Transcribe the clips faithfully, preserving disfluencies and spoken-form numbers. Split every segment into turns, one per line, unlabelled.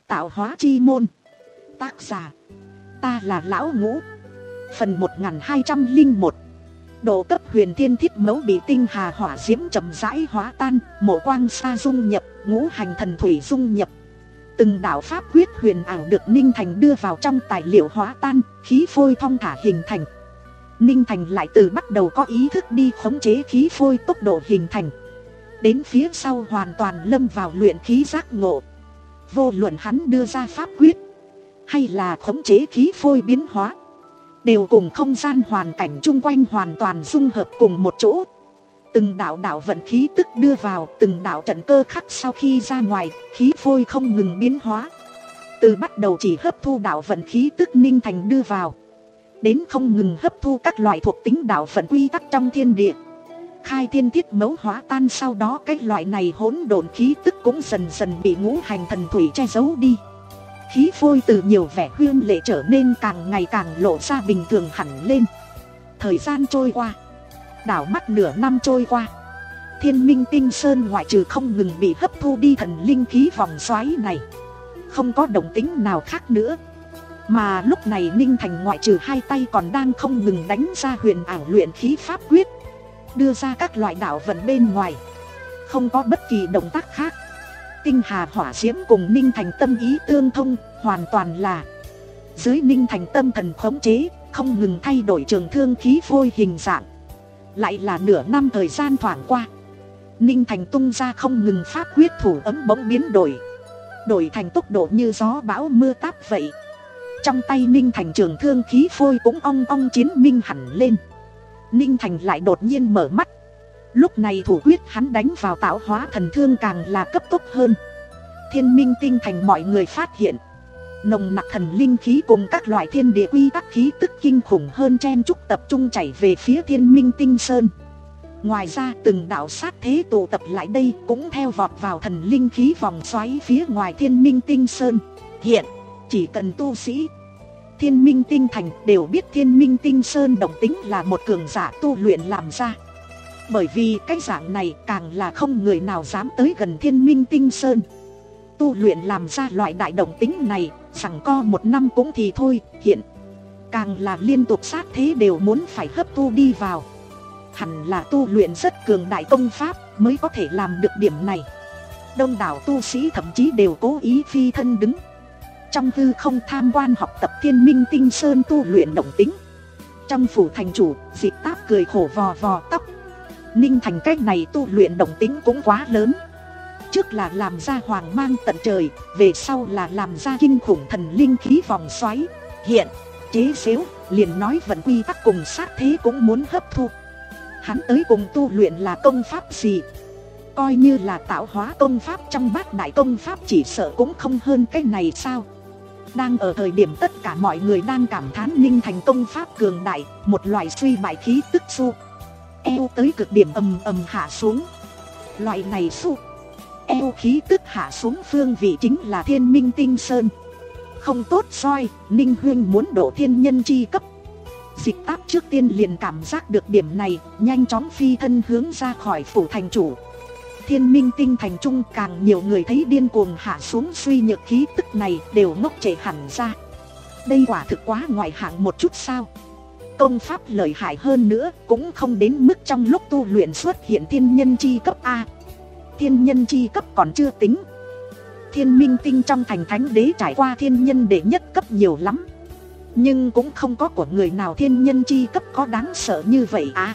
Tạo hóa chi môn. Tác giả: ta là Lão Ngũ. Phần một nghìn hai trăm lẻ một. Độ cấp huyền thiên thiết mẫu bị tinh hà hỏa diễm chậm rãi hóa tan, mộ quang sa dung nhập, ngũ hành thần thủy dung nhập. Từng đạo pháp quyết huyền ảo được Ninh Thành đưa vào trong tài liệu hóa tan, khí phôi thong thả hình thành. Ninh Thành lại từ bắt đầu có ý thức đi khống chế khí phôi tốc độ hình thành. Đến phía sau hoàn toàn lâm vào luyện khí giác ngộ. Vô luận hắn đưa ra pháp quyết hay là khống chế khí phôi biến hóa, đều cùng không gian hoàn cảnh chung quanh hoàn toàn dung hợp cùng một chỗ. Từng đạo đạo vận khí tức đưa vào, từng đạo trận cơ khắc sau khi ra ngoài, khí phôi không ngừng biến hóa. Từ bắt đầu chỉ hấp thu đạo vận khí tức Ninh Thành đưa vào, đến không ngừng hấp thu các loại thuộc tính đạo vận quy tắc trong thiên địa. Khai thiên thiết mẫu hóa tan, sau đó cái loại này hỗn độn khí tức cũng dần dần bị ngũ hành thần thủy che giấu đi. Khí phôi từ nhiều vẻ huyên lệ trở nên càng ngày càng lộ ra bình thường hẳn lên. Thời gian trôi qua, đảo mắt nửa năm trôi qua. Thiên Minh Tinh Sơn ngoại trừ không ngừng bị hấp thu đi thần linh khí vòng xoáy này, không có động tính nào khác nữa. Mà lúc này Ninh Thành ngoại trừ hai tay còn đang không ngừng đánh ra huyền ảo luyện khí pháp quyết, đưa ra các loại đạo vận bên ngoài, không có bất kỳ động tác khác. Tinh hà hỏa diễm cùng Ninh Thành tâm ý tương thông, hoàn toàn là dưới Ninh Thành tâm thần khống chế, không ngừng thay đổi trường thương khí phôi hình dạng. Lại là nửa năm thời gian thoảng qua, Ninh Thành tung ra không ngừng pháp quyết thủ ấm bỗng biến đổi, đổi thành tốc độ như gió bão mưa táp vậy. Trong tay Ninh Thành trường thương khí phôi cũng ong ong chiến minh hẳn lên. Ninh Thành lại đột nhiên mở mắt. Lúc này thủ quyết hắn đánh vào tạo hóa thần thương càng là cấp tốc hơn. Thiên Minh Tinh Thành mọi người phát hiện, nồng nặc thần linh khí cùng các loại thiên địa quy tắc khí tức kinh khủng hơn chen chúc tập trung chảy về phía Thiên Minh Tinh Sơn. Ngoài ra từng đạo sát thế tụ tập lại đây cũng theo vọt vào thần linh khí vòng xoáy phía ngoài Thiên Minh Tinh Sơn. Hiện chỉ cần tu sĩ Thiên Minh Tinh Thành đều biết Thiên Minh Tinh Sơn động tính là một cường giả tu luyện làm ra. Bởi vì cái dạng này càng là không người nào dám tới gần Thiên Minh Tinh Sơn. Tu luyện làm ra loại đại động tính này, rằng co một năm cũng thì thôi, hiện càng là liên tục sát thế đều muốn phải hấp thu đi vào. Hẳn là tu luyện rất cường đại công pháp mới có thể làm được điểm này. Đông đảo tu sĩ thậm chí đều cố ý phi thân đứng trong hư không tham quan học tập Thiên Minh Tinh Sơn tu luyện động tính. Trong phủ thành chủ, Dịch Táp cười khổ vò vò tóc. Ninh Thành cách này tu luyện động tính cũng quá lớn. Trước là làm ra hoàng mang tận trời, về sau là làm ra kinh khủng thần linh khí vòng xoáy. Hiện chế xếu liền nói vận quy tắc cùng sát thế cũng muốn hấp thu. Hắn tới cùng tu luyện là công pháp gì? Coi như là tạo hóa công pháp trong bát đại công pháp chỉ sợ cũng không hơn cái này sao? Đang ở thời điểm tất cả mọi người đang cảm thán Ninh Thành công pháp cường đại, một loại suy bại khí tức su eo tới cực điểm ầm ầm hạ xuống. Loại này su eo khí tức hạ xuống phương vị chính là Thiên Minh Tinh Sơn. Không tốt soi, Ninh Huyên muốn độ thiên nhân chi cấp. Dịch Táp trước tiên liền cảm giác được điểm này, nhanh chóng phi thân hướng ra khỏi phủ thành chủ. Thiên Minh Tinh Thành trung càng nhiều người thấy điên cuồng hạ xuống suy nhược khí tức này đều ngốc trệ hẳn ra. Đây quả thực quá ngoại hạng một chút sao? Công pháp lợi hại hơn nữa cũng không đến mức trong lúc tu luyện xuất hiện thiên nhân chi cấp A. Thiên nhân chi cấp còn chưa tính. Thiên Minh Tinh trong thành thánh đế trải qua thiên nhân đệ nhất cấp nhiều lắm, nhưng cũng không có của người nào thiên nhân chi cấp có đáng sợ như vậy à.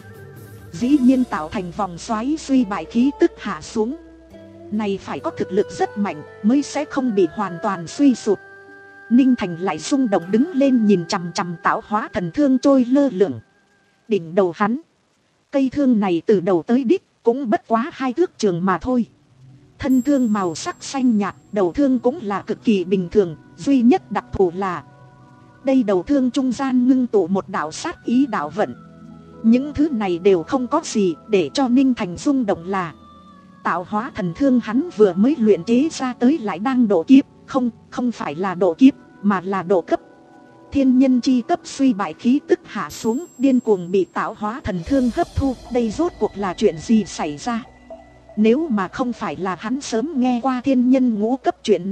Dĩ nhiên tạo thành vòng xoáy suy bại khí tức hạ xuống. Này phải có thực lực rất mạnh mới sẽ không bị hoàn toàn suy sụp. Ninh Thành lại rung động đứng lên nhìn chằm chằm tạo hóa thần thương trôi lơ lửng đỉnh đầu hắn. Cây thương này từ đầu tới đích cũng bất quá hai thước trường mà thôi. Thân thương màu sắc xanh nhạt, đầu thương cũng là cực kỳ bình thường, duy nhất đặc thù là đây đầu thương trung gian ngưng tụ một đạo sát ý đạo vận. Những thứ này đều không có gì để cho Ninh Thành rung động là tạo hóa thần thương hắn vừa mới luyện chế ra tới lại đang độ kiếp. Không, không phải là độ kiếp, mà là độ cấp. Thiên nhân chi cấp suy bại khí tức hạ xuống, điên cuồng bị tạo hóa thần thương hấp thu. Đây rốt cuộc là chuyện gì xảy ra? Nếu mà không phải là hắn sớm nghe qua thiên nhân ngũ cấp chuyện này,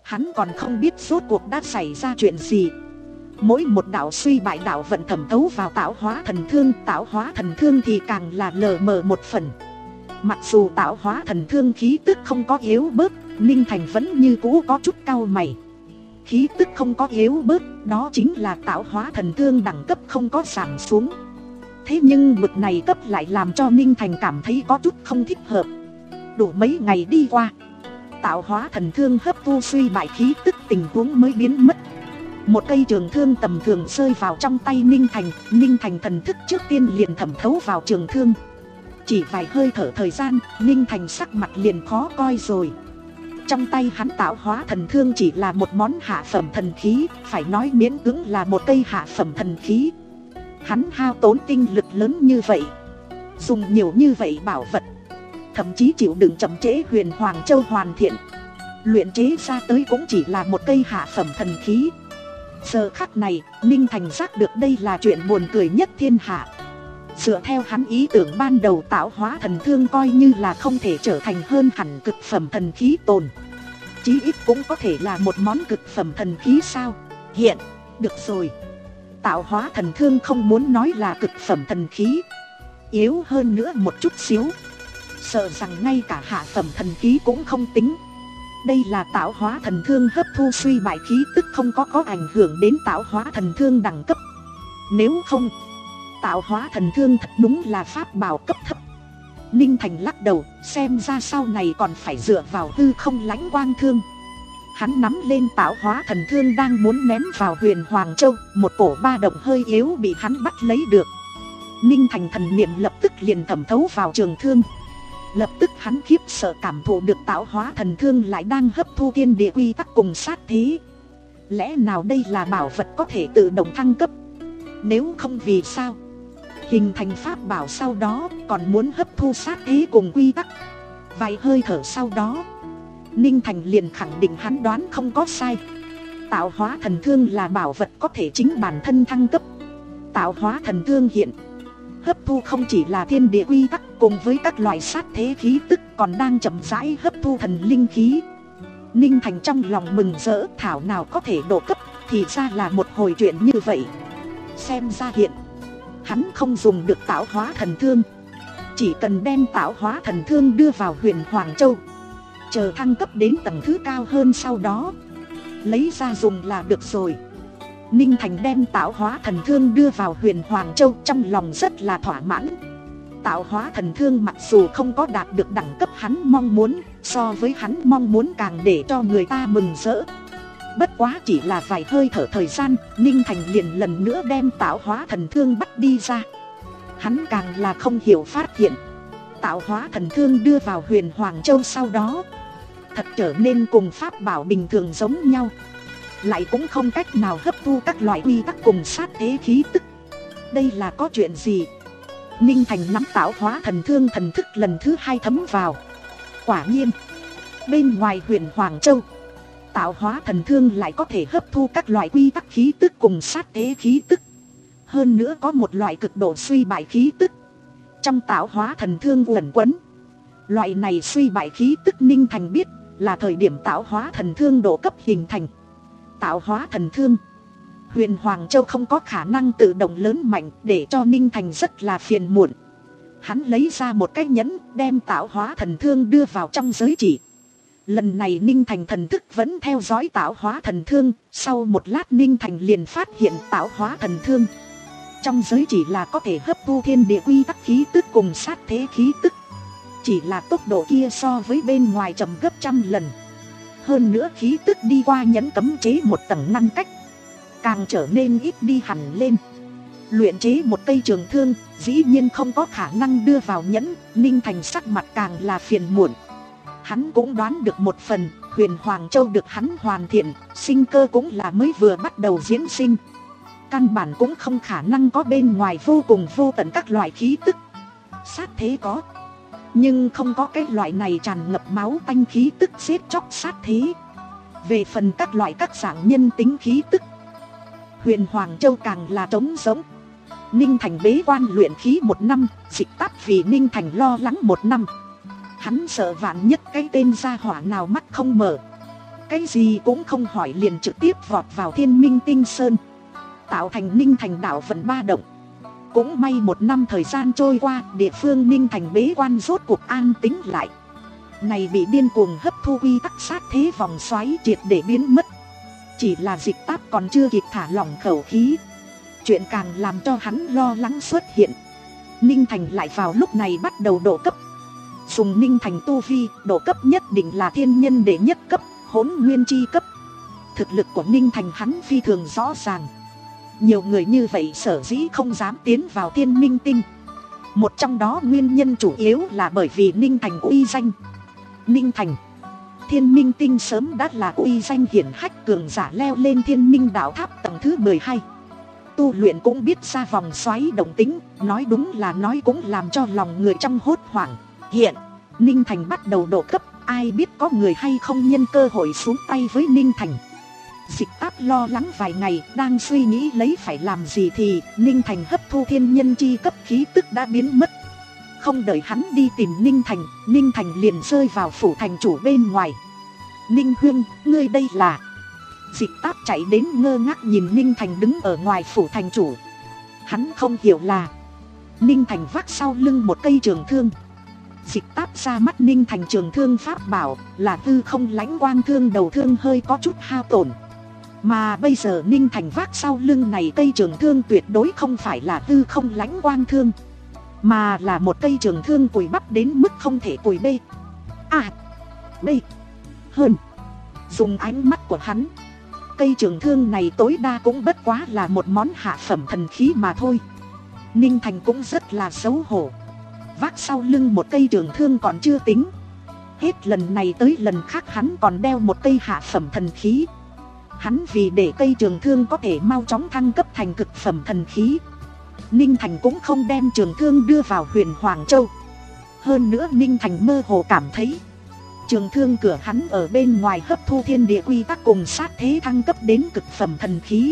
Hắn còn không biết rốt cuộc đã xảy ra chuyện gì. Mỗi một đạo suy bại đạo vận thẩm thấu vào tạo hóa thần thương, tạo hóa thần thương thì càng là lờ mờ một phần. Mặc dù tạo hóa thần thương khí tức không có yếu bớt, Ninh Thành vẫn như cũ có chút cau mày. Khí tức không có yếu bớt, đó chính là tạo hóa thần thương đẳng cấp không có giảm xuống. Thế nhưng bực này cấp lại làm cho Ninh Thành cảm thấy có chút không thích hợp. Đủ mấy ngày đi qua, tạo hóa thần thương hấp thu suy bại khí tức tình huống mới biến mất. Một cây trường thương tầm thường rơi vào trong tay Ninh Thành. Ninh Thành thần thức trước tiên liền thẩm thấu vào trường thương. Chỉ vài hơi thở thời gian, Ninh Thành sắc mặt liền khó coi rồi. Trong tay hắn tạo hóa thần thương chỉ là một món hạ phẩm thần khí, phải nói miễn cưỡng là một cây hạ phẩm thần khí. Hắn hao tốn tinh lực lớn như vậy, dùng nhiều như vậy bảo vật, thậm chí chịu đựng chậm trễ Huyền Hoàng Châu hoàn thiện, luyện chế ra tới cũng chỉ là một cây hạ phẩm thần khí. Giờ khắc này, Ninh Thành giác được đây là chuyện buồn cười nhất thiên hạ. Dựa theo hắn ý tưởng ban đầu, tạo hóa thần thương coi như là không thể trở thành hơn hẳn cực phẩm thần khí tồn, chí ít cũng có thể là một món cực phẩm thần khí sao. Hiện, được rồi, tạo hóa thần thương không muốn nói là cực phẩm thần khí, yếu hơn nữa một chút xíu, sợ rằng ngay cả hạ phẩm thần khí cũng không tính. Đây là tạo hóa thần thương hấp thu suy bại khí tức không có có ảnh hưởng đến tạo hóa thần thương đẳng cấp. Nếu không, tạo hóa thần thương thật đúng là pháp bảo cấp thấp. Ninh Thành lắc đầu, xem ra sau này còn phải dựa vào hư không lãnh quang thương. Hắn nắm lên tạo hóa thần thương đang muốn ném vào Huyền Hoàng Châu, một cổ ba động hơi yếu bị hắn bắt lấy được. Ninh Thành thần niệm lập tức liền thẩm thấu vào trường thương. Lập tức hắn khiếp sợ cảm thụ được tạo hóa thần thương lại đang hấp thu thiên địa quy tắc cùng sát thế. Lẽ nào đây là bảo vật có thể tự động thăng cấp? Nếu không vì sao hình thành pháp bảo sau đó còn muốn hấp thu sát thế cùng quy tắc? Vài hơi thở sau đó, Ninh Thành liền khẳng định hắn đoán không có sai. Tạo hóa thần thương là bảo vật có thể chính bản thân thăng cấp. Tạo hóa thần thương hiện hấp thu không chỉ là thiên địa quy tắc cùng với các loại sát thế khí tức, còn đang chậm rãi hấp thu thần linh khí. Ninh Thành trong lòng mừng rỡ, thảo nào có thể độ cấp, thì ra là một hồi chuyện như vậy. Xem ra hiện hắn không dùng được tạo hóa thần thương, chỉ cần đem tạo hóa thần thương đưa vào Huyền Hoàng Châu, chờ thăng cấp đến tầng thứ cao hơn sau đó lấy ra dùng là được rồi. Ninh Thành đem tạo hóa thần thương đưa vào Huyền Hoàng Châu, trong lòng rất là thỏa mãn. Tạo hóa thần thương mặc dù không có đạt được đẳng cấp hắn mong muốn, so với hắn mong muốn càng để cho người ta mừng rỡ. Bất quá chỉ là vài hơi thở thời gian, Ninh Thành liền lần nữa đem tạo hóa thần thương bắt đi ra. Hắn càng là không hiểu phát hiện, tạo hóa thần thương đưa vào Huyền Hoàng Châu sau đó thật trở nên cùng pháp bảo bình thường giống nhau, lại cũng không cách nào hấp thu các loại quy tắc cùng sát thế khí tức. Đây là có chuyện gì? Ninh Thành nắm tạo hóa thần thương, thần thức lần thứ hai thấm vào. Quả nhiên, bên ngoài Huyền Hoàng Châu, tạo hóa thần thương lại có thể hấp thu các loại quy tắc khí tức cùng sát thế khí tức. Hơn nữa có một loại cực độ suy bại khí tức trong tạo hóa thần thương uẩn quấn. Loại này suy bại khí tức Ninh Thành biết là thời điểm tạo hóa thần thương độ cấp hình thành. Tạo hóa thần thương, Huyền Hoàng Châu không có khả năng tự động lớn mạnh, để cho Ninh Thành rất là phiền muộn. Hắn lấy ra một cái nhẫn, đem tạo hóa thần thương đưa vào trong giới chỉ. Lần này Ninh Thành thần thức vẫn theo dõi tạo hóa thần thương. Sau một lát Ninh Thành liền phát hiện tạo hóa thần thương trong giới chỉ là có thể hấp thu thiên địa quy tắc khí tức cùng sát thế khí tức. Chỉ là tốc độ kia so với bên ngoài chậm gấp trăm lần. Hơn nữa khí tức đi qua nhẫn cấm chế một tầng ngăn cách, càng trở nên ít đi hẳn lên. Luyện chế một cây trường thương dĩ nhiên không có khả năng đưa vào nhẫn. Ninh Thành sắc mặt càng là phiền muộn. Hắn cũng đoán được một phần, Huyền Hoàng Châu được hắn hoàn thiện, sinh cơ cũng là mới vừa bắt đầu diễn sinh. Căn bản cũng không khả năng có bên ngoài vô cùng vô tận các loại khí tức. Sát thế có, nhưng không có cái loại này tràn ngập máu tanh khí tức giết chóc sát thế. Về phần các loại các dạng nhân tính khí tức, Huyền Hoàng Châu càng là trống giống. Ninh Thành bế quan luyện khí một năm, Dịch Táp vì Ninh Thành lo lắng một năm. Hắn sợ vạn nhất cái tên gia hỏa nào mắt không mở, cái gì cũng không hỏi liền trực tiếp vọt vào Thiên Minh Tinh Sơn, tạo thành Ninh Thành đảo vận ba động. Cũng may một năm thời gian trôi qua, địa phương Ninh Thành bế quan rốt cuộc an tĩnh lại. Này bị điên cuồng hấp thu quy tắc sát thế vòng xoáy triệt để biến mất. Chỉ là Dịch Táp còn chưa kịp thả lỏng khẩu khí, chuyện càng làm cho hắn lo lắng xuất hiện. Ninh Thành lại vào lúc này bắt đầu độ cấp. Dùng Ninh Thành tu vi, độ cấp nhất định là thiên nhân đệ nhất cấp, hỗn nguyên chi cấp. Thực lực của Ninh Thành hắn phi thường rõ ràng. Nhiều người như vậy sở dĩ không dám tiến vào Thiên Minh Tinh. Một trong đó nguyên nhân chủ yếu là bởi vì Ninh Thành uy danh. Ninh Thành, Thiên Minh Tinh sớm đã là uy danh hiển hách, cường giả leo lên Thiên Minh đạo tháp tầng thứ mười hai. Tu luyện cũng biết ra vòng xoáy động tính, nói đúng là nói cũng làm cho lòng người trong hốt hoảng. Hiện, Ninh Thành bắt đầu độ cấp, ai biết có người hay không nhân cơ hội xuống tay với Ninh Thành. Dịch Táp lo lắng vài ngày, đang suy nghĩ lấy phải làm gì thì Ninh Thành hấp thu thiên nhân chi cấp khí tức đã biến mất. Không đợi hắn đi tìm Ninh Thành, Ninh Thành liền rơi vào phủ thành chủ bên ngoài. Ninh Huynh, ngươi đây là... Dịch Táp chạy đến ngơ ngác nhìn Ninh Thành đứng ở ngoài phủ thành chủ. Hắn không hiểu là Ninh Thành vác sau lưng một cây trường thương. Dịch Táp ra mắt Ninh Thành trường thương pháp bảo là tư không lãnh quang thương, đầu thương hơi có chút hao tổn. Mà bây giờ Ninh Thành vác sau lưng này cây trường thương tuyệt đối không phải là tư không lãnh quang thương, mà là một cây trường thương cùi bắp đến mức không thể cùi bê. À, bê, hơn. Dùng ánh mắt của hắn, cây trường thương này tối đa cũng bất quá là một món hạ phẩm thần khí mà thôi. Ninh Thành cũng rất là xấu hổ. Vác sau lưng một cây trường thương còn chưa tính, hết lần này tới lần khác hắn còn đeo một cây hạ phẩm thần khí. Hắn vì để cây trường thương có thể mau chóng thăng cấp thành cực phẩm thần khí, Ninh Thành cũng không đem trường thương đưa vào Huyền Hoàng Châu. Hơn nữa Ninh Thành mơ hồ cảm thấy trường thương cửa hắn ở bên ngoài hấp thu thiên địa quy tắc cùng sát thế thăng cấp đến cực phẩm thần khí,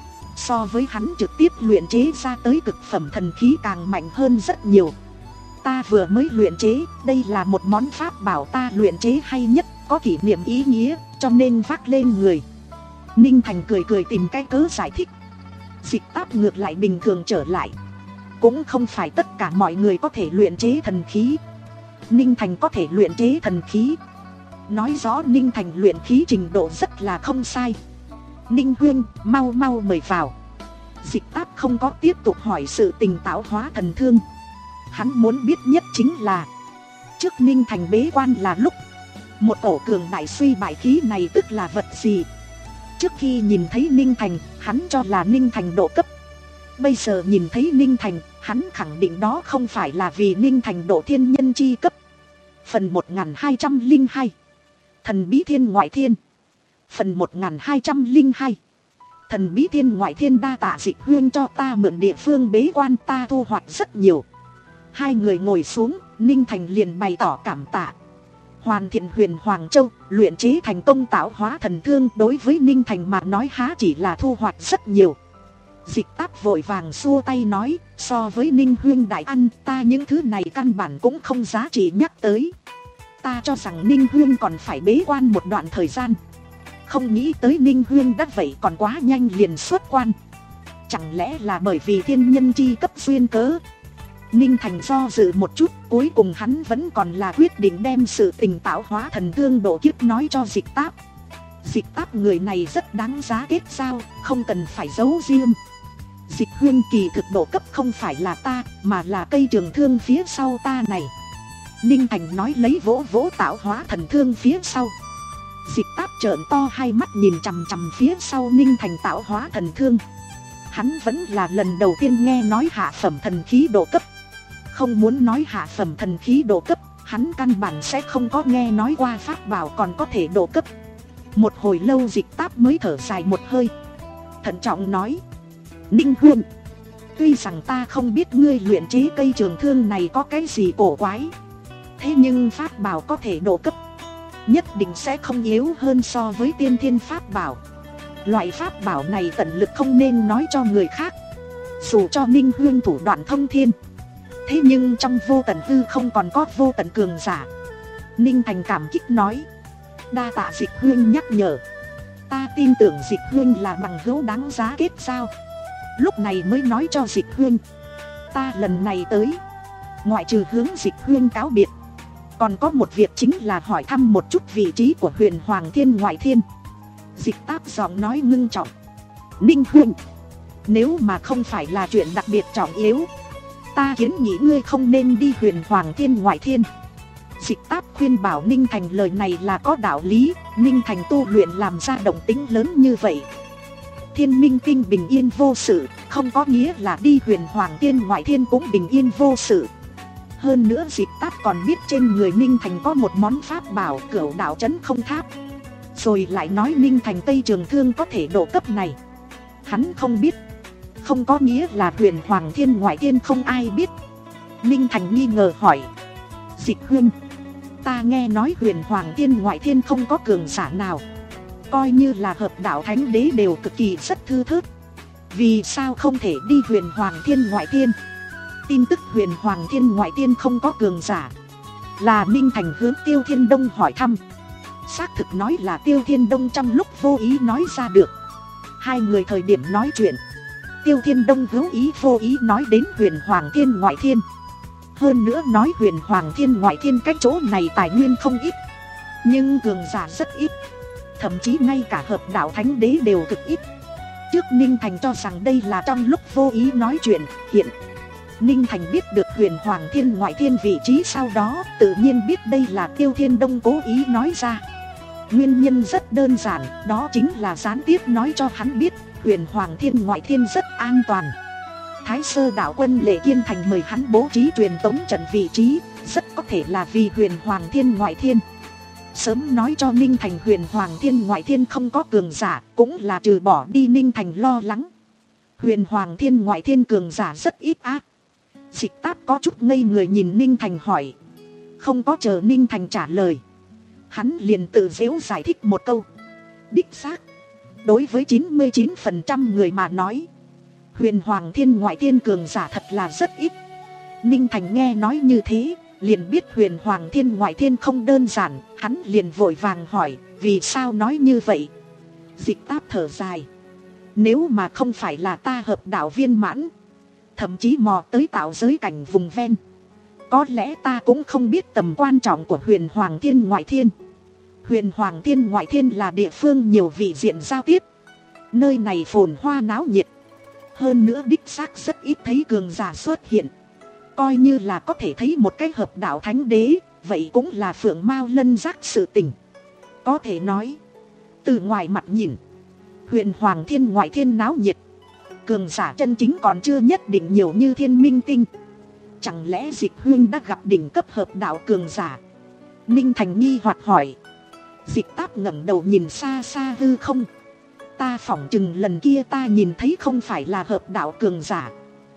so với hắn trực tiếp luyện chế ra tới cực phẩm thần khí càng mạnh hơn rất nhiều. Ta vừa mới luyện chế, đây là một món pháp bảo ta luyện chế hay nhất, có kỷ niệm ý nghĩa, cho nên vác lên người. Ninh Thành cười cười tìm cái cớ giải thích. Dịch Táp ngược lại bình thường trở lại. Cũng không phải tất cả mọi người có thể luyện chế thần khí. Ninh Thành có thể luyện chế thần khí, nói rõ Ninh Thành luyện khí trình độ rất là không sai. Ninh Huynh, mau mau mời vào. Dịch Táp không có tiếp tục hỏi sự tình tạo hóa thần thương. Hắn muốn biết nhất chính là trước Ninh Thành bế quan là lúc, một cổ cường đại suy bại khí này tức là vật gì. Trước khi nhìn thấy Ninh Thành, hắn cho là Ninh Thành độ cấp. Bây giờ nhìn thấy Ninh Thành, hắn khẳng định đó không phải là vì Ninh Thành độ thiên nhân chi cấp. Phần một nghìn hai trăm lẻ hai, Thần bí thiên ngoại thiên. Phần một nghìn hai trăm lẻ hai, Thần bí thiên ngoại thiên. Đa tạ Dịch Huynh cho ta mượn địa phương bế quan, ta thu hoạch rất nhiều. Hai người ngồi xuống, Ninh Thành liền bày tỏ cảm tạ. Hoàn thiện Huyền Hoàng Châu, luyện chế thành công tạo hóa thần thương, đối với Ninh Thành mà nói há chỉ là thu hoạch rất nhiều. Dịch Táp vội vàng xua tay nói, so với Ninh Huynh đại ăn, ta những thứ này căn bản cũng không giá trị nhắc tới. Ta cho rằng Ninh Huynh còn phải bế quan một đoạn thời gian. Không nghĩ tới Ninh Huynh đã vậy còn quá nhanh liền xuất quan. Chẳng lẽ là bởi vì thiên nhân chi cấp duyên cớ? Ninh Thành do dự một chút, cuối cùng hắn vẫn còn là quyết định đem sự tình tạo hóa thần thương độ kiếp nói cho Dịch Táp. Dịch Táp người này rất đáng giá kết giao, không cần phải giấu riêng. Dịch Huynh kỳ thực độ cấp không phải là ta, mà là cây trường thương phía sau ta này. Ninh Thành nói lấy vỗ vỗ tạo hóa thần thương phía sau. Dịch Táp trợn to hai mắt nhìn chằm chằm phía sau Ninh Thành tạo hóa thần thương. Hắn vẫn là lần đầu tiên nghe nói hạ phẩm thần khí độ cấp. Không muốn nói hạ phẩm thần khí độ cấp, hắn căn bản sẽ không có nghe nói qua pháp bảo còn có thể độ cấp. Một hồi lâu Dịch Táp mới thở dài một hơi, thận trọng nói: Ninh Huynh, tuy rằng ta không biết ngươi luyện chế cây trường thương này có cái gì cổ quái, thế nhưng pháp bảo có thể độ cấp nhất định sẽ không yếu hơn so với tiên thiên pháp bảo. Loại pháp bảo này tận lực không nên nói cho người khác. Dù cho Ninh Huynh thủ đoạn thông thiên, thế nhưng trong vô tận hư không còn có vô tận cường giả. Ninh Thành cảm kích nói: Đa tạ Dịch huynh nhắc nhở. Ta tin tưởng Dịch huynh là bằng hữu đáng giá kết giao, lúc này mới nói cho Dịch huynh. Ta lần này tới, ngoại trừ hướng Dịch huynh cáo biệt, còn có một việc chính là hỏi thăm một chút vị trí của Huyền Hoàng Thiên Ngoại Thiên. Dịch Táp giọng nói ngưng trọng. Ninh huynh, nếu mà không phải là chuyện đặc biệt trọng yếu, ta kiến nghị ngươi không nên đi Huyền Hoàng Thiên Ngoại Thiên. Dịch Táp khuyên bảo Ninh Thành lời này là có đạo lý. Ninh Thành tu luyện làm ra động tĩnh lớn như vậy, Thiên Minh Tinh bình yên vô sự, không có nghĩa là đi Huyền Hoàng Thiên Ngoại Thiên cũng bình yên vô sự. Hơn nữa Dịch Táp còn biết trên người Ninh Thành có một món pháp bảo Cửu Đạo Trấn Không Tháp, rồi lại nói Ninh Thành Tây Trường Thương có thể độ cấp này. Hắn không biết, không có nghĩa là Huyền Hoàng Thiên Ngoại Thiên không ai biết. Ninh Thành nghi ngờ hỏi. Dịch huynh, ta nghe nói Huyền Hoàng Thiên Ngoại Thiên không có cường giả nào, coi như là hợp đạo thánh đế đều cực kỳ rất thư thớt, vì sao không thể đi Huyền Hoàng Thiên Ngoại Thiên? Tin tức Huyền Hoàng Thiên Ngoại Thiên không có cường giả là Ninh Thành hướng Tiêu Thiên Đông hỏi thăm. Xác thực nói là Tiêu Thiên Đông trong lúc vô ý nói ra được. Hai người thời điểm nói chuyện, Tiêu Thiên Đông hữu ý vô ý nói đến Huyền Hoàng Thiên Ngoại Thiên. Hơn nữa nói Huyền Hoàng Thiên Ngoại Thiên cách chỗ này tài nguyên không ít, nhưng cường giả rất ít, thậm chí ngay cả hợp đạo thánh đế đều cực ít. Trước Ninh Thành cho rằng đây là trong lúc vô ý nói chuyện, hiện Ninh Thành biết được Huyền Hoàng Thiên Ngoại Thiên vị trí sau đó, tự nhiên biết đây là Tiêu Thiên Đông cố ý nói ra. Nguyên nhân rất đơn giản, đó chính là gián tiếp nói cho hắn biết Huyền Hoàng Thiên Ngoại Thiên rất an toàn. Thái Sơ đạo quân Lệ Kiên Thành mời hắn bố trí truyền tống trận vị trí, rất có thể là vì Huyền Hoàng Thiên Ngoại Thiên. Sớm nói cho Ninh Thành Huyền Hoàng Thiên Ngoại Thiên không có cường giả, cũng là trừ bỏ đi Ninh Thành lo lắng. Huyền Hoàng Thiên Ngoại Thiên cường giả rất ít ác. Dịch Táp có chút ngây người nhìn Ninh Thành hỏi. Không có chờ Ninh Thành trả lời, hắn liền tự giễu giải thích một câu. Đích xác, đối với chín mươi chín phần trăm người mà nói, Huyền Hoàng Thiên Ngoại Thiên cường giả thật là rất ít. Ninh Thành nghe nói như thế, liền biết Huyền Hoàng Thiên Ngoại Thiên không đơn giản. Hắn liền vội vàng hỏi, vì sao nói như vậy? Dịch Táp thở dài. Nếu mà không phải là ta hợp đạo viên mãn, thậm chí mò tới tạo giới cảnh vùng ven, có lẽ ta cũng không biết tầm quan trọng của Huyền Hoàng Thiên Ngoại Thiên. Huyền Hoàng Thiên Ngoại Thiên là địa phương nhiều vị diện giao tiếp, nơi này phồn hoa náo nhiệt. Hơn nữa đích xác rất ít thấy cường giả xuất hiện. Coi như là có thể thấy một cái hợp đạo thánh đế, vậy cũng là phượng mao lân giác sự tình. Có thể nói, từ ngoài mặt nhìn, Huyền Hoàng Thiên Ngoại Thiên náo nhiệt, cường giả chân chính còn chưa nhất định nhiều như Thiên Minh Tinh. Chẳng lẽ Dịch huynh đã gặp đỉnh cấp hợp đạo cường giả? Ninh Thành nghi hoặc hỏi. Dịch Táp ngẩng đầu nhìn xa xa hư không. Ta phỏng chừng lần kia ta nhìn thấy không phải là hợp đạo cường giả,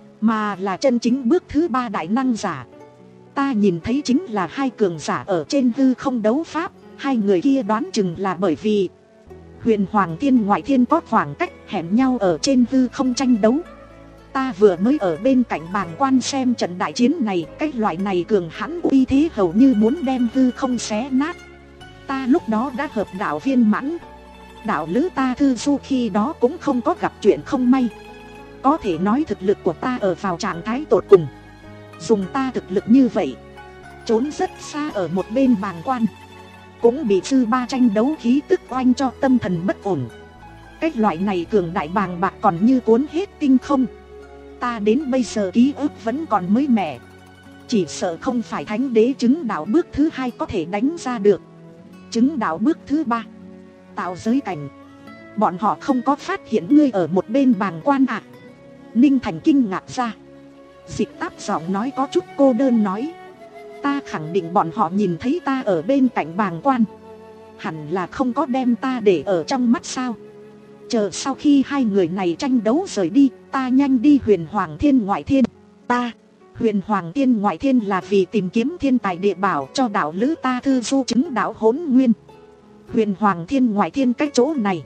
mà là chân chính bước thứ ba đại năng giả. Ta nhìn thấy chính là hai cường giả ở trên hư không đấu pháp. Hai người kia đoán chừng là bởi vì Huyền Hoàng Thiên Ngoại Thiên có khoảng cách, hẹn nhau ở trên hư không tranh đấu. Ta vừa mới ở bên cạnh bàng quan xem trận đại chiến này, cái loại này cường hãn uy thế hầu như muốn đem hư không xé nát. Ta lúc đó đã hợp đạo viên mãn. Đạo lữ ta Thư Du khi đó cũng không có gặp chuyện không may. Có thể nói thực lực của ta ở vào trạng thái tột cùng. Dùng ta thực lực như vậy, trốn rất xa ở một bên bàng quan, cũng bị sư ba tranh đấu khí tức oanh cho tâm thần bất ổn. Cách loại này cường đại bàng bạc còn như cuốn hết tinh không. Ta đến bây giờ ký ức vẫn còn mới mẻ. Chỉ sợ không phải thánh đế chứng đạo bước thứ hai có thể đánh ra được. Chứng đạo bước thứ ba, tạo giới cảnh, bọn họ không có phát hiện ngươi ở một bên bàng quan à? Ninh Thành kinh ngạc ra. Dịch Táp giọng nói có chút cô đơn nói. Ta khẳng định bọn họ nhìn thấy ta ở bên cạnh bàng quan, hẳn là không có đem ta để ở trong mắt sao? Chờ sau khi hai người này tranh đấu rời đi, ta nhanh đi Huyền Hoàng Thiên Ngoại Thiên. Ta Huyền Hoàng Thiên Ngoại Thiên là vì tìm kiếm thiên tài địa bảo cho đạo lữ ta Thư Du chứng đạo hỗn nguyên. Huyền Hoàng Thiên Ngoại Thiên cái chỗ này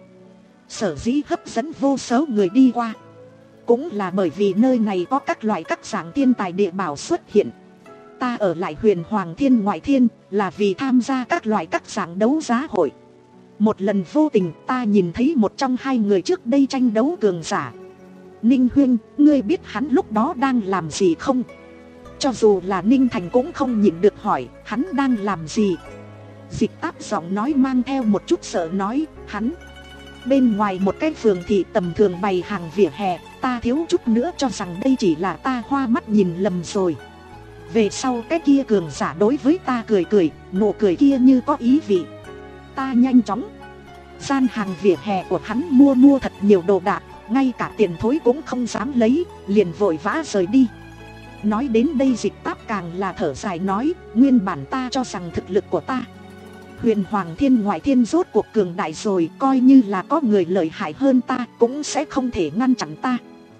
sở dĩ hấp dẫn vô số người đi qua, cũng là bởi vì nơi này có các loại các dạng thiên tài địa bảo xuất hiện. ta ở lại huyền hoàng thiên ngoại thiên là vì tham gia các loại các dạng đấu giá hội. Một lần vô tình ta nhìn thấy một trong hai người trước đây tranh đấu cường giả. Ninh Huynh, ngươi biết hắn lúc đó đang làm gì không? Cho dù là Ninh Thành cũng không nhịn được hỏi hắn đang làm gì. Dịch Táp giọng nói mang theo một chút sợ nói, hắn bên ngoài một cái phường thị tầm thường bày hàng vỉa hè, ta thiếu chút nữa cho rằng đây chỉ là ta hoa mắt nhìn lầm rồi. Về sau cái kia cường giả đối với ta cười cười, nụ cười kia như có ý vị. Ta nhanh chóng gian hàng vỉa hè của hắn mua mua thật nhiều đồ đạc, ngay cả tiền thối cũng không dám lấy, liền vội vã rời đi. Nói đến đây Dịch Táp càng là thở dài nói, nguyên bản ta cho rằng thực lực của ta huyền hoàng thiên ngoại thiên rốt cuộc cường đại rồi, coi như là có người lợi hại hơn ta cũng sẽ không thể ngăn chặn ta.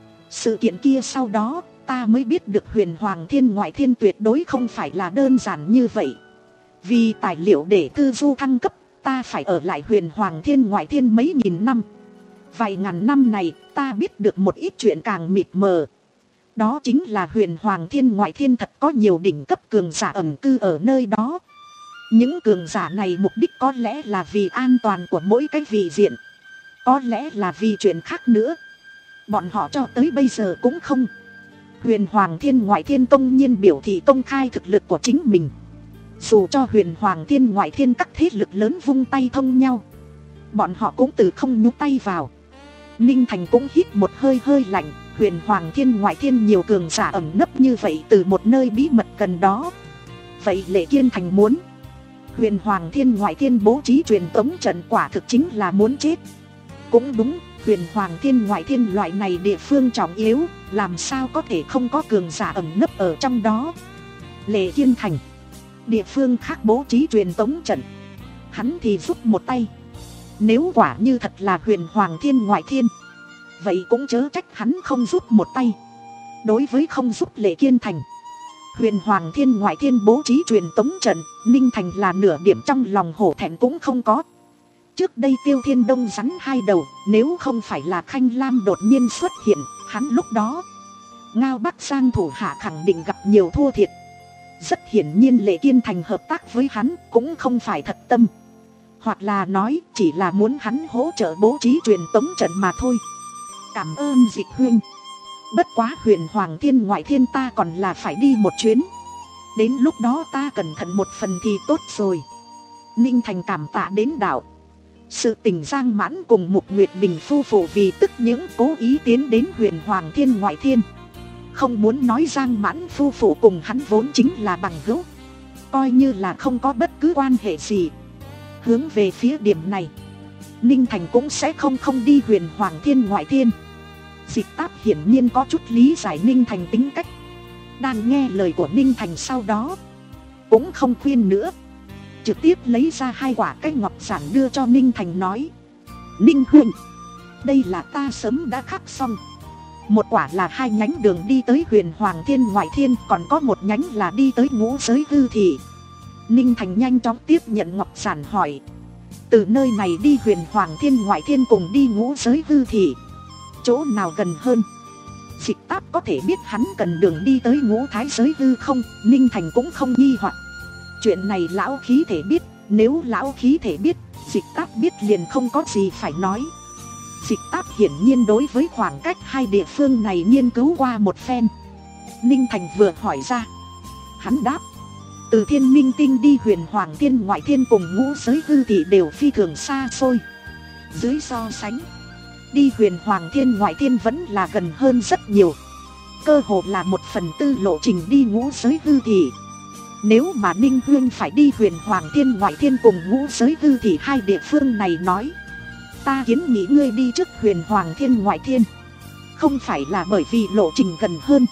Sự kiện kia sau đó ta mới biết được huyền hoàng thiên ngoại thiên tuyệt đối không phải là đơn giản như vậy. Vì tài liệu để tư du thăng cấp, ta phải ở lại huyền hoàng thiên ngoại thiên mấy nghìn năm. Vài ngàn năm này ta biết được một ít chuyện càng mịt mờ. Đó chính là huyền hoàng thiên ngoại thiên thật có nhiều đỉnh cấp cường giả ẩn cư ở nơi đó. Những cường giả này mục đích có lẽ là vì an toàn của mỗi cái vị diện, có lẽ là vì chuyện khác nữa. Bọn họ cho tới bây giờ cũng không. Huyền hoàng thiên ngoại thiên công nhiên biểu thị công khai thực lực của chính mình. Dù cho huyền hoàng thiên ngoại thiên các thế lực lớn vung tay thông nhau, bọn họ cũng từ không nhúc tay vào. Ninh Thành cũng hít một hơi hơi lạnh. Huyền hoàng thiên ngoại thiên nhiều cường giả ẩn nấp như vậy từ một nơi bí mật gần đó. Vậy Lệ Kiên Thành muốn huyền hoàng thiên ngoại thiên bố trí truyền tống trận quả thực chính là muốn chết. Cũng đúng, huyền hoàng thiên ngoại thiên loại này địa phương trọng yếu, làm sao có thể không có cường giả ẩn nấp ở trong đó. Lệ Kiên Thành, địa phương khác bố trí truyền tống trận, hắn thì giúp một tay. Nếu quả như thật là huyền hoàng thiên ngoại thiên, vậy cũng chớ trách hắn không giúp một tay. Đối với không giúp Lệ Kiên Thành, huyền hoàng thiên ngoại thiên bố trí truyền tống trận, Ninh Thành là nửa điểm trong lòng hổ thẹn cũng không có. Trước đây Tiêu Thiên Đông rắn hai đầu, nếu không phải là Khanh Lam đột nhiên xuất hiện, hắn lúc đó Ngao Bắc Giang thủ hạ khẳng định gặp nhiều thua thiệt. Rất hiển nhiên Lệ Kiên Thành hợp tác với hắn cũng không phải thật tâm, hoặc là nói chỉ là muốn hắn hỗ trợ bố trí truyền tống trận mà thôi. Cảm ơn Dịch Huynh. Bất quá huyền hoàng thiên ngoại thiên ta còn là phải đi một chuyến. Đến lúc đó ta cẩn thận một phần thì tốt rồi. Ninh Thành cảm tạ đến đạo. Sự tình Giang Mãn cùng Mục Nguyệt Bình phu phụ vì tức những cố ý tiến đến huyền hoàng thiên ngoại thiên. Không muốn nói Giang Mãn phu phụ cùng hắn vốn chính là bằng hữu, coi như là không có bất cứ quan hệ gì. Hướng về phía điểm này, Ninh Thành cũng sẽ không không đi huyền hoàng thiên ngoại thiên. Dịch Táp hiển nhiên có chút lý giải Ninh Thành tính cách. Đang nghe lời của Ninh Thành sau đó cũng không khuyên nữa, trực tiếp lấy ra hai quả cái ngọc giản đưa cho Ninh Thành nói, Ninh Huynh, đây là ta sớm đã khắc xong. Một quả là hai nhánh đường đi tới huyền hoàng thiên ngoại thiên, còn có một nhánh là đi tới ngũ giới hư thị. Ninh Thành nhanh chóng tiếp nhận ngọc giản hỏi, từ nơi này đi huyền hoàng thiên ngoại thiên cùng đi ngũ giới hư thị, chỗ nào gần hơn? Dịch Táp có thể biết hắn cần đường đi tới ngũ thái giới hư không? Ninh Thành cũng không nghi hoặc. Chuyện này lão khí thể biết, nếu lão khí thể biết, Dịch Táp biết liền không có gì phải nói. Dịch Táp hiển nhiên đối với khoảng cách hai địa phương này nghiên cứu qua một phen. Ninh Thành vừa hỏi ra, hắn đáp, từ Thiên Minh Tinh đi huyền hoàng thiên ngoại thiên cùng ngũ giới hư thị đều phi thường xa xôi. Dưới so sánh, đi huyền hoàng thiên ngoại thiên vẫn là gần hơn rất nhiều, cơ hồ là một phần tư lộ trình đi ngũ giới hư thị. Nếu mà Ninh Huynh phải đi huyền hoàng thiên ngoại thiên cùng ngũ giới hư thị hai địa phương này nói, ta kiến nghị ngươi đi trước huyền hoàng thiên ngoại thiên. Không phải là bởi vì lộ trình gần hơn,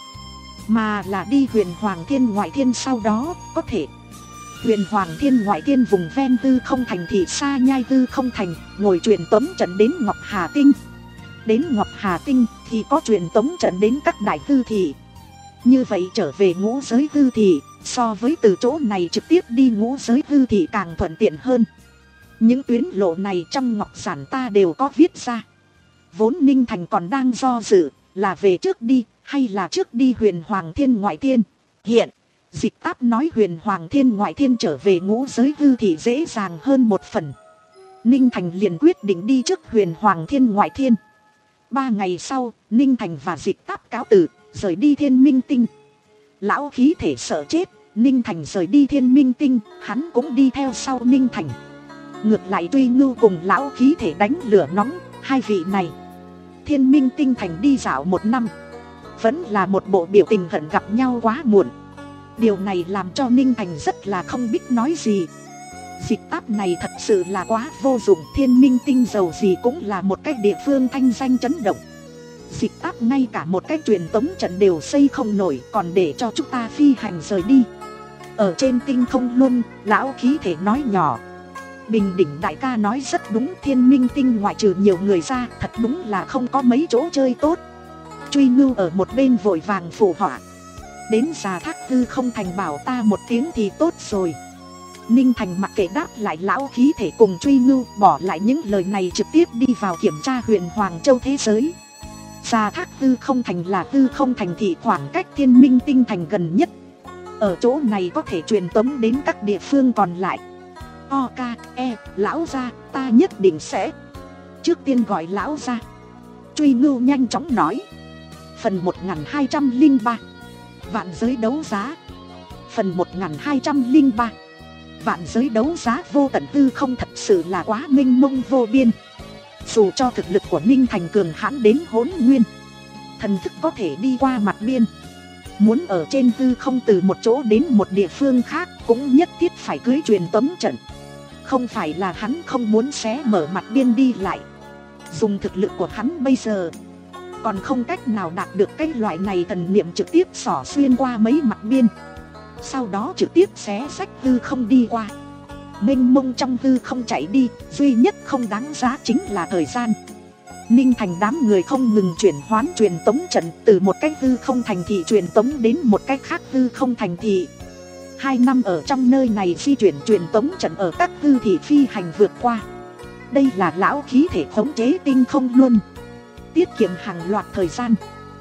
mà là đi huyền hoàng thiên ngoại thiên sau đó có thể huyền hoàng thiên ngoại thiên vùng ven tư không thành thị xa nhai tư không thành, ngồi truyền tống trận đến Ngọc Hà Tinh. Đến Ngọc Hà Tinh thì có truyền tống trận đến các đại hư thị. Như vậy trở về ngũ giới hư thị, so với từ chỗ này trực tiếp đi ngũ giới hư thị càng thuận tiện hơn. Những tuyến lộ này trong ngọc giản ta đều có viết ra. Vốn Ninh Thành còn đang do dự là về trước đi hay là trước đi huyền hoàng thiên ngoại thiên. Hiện Dịch Táp nói huyền hoàng thiên ngoại thiên trở về ngũ giới hư thì dễ dàng hơn một phần. Ninh Thành liền quyết định đi trước huyền hoàng thiên ngoại thiên. Ba ngày sau, Ninh Thành và Dịch Táp cáo từ, rời đi Thiên Minh Tinh. Lão khí thể sợ chết, Ninh Thành rời đi Thiên Minh Tinh, hắn cũng đi theo sau Ninh Thành. Ngược lại Truy Ngưu cùng lão khí thể đánh lửa nóng, hai vị này. Thiên Minh Tinh Thành đi dạo một năm, vẫn là một bộ biểu tình hận gặp nhau quá muộn. Điều này làm cho Ninh Thành rất là không biết nói gì. Dịch Táp này thật sự là quá vô dụng. Thiên Minh Tinh dầu gì cũng là một cái địa phương thanh danh chấn động. Dịch Táp ngay cả một cái truyền tống trận đều xây không nổi, còn để cho chúng ta phi hành rời đi. Ở trên tinh không luân, lão khí thể nói nhỏ. Bình Đỉnh đại ca nói rất đúng, Thiên Minh Tinh ngoại trừ nhiều người ra, thật đúng là không có mấy chỗ chơi tốt. Truy Ngưu ở một bên vội vàng phụ họa. Đến Già Thác Hư không thành bảo ta một tiếng thì tốt rồi. Ninh Thành mặc kệ đáp lại lão khí thể cùng Truy Ngưu, bỏ lại những lời này trực tiếp đi vào kiểm tra huyền Hoàng Châu thế giới. Già Thác Hư không thành là hư không thành thị khoảng cách Thiên Minh Tinh thành gần nhất. Ở chỗ này có thể truyền tống đến các địa phương còn lại. O ca e lão gia, ta nhất định sẽ. Trước tiên gọi lão gia. Truy Ngưu nhanh chóng nói. Phần một nghìn hai trăm lẻ ba. Vạn giới đấu giá. Phần một nghìn hai trăm lẻ ba. Vạn giới đấu giá vô tận tư không thật sự là quá mênh mông vô biên. Dù cho thực lực của Ninh Thành cường hãn đến hỗn nguyên, thần thức có thể đi qua mặt biên. Muốn ở trên tư không từ một chỗ đến một địa phương khác cũng nhất thiết phải cưới truyền tống trận. Không phải là hắn không muốn xé mở mặt biên đi lại. Dùng thực lực của hắn bây giờ còn không cách nào đạt được cái loại này thần niệm trực tiếp xỏ xuyên qua mấy mặt biên, sau đó trực tiếp xé rách hư không đi qua. Mênh mông trong hư không chạy đi, duy nhất không đáng giá chính là thời gian. Ninh Thành đám người không ngừng chuyển hoán truyền tống trận, từ một cái hư không thành thị truyền tống đến một cái khác hư không thành thị. Hai năm ở trong nơi này di chuyển truyền tống trận ở các hư thị phi hành vượt qua. Đây là lão khí thể khống chế tinh không luôn, tiết kiệm hàng loạt thời gian.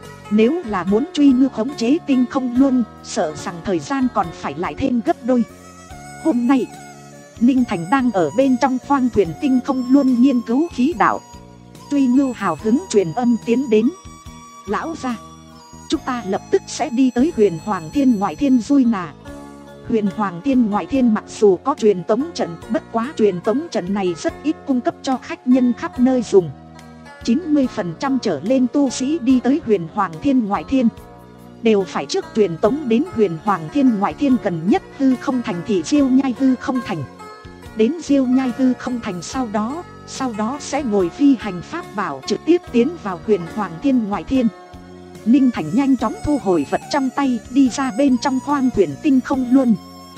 Nếu là muốn Truy Ngưu khống chế tinh không luôn, sợ rằng thời gian còn phải lại thêm gấp đôi. Hôm nay Ninh Thành đang ở bên trong khoang thuyền tinh không luôn nghiên cứu khí đạo. Truy Ngưu hào hứng truyền âm tiến đến. Lão gia, chúng ta lập tức sẽ đi tới huyền Hoàng Thiên ngoại thiên Dui Nà. Huyền Hoàng Thiên ngoại thiên mặc dù có truyền tống trận, bất quá truyền tống trận này rất ít cung cấp cho khách nhân khắp nơi dùng. chín mươi phần trăm trở lên tu sĩ đi tới huyền Hoàng Thiên ngoại thiên đều phải trước truyền tống đến huyền Hoàng Thiên ngoại thiên gần nhất hư không thành thị Diêu Nhai hư không thành. Đến Diêu Nhai hư không thành sau đó, sau đó sẽ ngồi phi hành pháp bảo trực tiếp tiến vào huyền Hoàng Thiên ngoại thiên. Ninh Thành nhanh chóng thu hồi vật trong tay, đi ra bên trong khoang thuyền tinh không luôn.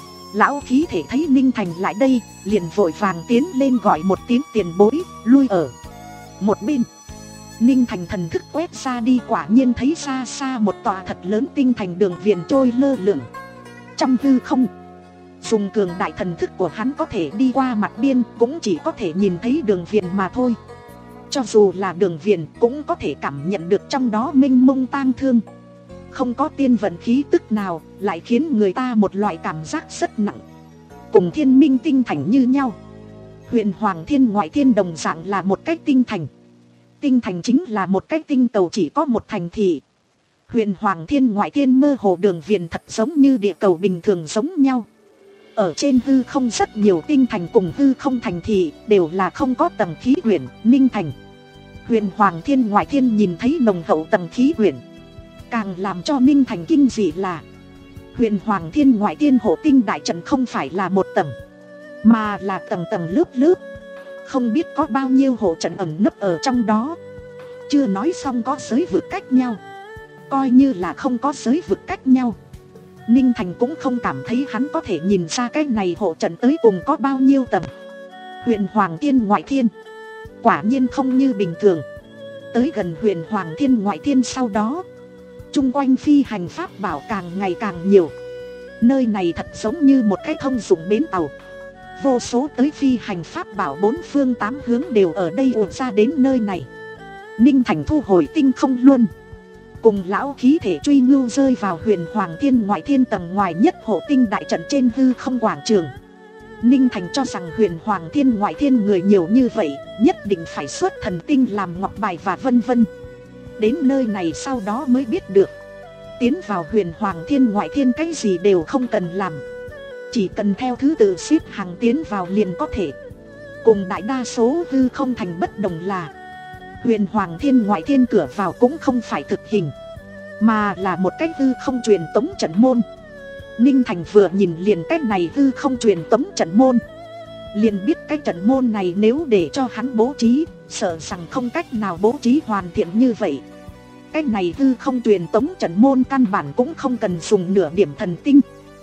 Lão khí thể thấy Ninh Thành lại đây, liền vội vàng tiến lên gọi một tiếng tiền bối, lui ở một bên. Ninh Thành thần thức quét ra đi, quả nhiên thấy xa xa một tòa thật lớn tinh thành đường viền trôi lơ lửng trong hư không. Dùng cường đại thần thức của hắn có thể đi qua mặt biên, cũng chỉ có thể nhìn thấy đường viền mà thôi. Cho dù là đường viền cũng có thể cảm nhận được trong đó mênh mông tang thương. Không có tiên vận khí tức nào, lại khiến người ta một loại cảm giác rất nặng. Cùng Thiên Minh Tinh thành như nhau, huyền Hoàng Thiên ngoại thiên đồng dạng là một cái tinh thành. Tinh thành chính là một cái tinh cầu chỉ có một thành thị. Huyền Hoàng Thiên ngoại thiên mơ hồ đường viền thật giống như địa cầu bình thường giống nhau. Ở trên hư không rất nhiều tinh thành cùng hư không thành thị đều là không có tầng khí quyển. Ninh Thành, huyền Hoàng Thiên ngoại thiên nhìn thấy nồng hậu tầng khí quyển. Càng làm cho Ninh Thành kinh dị là huyền Hoàng Thiên ngoại thiên hộ tinh đại trận không phải là một tầng, mà là tầng tầng lớp lớp. Không biết có bao nhiêu hộ trận ẩn nấp ở trong đó. Chưa nói xong có giới vực cách nhau, coi như là không có giới vực cách nhau, Ninh Thành cũng không cảm thấy hắn có thể nhìn ra cái này hộ trận tới cùng có bao nhiêu tầng. Huyền Hoàng Thiên ngoại thiên quả nhiên không như bình thường. Tới gần huyền Hoàng Thiên ngoại thiên sau đó, chung quanh phi hành pháp bảo càng ngày càng nhiều. Nơi này thật giống như một cái thông dụng bến tàu. Vô số tới phi hành pháp bảo bốn phương tám hướng đều ở đây ùa ra đến nơi này. Ninh Thành thu hồi tinh không luôn, cùng lão khí thể truy ngưu rơi vào huyền hoàng thiên ngoại thiên tầng ngoài nhất hộ tinh đại trận trên hư không quảng trường. Ninh Thành cho rằng huyền hoàng thiên ngoại thiên người nhiều như vậy, nhất định phải xuất thần tinh làm ngọc bài và vân vân. Đến nơi này sau đó mới biết được, tiến vào huyền hoàng thiên ngoại thiên cái gì đều không cần làm, chỉ cần theo thứ tự xếp hàng tiến vào liền có thể. Cùng đại đa số hư không thành bất đồng là, huyền hoàng thiên ngoại thiên cửa vào cũng không phải thực hình, mà là một cái hư không truyền tống trận môn. Ninh Thành vừa nhìn liền cái này hư không truyền tống trận môn, liền biết cái trận môn này nếu để cho hắn bố trí, sợ rằng không cách nào bố trí hoàn thiện như vậy. Cái này hư không truyền tống trận môn căn bản cũng không cần dùng nửa điểm thần tinh,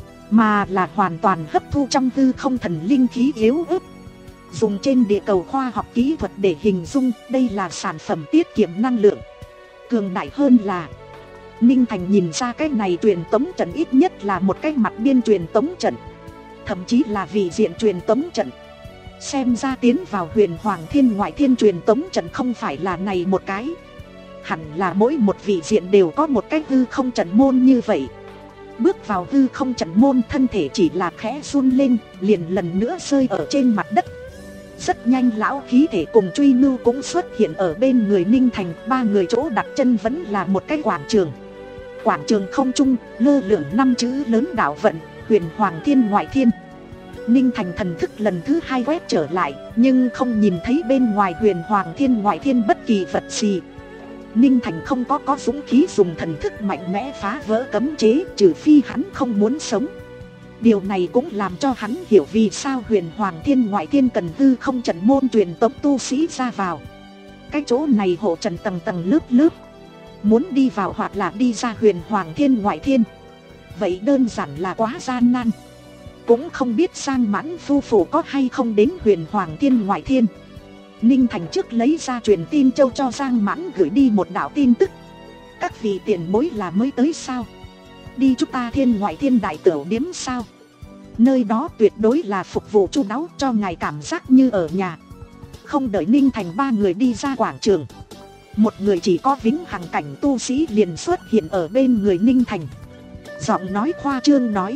mà là hoàn toàn hấp thu trong hư không thần linh khí yếu ớt. Dùng trên địa cầu khoa học kỹ thuật để hình dung, đây là sản phẩm tiết kiệm năng lượng. Cường đại hơn là, Ninh Thành nhìn ra cái này truyền tống trận ít nhất là một cái mặt biên truyền tống trận, thậm chí là vị diện truyền tống trận. Xem ra tiến vào huyền hoàng thiên ngoại thiên truyền tống trận không phải là này một cái, hẳn là mỗi một vị diện đều có một cái hư không trận môn như vậy. Bước vào hư không trận môn, thân thể chỉ là khẽ run lên, liền lần nữa rơi ở trên mặt đất. Rất nhanh lão khí thể cùng truy ngưu cũng xuất hiện ở bên người Ninh Thành. Ba người chỗ đặt chân vẫn là một cái quảng trường. Quảng trường không trung lơ lửng năm chữ lớn đạo vận, huyền hoàng thiên ngoại thiên. Ninh Thành thần thức lần thứ hai quét trở lại, nhưng không nhìn thấy bên ngoài huyền hoàng thiên ngoại thiên bất kỳ vật gì. Ninh Thành không có có dũng khí dùng thần thức mạnh mẽ phá vỡ cấm chế, trừ phi hắn không muốn sống. Điều này cũng làm cho hắn hiểu vì sao huyền hoàng thiên ngoại thiên cần hư không trận môn truyền tống tu sĩ ra vào. Cái chỗ này hộ trận tầng tầng lớp lớp, muốn đi vào hoặc là đi ra huyền hoàng thiên ngoại thiên, vậy đơn giản là quá gian nan. Cũng không biết Sang Mãn phu phụ có hay không đến huyền hoàng thiên ngoại thiên. Ninh Thành trước lấy ra truyền tin châu cho Giang Mãn gửi đi một đạo tin tức. Các vị tiền bối là mới tới sao? Đi chúng ta thiên ngoại thiên đại tửu điếm sao? Nơi đó tuyệt đối là phục vụ chu đáo, cho ngài cảm giác như ở nhà. Không đợi Ninh Thành ba người đi ra quảng trường, một người chỉ có vĩnh hằng cảnh tu sĩ liền xuất hiện ở bên người Ninh Thành. Giọng nói khoa trương nói,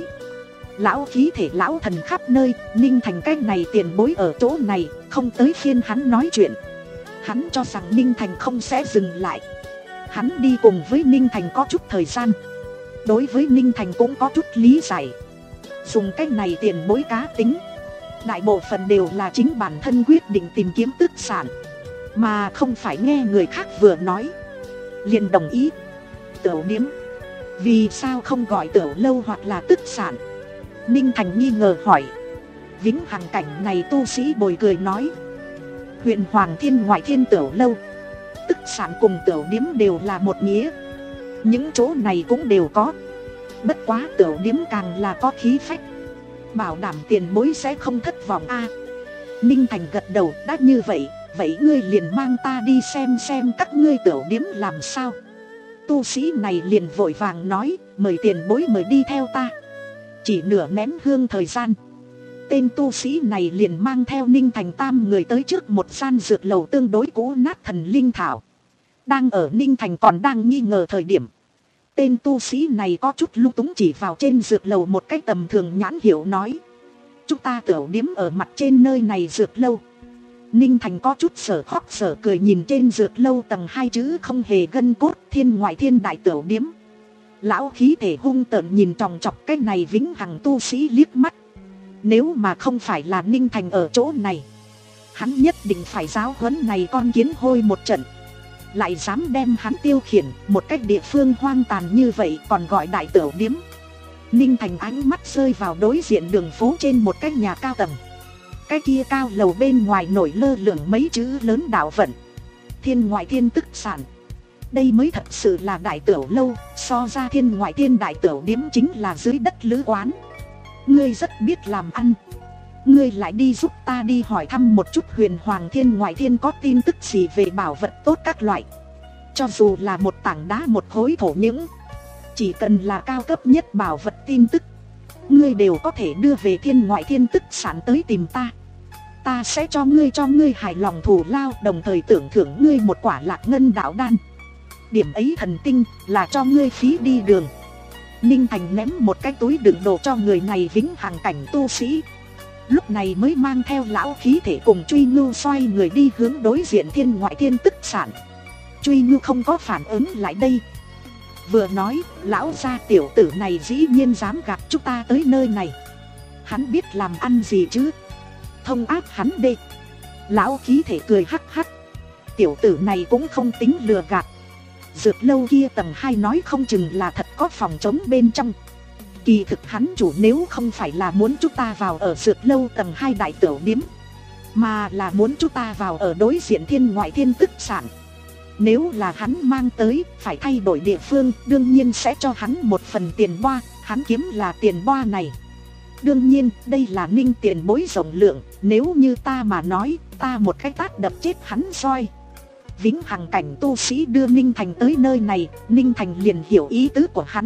lão khí thể lão thần khắp nơi, Ninh Thành cái này tiền bối ở chỗ này, không tới phiên hắn nói chuyện. Hắn cho rằng Ninh Thành không sẽ dừng lại. Hắn đi cùng với Ninh Thành có chút thời gian, đối với Ninh Thành cũng có chút lý giải. Dùng cái này tiền bối cá tính, đại bộ phận đều là chính bản thân quyết định tìm kiếm tức sản, mà không phải nghe người khác vừa nói liền đồng ý. Tửu điếm, vì sao không gọi tửu lâu hoặc là tức sản? Ninh Thành nghi ngờ hỏi. Vĩnh hằng cảnh này tu sĩ bồi cười nói, huyền hoàng thiên ngoại thiên tửu lâu, tức sản cùng tửu điếm đều là một nghĩa. Những chỗ này cũng đều có, bất quá tửu điếm càng là có khí phách, bảo đảm tiền bối sẽ không thất vọng a. À, Ninh Thành gật đầu, đã như vậy, vậy ngươi liền mang ta đi xem xem các ngươi tửu điếm làm sao. Tu sĩ này liền vội vàng nói, mời tiền bối mời đi theo ta. Chỉ nửa nén hương thời gian, tên tu sĩ này liền mang theo Ninh Thành tam người tới trước một gian dược lầu tương đối cũ nát thần linh thảo. Đang ở Ninh Thành còn đang nghi ngờ thời điểm, tên tu sĩ này có chút lung túng chỉ vào trên dược lầu một cái tầm thường nhãn hiệu nói, chúng ta tửu điếm ở mặt trên nơi này dược lâu. Ninh Thành có chút sở khóc sở cười nhìn trên dược lâu tầng hai chữ không hề gân cốt, thiên ngoại thiên đại tửu điếm. Lão khí thể hung tợn nhìn tròng trọc cái này vĩnh hằng tu sĩ liếc mắt. Nếu mà không phải là Ninh Thành ở chỗ này, hắn nhất định phải giáo huấn này con kiến hôi một trận. Lại dám đem hắn tiêu khiển một cách địa phương hoang tàn như vậy còn gọi đại tửu điếm. Ninh Thành ánh mắt rơi vào đối diện đường phố trên một cái nhà cao tầng. Cái kia cao lầu bên ngoài nổi lơ lửng mấy chữ lớn đạo vận, thiên ngoại thiên tức sản. Đây mới thật sự là đại tửu lâu, so ra thiên ngoại thiên đại tửu điếm chính là dưới đất lữ quán. Ngươi rất biết làm ăn, ngươi lại đi giúp ta đi hỏi thăm một chút huyền hoàng thiên ngoại thiên có tin tức gì về bảo vật tốt các loại. Cho dù là một tảng đá một khối thổ những, chỉ cần là cao cấp nhất bảo vật tin tức, ngươi đều có thể đưa về thiên ngoại thiên tức sản tới tìm ta. Ta sẽ cho ngươi cho ngươi hài lòng thù lao, đồng thời tưởng thưởng ngươi một quả lạc ngân đạo đan. điểm ấy thần tinh là cho ngươi phí đi đường. Ninh Thành ném một cái túi đựng đồ cho người này vĩnh hằng cảnh tu sĩ. Lúc này mới mang theo lão khí thể cùng Truy Ngưu xoay người đi hướng đối diện thiên ngoại thiên tức sản. Truy Ngưu không có phản ứng lại đây. Vừa nói, lão gia tiểu tử này dĩ nhiên dám gặp chúng ta tới nơi này. Hắn biết làm ăn gì chứ? Thông áp hắn đi. Lão khí thể cười hắc hắc. Tiểu tử này cũng không tính lừa gạt. Dược lâu kia tầng hai nói không chừng là thật có phòng trống bên trong. Kỳ thực hắn chủ nếu không phải là muốn chúng ta vào ở dược lâu tầng hai đại tiểu điếm, mà là muốn chúng ta vào ở đối diện thiên ngoại thiên tức sản. Nếu là hắn mang tới, phải thay đổi địa phương, đương nhiên sẽ cho hắn một phần tiền boa, hắn kiếm là tiền boa này. Đương nhiên, đây là Ninh tiền bối rộng lượng, nếu như ta mà nói, ta một cái tát đập chết hắn roi. Vĩnh hằng cảnh tu sĩ đưa Ninh Thành tới nơi này, Ninh Thành liền hiểu ý tứ của hắn.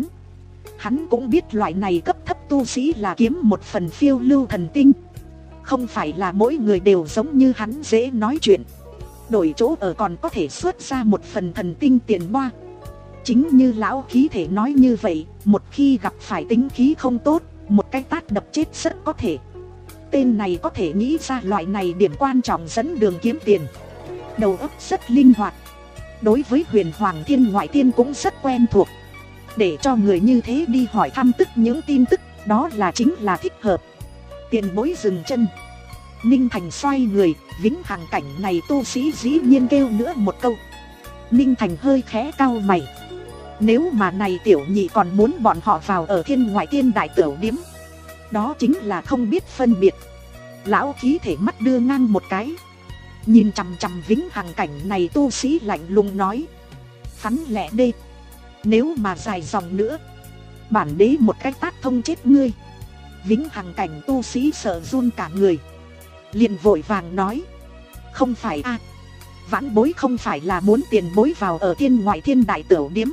Hắn cũng biết loại này cấp thấp tu sĩ là kiếm một phần phiêu lưu thần tinh. Không phải là mỗi người đều giống như hắn dễ nói chuyện. Đổi chỗ ở còn có thể xuất ra một phần thần tinh tiền boa. Chính như lão khí thể nói như vậy, một khi gặp phải tính khí không tốt, một cái tát đập chết rất có thể. Tên này có thể nghĩ ra loại này điểm quan trọng dẫn đường kiếm tiền. Đầu óc rất linh hoạt. Đối với huyền hoàng thiên ngoại thiên cũng rất quen thuộc. Để cho người như thế đi hỏi thăm tức những tin tức, đó là chính là thích hợp. Tiền bối dừng chân. Ninh Thành xoay người, vĩnh hằng cảnh này tu sĩ dĩ nhiên kêu nữa một câu. Ninh Thành hơi khẽ cau mày. Nếu mà này tiểu nhị còn muốn bọn họ vào ở thiên ngoại thiên đại tiểu điếm, đó chính là không biết phân biệt. Lão khí thể mắt đưa ngang một cái, nhìn chằm chằm vĩnh hằng cảnh này tu sĩ lạnh lùng nói. Phắn lẹ đê. Nếu mà dài dòng nữa, bản đế một cái tát thông chết ngươi. Vĩnh hằng cảnh tu sĩ sợ run cả người, liền vội vàng nói. Không phải a, à, vãn bối không phải là muốn tiền bối vào ở thiên ngoại thiên đại tiểu điếm,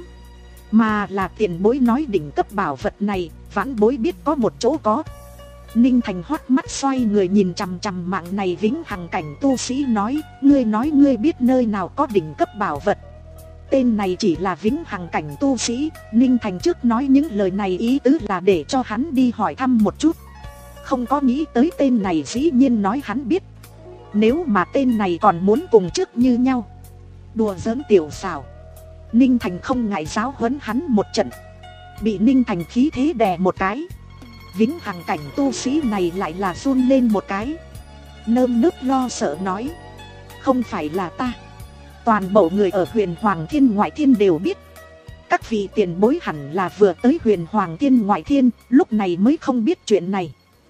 mà là tiền bối nói đỉnh cấp bảo vật này, vãn bối biết có một chỗ có. Ninh Thành hoắt mắt xoay người nhìn chằm chằm mạng này vĩnh hằng cảnh tu sĩ nói. Ngươi nói ngươi biết nơi nào có đỉnh cấp bảo vật? Tên này chỉ là vĩnh hằng cảnh tu sĩ. Ninh Thành trước nói những lời này ý tứ là để cho hắn đi hỏi thăm một chút. Không có nghĩ tới tên này dĩ nhiên nói hắn biết. Nếu mà tên này còn muốn cùng trước như nhau, đùa giỡn tiểu xảo, Ninh Thành không ngại giáo huấn hắn một trận. Bị Ninh Thành khí thế đè một cái, vĩnh hằng cảnh tu sĩ này lại là run lên một cái, nơm nớp lo sợ nói. Không phải là ta. Toàn bộ người ở huyền hoàng thiên ngoại thiên đều biết. Các vị tiền bối hẳn là vừa tới huyền hoàng thiên ngoại thiên, lúc này mới không biết chuyện này.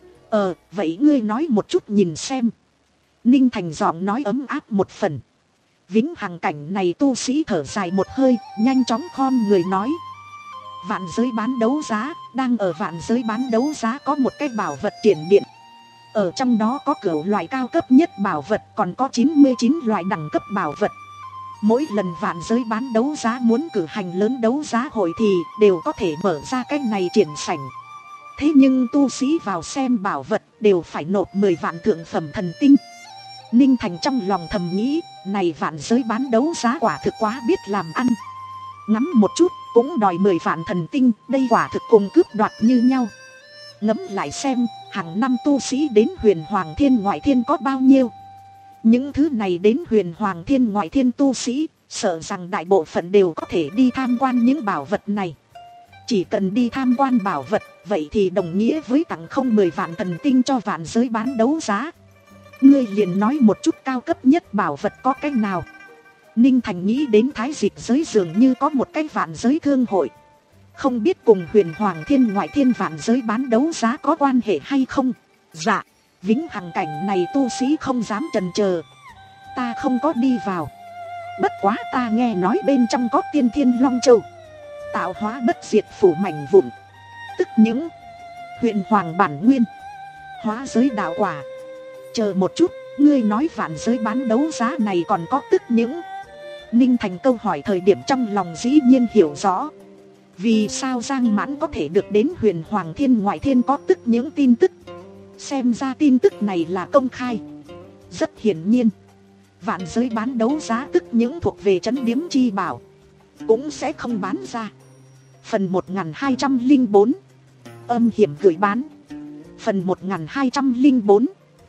Ờ, vậy ngươi nói một chút nhìn xem. Ninh Thành giọng nói ấm áp một phần. Vĩnh hằng cảnh này tu sĩ thở dài một hơi, nhanh chóng khom người nói. Vạn giới bán đấu giá, đang ở vạn giới bán đấu giá có một cái bảo vật triển điện. Ở trong đó có cửu loại cao cấp nhất bảo vật, còn có chín mươi chín loại đẳng cấp bảo vật. Mỗi lần vạn giới bán đấu giá muốn cử hành lớn đấu giá hội thì đều có thể mở ra cái này triển sảnh. Thế nhưng tu sĩ vào xem bảo vật đều phải nộp mười vạn thượng phẩm thần tinh. Ninh Thành trong lòng thầm nghĩ, này vạn giới bán đấu giá quả thực quá biết làm ăn. Ngắm một chút cũng đòi mười vạn thần tinh, đây quả thực cùng cướp đoạt như nhau. Ngẫm lại xem, hàng năm tu sĩ đến huyền hoàng thiên ngoại thiên có bao nhiêu. Những thứ này đến huyền hoàng thiên ngoại thiên tu sĩ, sợ rằng đại bộ phận đều có thể đi tham quan những bảo vật này. Chỉ cần đi tham quan bảo vật, vậy thì đồng nghĩa với tặng không mười vạn thần tinh cho vạn giới bán đấu giá. Ngươi liền nói một chút cao cấp nhất bảo vật có cái nào. Ninh Thành nghĩ đến thái dịch giới dường như có một cái vạn giới thương hội. Không biết cùng huyền hoàng thiên ngoại thiên vạn giới bán đấu giá có quan hệ hay không. Dạ, vĩnh hằng cảnh này tu sĩ không dám chần chờ. Ta không có đi vào. Bất quá ta nghe nói bên trong có tiên thiên long châu, tạo hóa bất diệt phủ mảnh vụn, tức những huyền hoàng bản nguyên, hóa giới đạo quả. Chờ một chút, ngươi nói vạn giới bán đấu giá này còn có tức những. Ninh Thành câu hỏi thời điểm trong lòng dĩ nhiên hiểu rõ. Vì sao Giang Mãn có thể được đến huyền hoàng thiên ngoại thiên có tức những tin tức. Xem ra tin tức này là công khai. Rất hiển nhiên, vạn giới bán đấu giá tức những thuộc về trấn điếm chi bảo. cũng sẽ không bán ra. Phần một nghìn hai trăm lẻ bốn. Âm hiểm gửi bán. Phần một nghìn hai trăm lẻ bốn.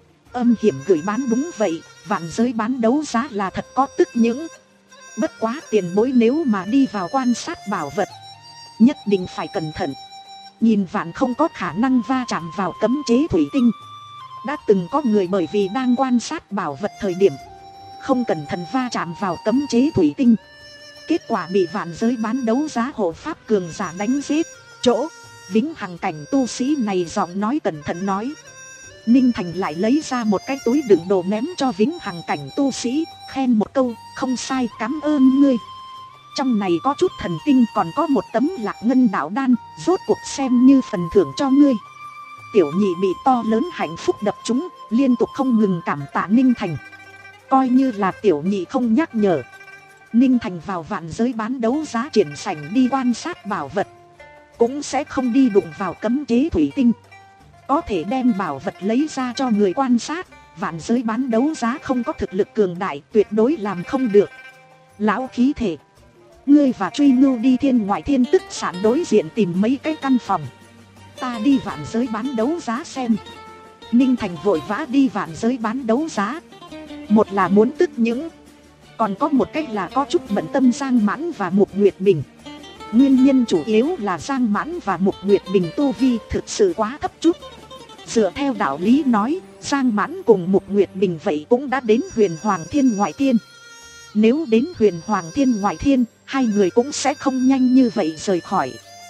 Âm hiểm gửi bán. Đúng vậy, vạn giới bán đấu giá là thật có tức những. Bất quá tiền bối nếu mà đi vào quan sát bảo vật, nhất định phải cẩn thận. Nhìn vạn không có khả năng va chạm vào cấm chế thủy tinh. Đã từng có người bởi vì đang quan sát bảo vật thời điểm không cẩn thận va chạm vào cấm chế thủy tinh, kết quả bị vạn giới bán đấu giá hộ pháp cường giả đánh giết. Chỗ vĩnh hằng cảnh tu sĩ này giọng nói cẩn thận nói. Ninh Thành lại lấy ra một cái túi đựng đồ ném cho vĩnh hằng cảnh tu sĩ, khen một câu, không sai, cảm ơn ngươi. Trong này có chút thần tinh, còn có một tấm lạc ngân đạo đan, rốt cuộc xem như phần thưởng cho ngươi. Tiểu nhị bị to lớn hạnh phúc đập trúng, liên tục không ngừng cảm tạ Ninh Thành. Coi như là tiểu nhị không nhắc nhở, Ninh Thành vào vạn giới bán đấu giá triển sảnh đi quan sát bảo vật, cũng sẽ không đi đụng vào cấm chế thủy tinh. Có thể đem bảo vật lấy ra cho người quan sát, vạn giới bán đấu giá không có thực lực cường đại tuyệt đối làm không được. Lão khí thể, ngươi và Truy Ngưu đi thiên ngoại thiên tức sản đối diện tìm mấy cái căn phòng, ta đi vạn giới bán đấu giá xem. Ninh Thành vội vã đi vạn giới bán đấu giá. Một là muốn tức những, còn có một cách là có chút bận tâm Giang Mãn và Mục Nguyệt Bình. Nguyên nhân chủ yếu là Giang Mãn và Mục Nguyệt Bình tu vi thực sự quá thấp chút. Dựa theo đạo lý nói, Giang Mãn cùng Mục Nguyệt Bình vậy cũng đã đến Huyền Hoàng Thiên ngoại thiên. Nếu đến Huyền Hoàng Thiên ngoại thiên, hai người cũng sẽ không nhanh như vậy rời khỏi.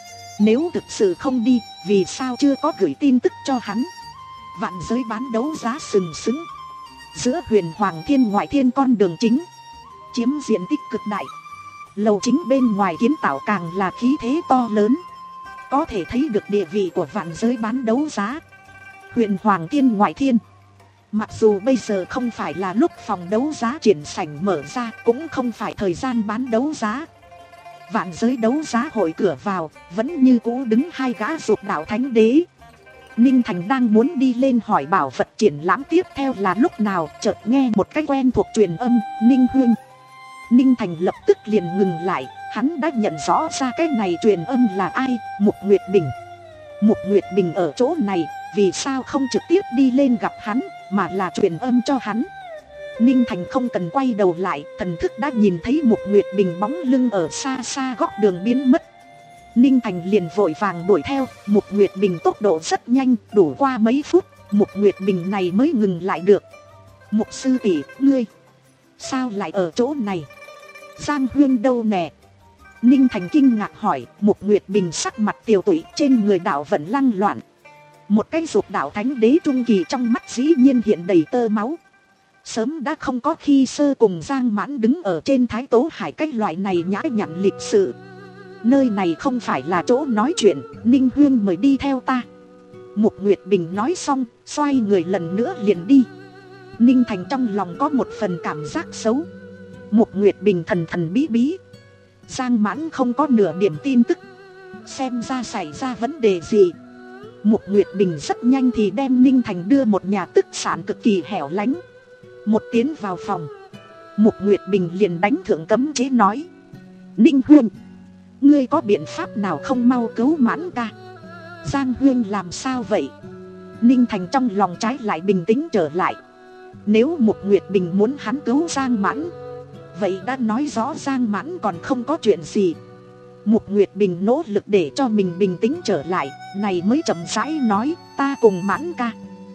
Nếu thực sự không đi, vì sao chưa có gửi tin tức cho hắn? Vạn giới bán đấu giá sừng sững giữa Huyền Hoàng Thiên ngoại thiên con đường chính, chiếm diện tích cực đại. Lầu chính bên ngoài kiến tạo càng là khí thế to lớn, có thể thấy được địa vị của vạn giới bán đấu giá. Huyền Hoàng Thiên ngoại thiên, mặc dù bây giờ không phải là lúc phòng đấu giá triển sảnh mở ra, cũng không phải thời gian bán đấu giá. Vạn giới đấu giá hội cửa vào vẫn như cũ đứng hai gã dục đạo thánh đế. Ninh Thành đang muốn đi lên hỏi bảo vật triển lãm tiếp theo là lúc nào, chợt nghe một cái quen thuộc truyền âm, Ninh Huyên. Ninh Thành lập tức liền ngừng lại, hắn đã nhận rõ ra cái này truyền âm là ai, Mục Nguyệt Bình. Mục Nguyệt Bình ở chỗ này, vì sao không trực tiếp đi lên gặp hắn, mà là truyền âm cho hắn. Ninh Thành không cần quay đầu lại, thần thức đã nhìn thấy Mục Nguyệt Bình bóng lưng ở xa xa góc đường biến mất. Ninh Thành liền vội vàng đuổi theo. Mục Nguyệt Bình tốc độ rất nhanh, đủ qua mấy phút, Mục Nguyệt Bình này mới ngừng lại được. Mục sư tỷ, ngươi sao lại ở chỗ này? Giang Huyên đâu nè? Ninh Thành kinh ngạc hỏi. Mục Nguyệt Bình sắc mặt tiều tụy, trên người đạo vận lăng loạn. Một cái dục đạo thánh đế trung kỳ trong mắt dĩ nhiên hiện đầy tơ máu. Sớm đã không có khi sơ cùng Giang Mãn đứng ở trên Thái Tố Hải cái loại này nhã nhặn lịch sự. Nơi này không phải là chỗ nói chuyện, Ninh Huyên mời đi theo ta. Mục Nguyệt Bình nói xong, xoay người lần nữa liền đi. Ninh Thành trong lòng có một phần cảm giác xấu. Mục Nguyệt Bình thần thần bí bí, Giang Mãn không có nửa điểm tin tức, xem ra xảy ra vấn đề gì. Mục Nguyệt Bình rất nhanh thì đem Ninh Thành đưa một nhà tức sản cực kỳ hẻo lánh. Một tiến vào phòng, Mục Nguyệt Bình liền đánh thượng cấm chế nói: Ninh Huyên, ngươi có biện pháp nào không mau cứu Mãn ca? Giang Huyên làm sao vậy? Ninh Thành trong lòng trái lại bình tĩnh trở lại. Nếu Mục Nguyệt Bình muốn hắn cứu Giang Mãn, vậy đã nói rõ Giang Mãn còn không có chuyện gì. Mục Nguyệt Bình nỗ lực để cho mình bình tĩnh trở lại, này mới chậm rãi nói: ta cùng Mãn ca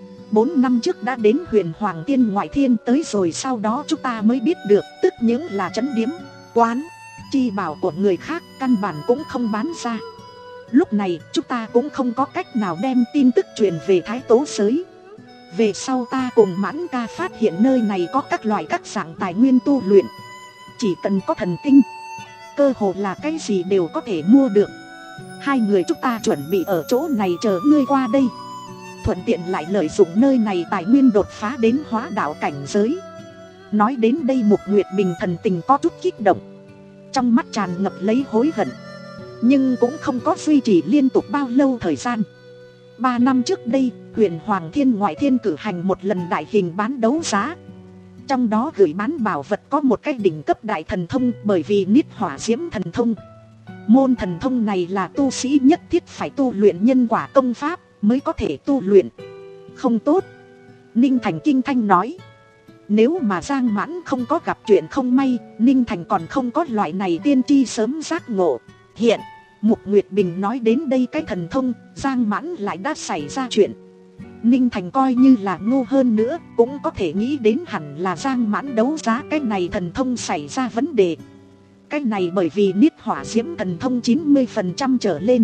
bốn năm trước đã đến Huyền Hoàng Thiên ngoại thiên tới rồi, sau đó chúng ta mới biết được, tức những là trấn điếm, quán, chi bảo của người khác, căn bản cũng không bán ra. Lúc này chúng ta cũng không có cách nào đem tin tức truyền về Thái Tố Giới. Về sau ta cùng Mãn ca phát hiện nơi này có các loại các dạng tài nguyên tu luyện, chỉ cần có thần tinh, cơ hồ là cái gì đều có thể mua được. Hai người chúng ta chuẩn bị ở chỗ này chờ ngươi qua đây, thuận tiện lại lợi dụng nơi này tài nguyên đột phá đến hóa đạo cảnh giới. Nói đến đây Mục Nguyệt Bình thần tình có chút kích động, trong mắt tràn ngập lấy hối hận, nhưng cũng không có duy trì liên tục bao lâu thời gian. Ba năm trước đây, Huyền Hoàng Thiên ngoại thiên cử hành một lần đại hình bán đấu giá. trong đó gửi bán bảo vật có một cái đỉnh cấp đại thần thông, bởi vì niết hỏa diễm thần thông. Môn thần thông này là tu sĩ nhất thiết phải tu luyện nhân quả công pháp mới có thể tu luyện. Không tốt. Ninh Thành kinh thanh nói. Nếu mà Giang Mãn không có gặp chuyện không may, Ninh Thành còn không có loại này tiên tri sớm giác ngộ. Hiện Mục Nguyệt Bình nói đến đây cái thần thông, Giang Mãn lại đã xảy ra chuyện. Ninh Thành coi như là ngu hơn nữa cũng có thể nghĩ đến hẳn là Giang Mãn đấu giá cái này thần thông xảy ra vấn đề. Cái này bởi vì niết hỏa diễm thần thông chín mươi phần trăm trở lên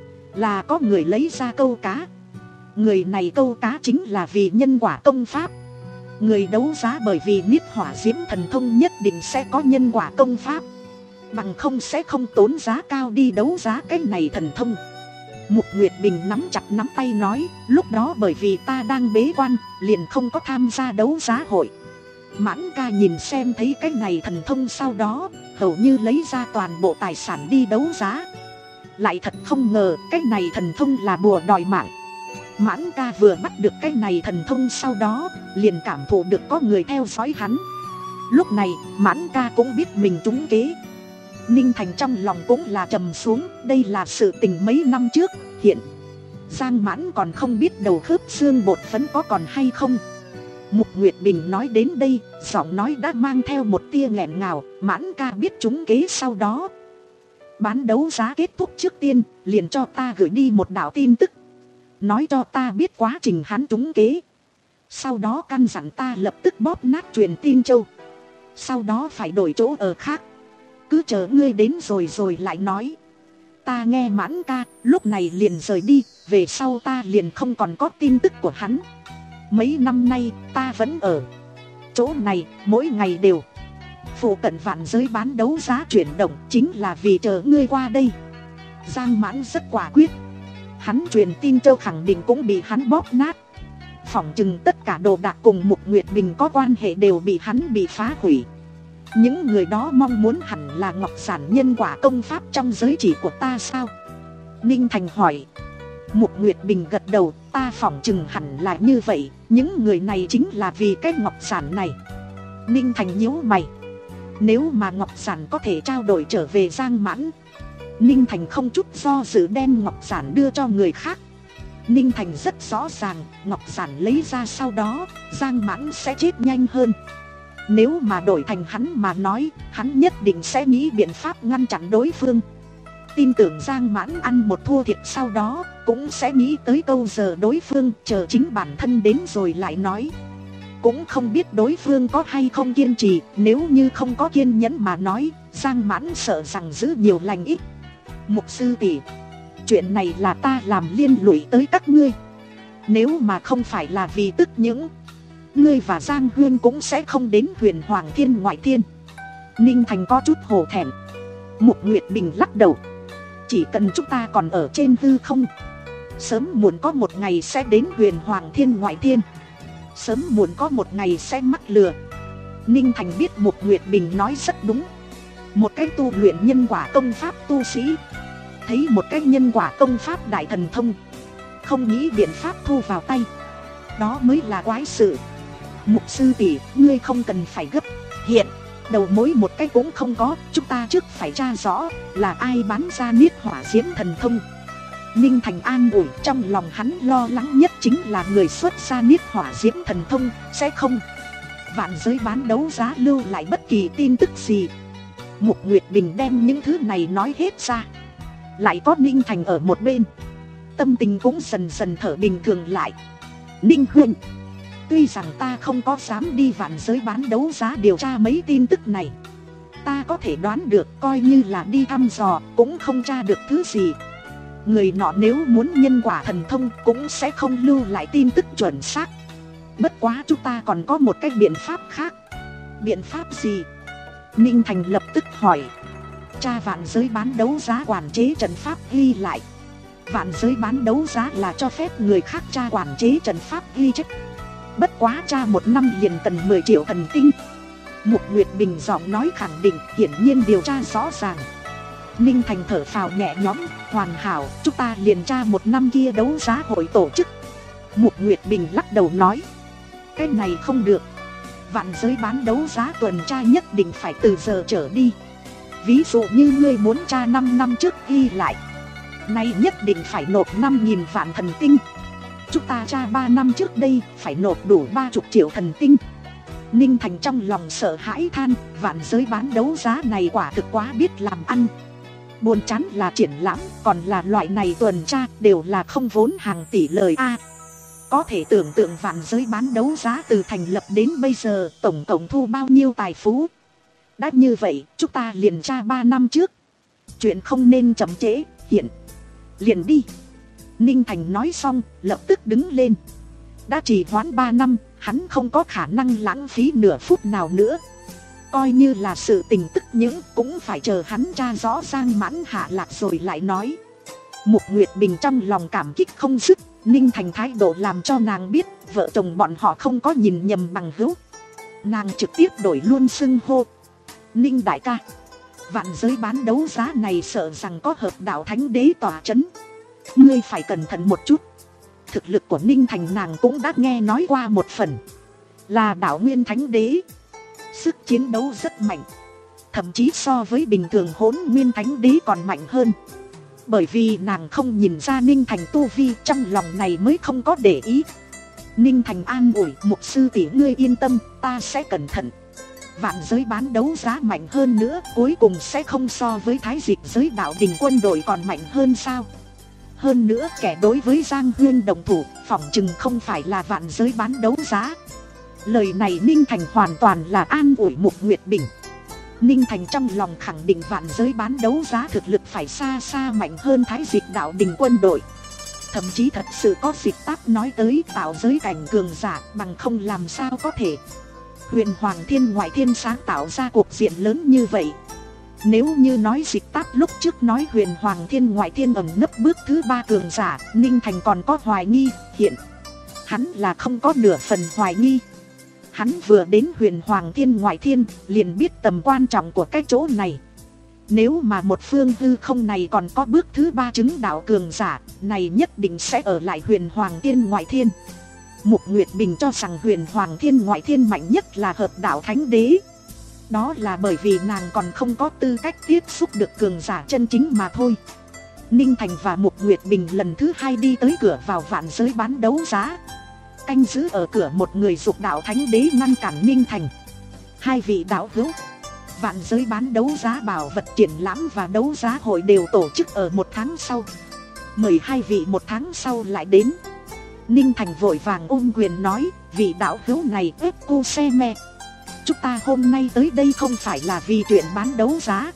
là có người lấy ra câu cá. Người này câu cá chính là vì nhân quả công pháp. Người đấu giá bởi vì niết hỏa diễm thần thông nhất định sẽ có nhân quả công pháp, bằng không sẽ không tốn giá cao đi đấu giá cái này thần thông. Mục Nguyệt Bình nắm chặt nắm tay nói, lúc đó bởi vì ta đang bế quan, liền không có tham gia đấu giá hội. Mãn ca nhìn xem thấy cái này thần thông sau đó, hầu như lấy ra toàn bộ tài sản đi đấu giá. Lại thật không ngờ cái này thần thông là bùa đòi mạng. Mãn ca vừa bắt được cái này thần thông sau đó, liền cảm thụ được có người theo dõi hắn. Lúc này, Mãn ca cũng biết mình trúng kế. Ninh Thành trong lòng cũng là trầm xuống, đây là sự tình mấy năm trước, hiện Giang Mãn còn không biết đầu khớp xương bột phấn có còn hay không. Mục Nguyệt Bình nói đến đây, giọng nói đã mang theo một tia nghẹn ngào. Mãn ca biết trúng kế sau đó, bán đấu giá kết thúc trước tiên, liền cho ta gửi đi một đạo tin tức, nói cho ta biết quá trình hắn trúng kế. Sau đó căn dặn ta lập tức bóp nát truyền tin châu, sau đó phải đổi chỗ ở khác, cứ chờ ngươi đến rồi rồi lại nói. Ta nghe Mãn ca lúc này liền rời đi, về sau ta liền không còn có tin tức của hắn. Mấy năm nay ta vẫn ở chỗ này, mỗi ngày đều phụ cận vạn giới bán đấu giá chuyển động, chính là vì chờ ngươi qua đây. Giang Mãn rất quả quyết, hắn truyền tin châu khẳng định cũng bị hắn bóp nát. Phỏng chừng tất cả đồ đạc cùng Mục Nguyệt Bình có quan hệ đều bị hắn bị phá hủy. Những người đó mong muốn hẳn là ngọc sản nhân quả công pháp trong giới chỉ của ta sao? Ninh Thành hỏi. Mục Nguyệt Bình gật đầu, ta phỏng chừng hẳn là như vậy, những người này chính là vì cái ngọc sản này. Ninh Thành nhíu mày. Nếu mà ngọc sản có thể trao đổi trở về Giang Mãn, Ninh Thành không chút do dự đem ngọc sản đưa cho người khác. Ninh Thành rất rõ ràng, ngọc sản lấy ra sau đó, Giang Mãn sẽ chết nhanh hơn. Nếu mà đổi thành hắn mà nói, hắn nhất định sẽ nghĩ biện pháp ngăn chặn đối phương. Tin tưởng Giang Mãn ăn một thua thiệt sau đó, cũng sẽ nghĩ tới câu giờ đối phương chờ chính bản thân đến rồi lại nói. Cũng không biết đối phương có hay không kiên trì, nếu như không có kiên nhẫn mà nói, Giang Mãn sợ rằng giữ nhiều lành ít. Mục sư tỷ, chuyện này là ta làm liên lụy tới các ngươi. Nếu mà không phải là vì tức những, ngươi và Giang Huyên cũng sẽ không đến Huyền Hoàng Thiên Ngoại Thiên. Ninh Thành có chút hổ thẹn. Mục Nguyệt Bình lắc đầu. Chỉ cần chúng ta còn ở trên hư không, sớm muộn có một ngày sẽ đến Huyền Hoàng Thiên Ngoại Thiên, sớm muộn có một ngày sẽ mắc lừa. Ninh Thành biết Mục Nguyệt Bình nói rất đúng. Một cái tu luyện nhân quả công pháp tu sĩ, thấy một cái nhân quả công pháp đại thần thông, không nghĩ biện pháp thu vào tay, đó mới là quái sự. Mục sư tỷ, ngươi không cần phải gấp. Hiện đầu mối một cái cũng không có, chúng ta trước phải tra rõ là ai bán ra niết hỏa diễm thần thông. Ninh Thành an ủi, trong lòng hắn lo lắng nhất chính là người xuất ra niết hỏa diễm thần thông sẽ không vạn giới bán đấu giá lưu lại bất kỳ tin tức gì. Mục Nguyệt Bình đem những thứ này nói hết ra, lại có Ninh Thành ở một bên, tâm tình cũng dần dần thở bình thường lại. Ninh Huynh, tuy rằng ta không có dám đi vạn giới bán đấu giá điều tra mấy tin tức này, ta có thể đoán được coi như là đi thăm dò cũng không tra được thứ gì. Người nọ nếu muốn nhân quả thần thông cũng sẽ không lưu lại tin tức chuẩn xác. Bất quá chúng ta còn có một cái biện pháp khác. Biện pháp gì? Ninh Thành lập tức hỏi. Tra vạn giới bán đấu giá quản chế trận pháp ghi lại. Vạn giới bán đấu giá là cho phép người khác tra quản chế trận pháp ghi chép. Bất quá tra một năm liền cần mười triệu thần tinh. Mục Nguyệt Bình giọng nói khẳng định, hiển nhiên điều tra rõ ràng. Ninh Thành thở phào nhẹ nhõm, hoàn hảo, chúng ta liền tra một năm kia đấu giá hội tổ chức. Mục Nguyệt Bình lắc đầu nói, cái này không được. Vạn giới bán đấu giá tuần tra nhất định phải từ giờ trở đi. Ví dụ như ngươi muốn tra năm năm trước ghi lại, nay nhất định phải nộp năm nghìn vạn thần tinh. Chúng ta tra ba năm trước đây phải nộp đủ ba mươi triệu thần tinh. Ninh Thành trong lòng sợ hãi than, vạn giới bán đấu giá này quả thực quá biết làm ăn. Buồn chán là triển lãm, còn là loại này tuần tra, đều là không vốn hàng tỷ lời a. Có thể tưởng tượng vạn giới bán đấu giá từ thành lập đến bây giờ tổng cộng thu bao nhiêu tài phú. Đã như vậy, chúng ta liền tra ba năm trước. Chuyện không nên chậm trễ, hiện liền đi. Ninh Thành nói xong, lập tức đứng lên. Đã trì hoãn ba năm, hắn không có khả năng lãng phí nửa phút nào nữa. Coi như là sự tình tức những, cũng phải chờ hắn tra rõ Giang Mãn hạ lạc rồi lại nói. Mục Nguyệt Bình trong lòng cảm kích không dứt. Ninh Thành thái độ làm cho nàng biết vợ chồng bọn họ không có nhìn nhầm bằng hữu. Nàng trực tiếp đổi luôn xưng hô. Ninh đại ca, vạn giới bán đấu giá này sợ rằng có hợp đạo thánh đế tòa chấn, ngươi phải cẩn thận một chút. Thực lực của Ninh Thành nàng cũng đã nghe nói qua một phần, là đạo nguyên thánh đế, sức chiến đấu rất mạnh, thậm chí so với bình thường hỗn nguyên thánh đế còn mạnh hơn. Bởi vì nàng không nhìn ra Ninh Thành tu vi, trong lòng này mới không có để ý. Ninh Thành an ủi, mục sư tỷ ngươi yên tâm, ta sẽ cẩn thận. Vạn giới bán đấu giá mạnh hơn nữa, cuối cùng sẽ không so với thái dịch giới đạo đình quân đội còn mạnh hơn sao? Hơn nữa kẻ đối với Giang Huyên đồng thủ, phỏng chừng không phải là vạn giới bán đấu giá. Lời này Ninh Thành hoàn toàn là an ủi Mục Nguyệt Bình. Ninh Thành trong lòng khẳng định vạn giới bán đấu giá thực lực phải xa xa mạnh hơn thái dịch đạo đình quân đội. Thậm chí thật sự có dịch táp nói tới tạo giới cảnh cường giả, bằng không làm sao có thể. Huyền Hoàng Thiên Ngoại Thiên sáng tạo ra cuộc diện lớn như vậy. Nếu như nói dịch táp lúc trước nói Huyền Hoàng Thiên Ngoại Thiên ẩn nấp bước thứ ba cường giả, Ninh Thành còn có hoài nghi, hiện hắn là không có nửa phần hoài nghi. Hắn vừa đến Huyền Hoàng Thiên Ngoại Thiên, liền biết tầm quan trọng của cái chỗ này. Nếu mà một phương hư không này còn có bước thứ ba chứng đạo cường giả, này nhất định sẽ ở lại Huyền Hoàng Thiên Ngoại Thiên. Mục Nguyệt Bình cho rằng Huyền Hoàng Thiên Ngoại Thiên mạnh nhất là hợp đạo thánh đế. Đó là bởi vì nàng còn không có tư cách tiếp xúc được cường giả chân chính mà thôi. Ninh Thành và Mục Nguyệt Bình lần thứ hai đi tới cửa vào vạn giới bán đấu giá. Canh giữ ở cửa một người dục đạo thánh đế ngăn cản Ninh Thành. Hai vị đạo hữu, vạn giới bán đấu giá bảo vật triển lãm và đấu giá hội đều tổ chức ở một tháng sau, mời hai vị một tháng sau lại đến. Ninh Thành vội vàng ôm quyền nói, vị đạo hữu này ép cô xe me. Chúng ta hôm nay tới đây không phải là vì chuyện bán đấu giá,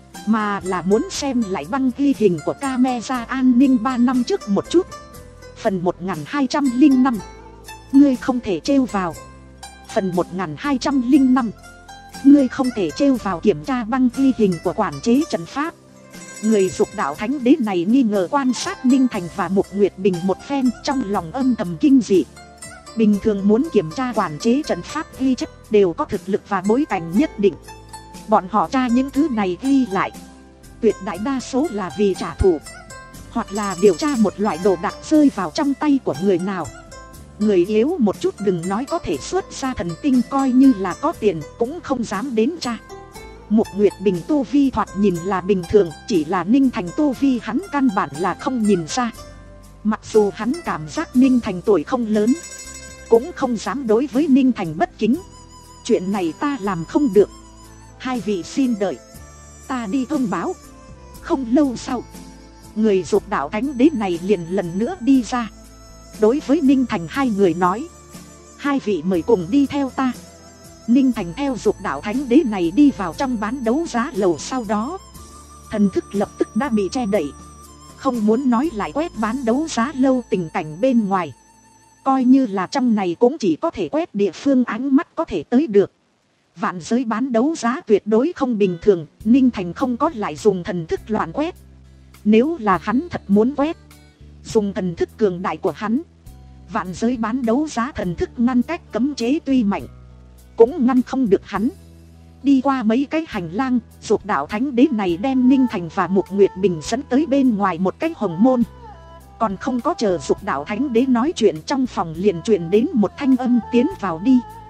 mà là muốn xem lại băng ghi hình của camera an ninh ba năm trước một chút. Phần một nghìn hai trăm lẻ năm, ngươi không thể trêu vào. Phần một nghìn hai trăm lẻ năm, ngươi không thể trêu vào kiểm tra băng ghi hình của quản chế trận pháp. Người dục đạo thánh đế này nghi ngờ quan sát Ninh Thành và Mục Nguyệt Bình một phen, trong lòng âm thầm kinh dị. Bình thường muốn kiểm tra quản chế trận pháp ghi chép đều có thực lực và bối cảnh nhất định. Bọn họ tra những thứ này ghi lại, tuyệt đại đa số là vì trả thù, hoặc là điều tra một loại đồ đạc rơi vào trong tay của người nào. Người yếu một chút đừng nói có thể xuất ra thần tinh, coi như là có tiền cũng không dám đến tra. Mục Nguyệt Bình tu vi thoạt nhìn là bình thường, chỉ là Ninh Thành tu vi hắn căn bản là không nhìn ra. Mặc dù hắn cảm giác Ninh Thành tuổi không lớn, cũng không dám đối với Ninh Thành bất kính. Chuyện này ta làm không được, hai vị xin đợi, ta đi thông báo. Không lâu sau, người dục đạo thánh đế này liền lần nữa đi ra, đối với Ninh Thành hai người nói, hai vị mời cùng đi theo ta. Ninh Thành theo dục đạo thánh đế này đi vào trong bán đấu giá lầu, sau đó thần thức lập tức đã bị che đậy, không muốn nói lại quét bán đấu giá lâu tình cảnh bên ngoài. Coi như là trong này cũng chỉ có thể quét địa phương ánh mắt có thể tới được. Vạn giới bán đấu giá tuyệt đối không bình thường, Ninh Thành không có lại dùng thần thức loạn quét. Nếu là hắn thật muốn quét, dùng thần thức cường đại của hắn, vạn giới bán đấu giá thần thức ngăn cách cấm chế tuy mạnh, cũng ngăn không được hắn. Đi qua mấy cái hành lang, dục đạo thánh đế này đem Ninh Thành và Mục Nguyệt Bình dẫn tới bên ngoài một cái hồng môn. Còn không có chờ dục đạo thánh đế nói chuyện, trong phòng liền truyền đến một thanh âm, tiến vào đi.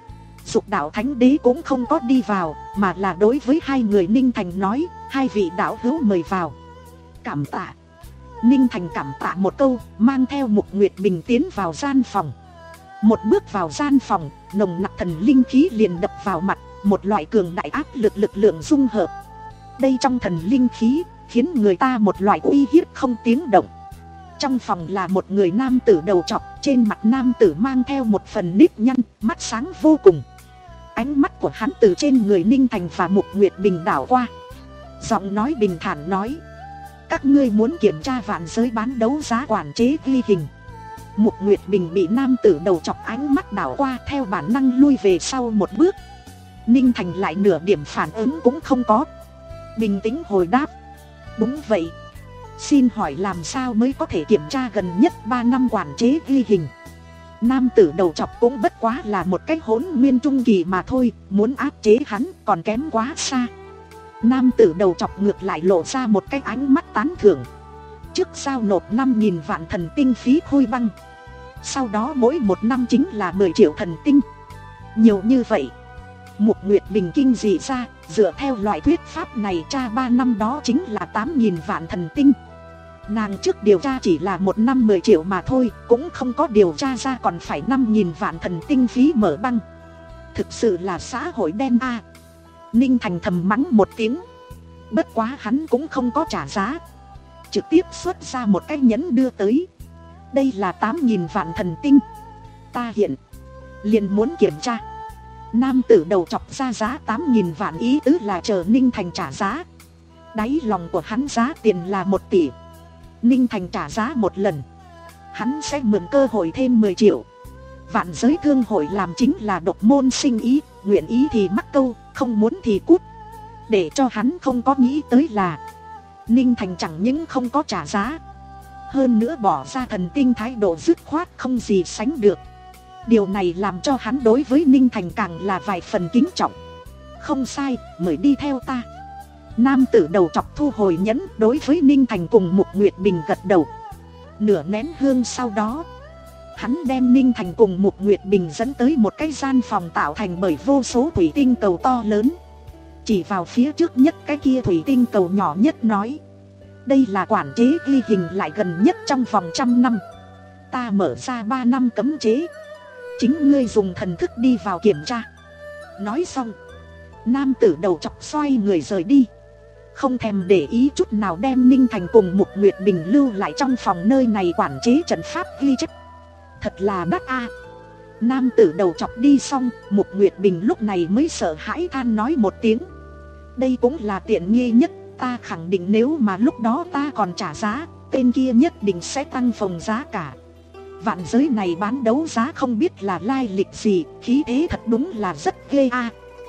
Dục đạo thánh đế cũng không có đi vào, mà là đối với hai người Ninh Thành nói, hai vị đạo hữu mời vào. Cảm tạ. Ninh Thành cảm tạ một câu, mang theo Mục Nguyệt Bình tiến vào gian phòng. Một bước vào gian phòng, nồng nặc thần linh khí liền đập vào mặt, một loại cường đại áp lực lực lượng dung hợp. Đây trong thần linh khí, khiến người ta một loại uy hiếp không tiếng động. Trong phòng là một người nam tử đầu trọc, trên mặt nam tử mang theo một phần nếp nhăn, mắt sáng vô cùng. Ánh mắt của hắn từ trên người Ninh Thành và Mục Nguyệt Bình đảo qua. Giọng nói bình thản nói: các ngươi muốn kiểm tra vạn giới bán đấu giá quản chế ghi hình. Mục Nguyệt Bình bị nam tử đầu chọc ánh mắt đảo qua, theo bản năng lui về sau một bước. Ninh Thành lại nửa điểm phản ứng cũng không có, bình tĩnh hồi đáp: đúng vậy. Xin hỏi làm sao mới có thể kiểm tra gần nhất ba năm quản chế ghi hình? Nam tử đầu chọc cũng bất quá là một cái hỗn nguyên trung kỳ mà thôi, muốn áp chế hắn còn kém quá xa. Nam tử đầu chọc ngược lại lộ ra một cái ánh mắt tán thưởng. Trước giao nộp năm nghìn vạn thần tinh phí khôi băng, sau đó mỗi một năm chính là mười triệu thần tinh. Nhiều như vậy. Mục Nguyệt Bình kinh dị ra, dựa theo loại thuyết pháp này tra ba năm đó chính là tám nghìn vạn thần tinh. Nàng trước điều tra chỉ là một năm mười triệu mà thôi, cũng không có điều tra ra còn phải năm nghìn vạn thần tinh phí mở băng. Thực sự là xã hội đen a. Ninh Thành thầm mắng một tiếng. Bất quá hắn cũng không có trả giá, trực tiếp xuất ra một cái nhẫn đưa tới. Đây là tám nghìn vạn thần tinh. Ta hiện liền muốn kiểm tra. Nam tử đầu chọc ra giá tám nghìn vạn, ý tứ là chờ Ninh Thành trả giá. Đáy lòng của hắn giá tiền là một tỷ. Ninh Thành trả giá một lần, hắn sẽ mượn cơ hội thêm mười triệu. Vạn giới thương hội làm chính là độc môn sinh ý, nguyện ý thì mắc câu, không muốn thì cút. Để cho hắn không có nghĩ tới là Ninh Thành chẳng những không có trả giá, hơn nữa bỏ ra thần tinh thái độ dứt khoát không gì sánh được. Điều này làm cho hắn đối với Ninh Thành càng là vài phần kính trọng. Không sai, mời đi theo ta. Nam tử đầu chọc thu hồi nhẫn, đối với Ninh Thành cùng Mục Nguyệt Bình gật đầu. Nửa nén hương sau đó, hắn đem Ninh Thành cùng Mục Nguyệt Bình dẫn tới một cái gian phòng tạo thành bởi vô số thủy tinh cầu to lớn. Chỉ vào phía trước nhất cái kia thủy tinh cầu nhỏ nhất nói: đây là quản chế ghi hình lại gần nhất trong vòng trăm năm. Ta mở ra ba năm cấm chế, chính ngươi dùng thần thức đi vào kiểm tra. Nói xong, nam tử đầu chọc xoay người rời đi, không thèm để ý chút nào đem Ninh Thành cùng Mục Nguyệt Bình lưu lại trong phòng nơi này quản chế trận pháp ghi chép. Thật là đắt a. Nam tử đầu chọc đi xong, Mục Nguyệt Bình lúc này mới sợ hãi than nói một tiếng: đây cũng là tiện nghi nhất, ta khẳng định nếu mà lúc đó ta còn trả giá, tên kia nhất định sẽ tăng phồng giá cả. Vạn giới này bán đấu giá không biết là lai lịch gì, khí thế thật đúng là rất ghê a.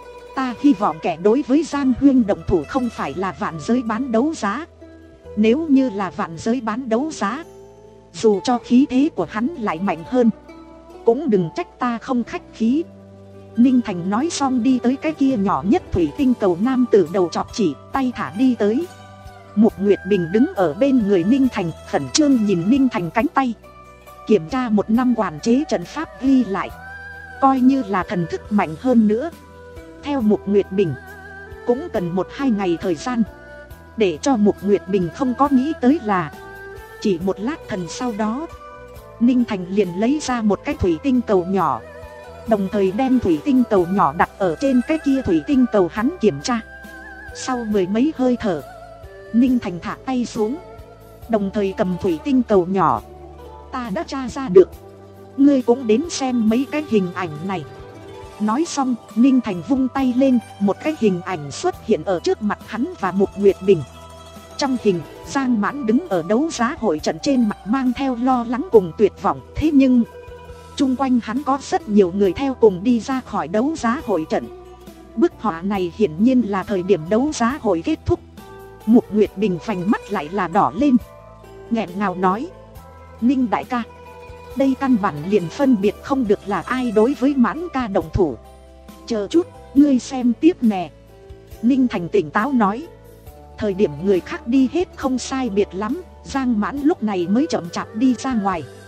Ta hy vọng kẻ đối với Giang Huyên động thủ không phải là vạn giới bán đấu giá. Nếu như là vạn giới bán đấu giá, dù cho khí thế của hắn lại mạnh hơn, cũng đừng trách ta không khách khí. Ninh Thành nói xong đi tới cái kia nhỏ nhất thủy tinh cầu, nam tử đầu chọc chỉ tay thả đi tới. Mục Nguyệt Bình đứng ở bên người Ninh Thành, khẩn trương nhìn Ninh Thành cánh tay. Kiểm tra một năm quản chế trận pháp ghi lại, coi như là thần thức mạnh hơn nữa, theo Mục Nguyệt Bình cũng cần một hai ngày thời gian. Để cho Mục Nguyệt Bình không có nghĩ tới là chỉ một lát thần sau đó, Ninh Thành liền lấy ra một cái thủy tinh cầu nhỏ, đồng thời đem thủy tinh cầu nhỏ đặt ở trên cái kia thủy tinh cầu hắn kiểm tra. Sau mười mấy hơi thở, Ninh Thành thả tay xuống, đồng thời cầm thủy tinh cầu nhỏ. Ta đã tra ra được, ngươi cũng đến xem mấy cái hình ảnh này. Nói xong, Ninh Thành vung tay lên, một cái hình ảnh xuất hiện ở trước mặt hắn và Mục Nguyệt Bình. Trong hình, Giang Mãn đứng ở đấu giá hội trận, trên mặt mang theo lo lắng cùng tuyệt vọng. Thế nhưng chung quanh hắn có rất nhiều người theo cùng đi ra khỏi đấu giá hội trận. Bức họa này hiển nhiên là thời điểm đấu giá hội kết thúc. Mục Nguyệt Bình phành mắt lại là đỏ lên, nghẹn ngào nói: Ninh đại ca, đây căn bản liền phân biệt không được là ai đối với Mãn ca động thủ. Chờ chút, ngươi xem tiếp nè. Ninh Thành tỉnh táo nói: thời điểm người khác đi hết không sai biệt lắm, Giang Mãn lúc này mới chậm chạp đi ra ngoài.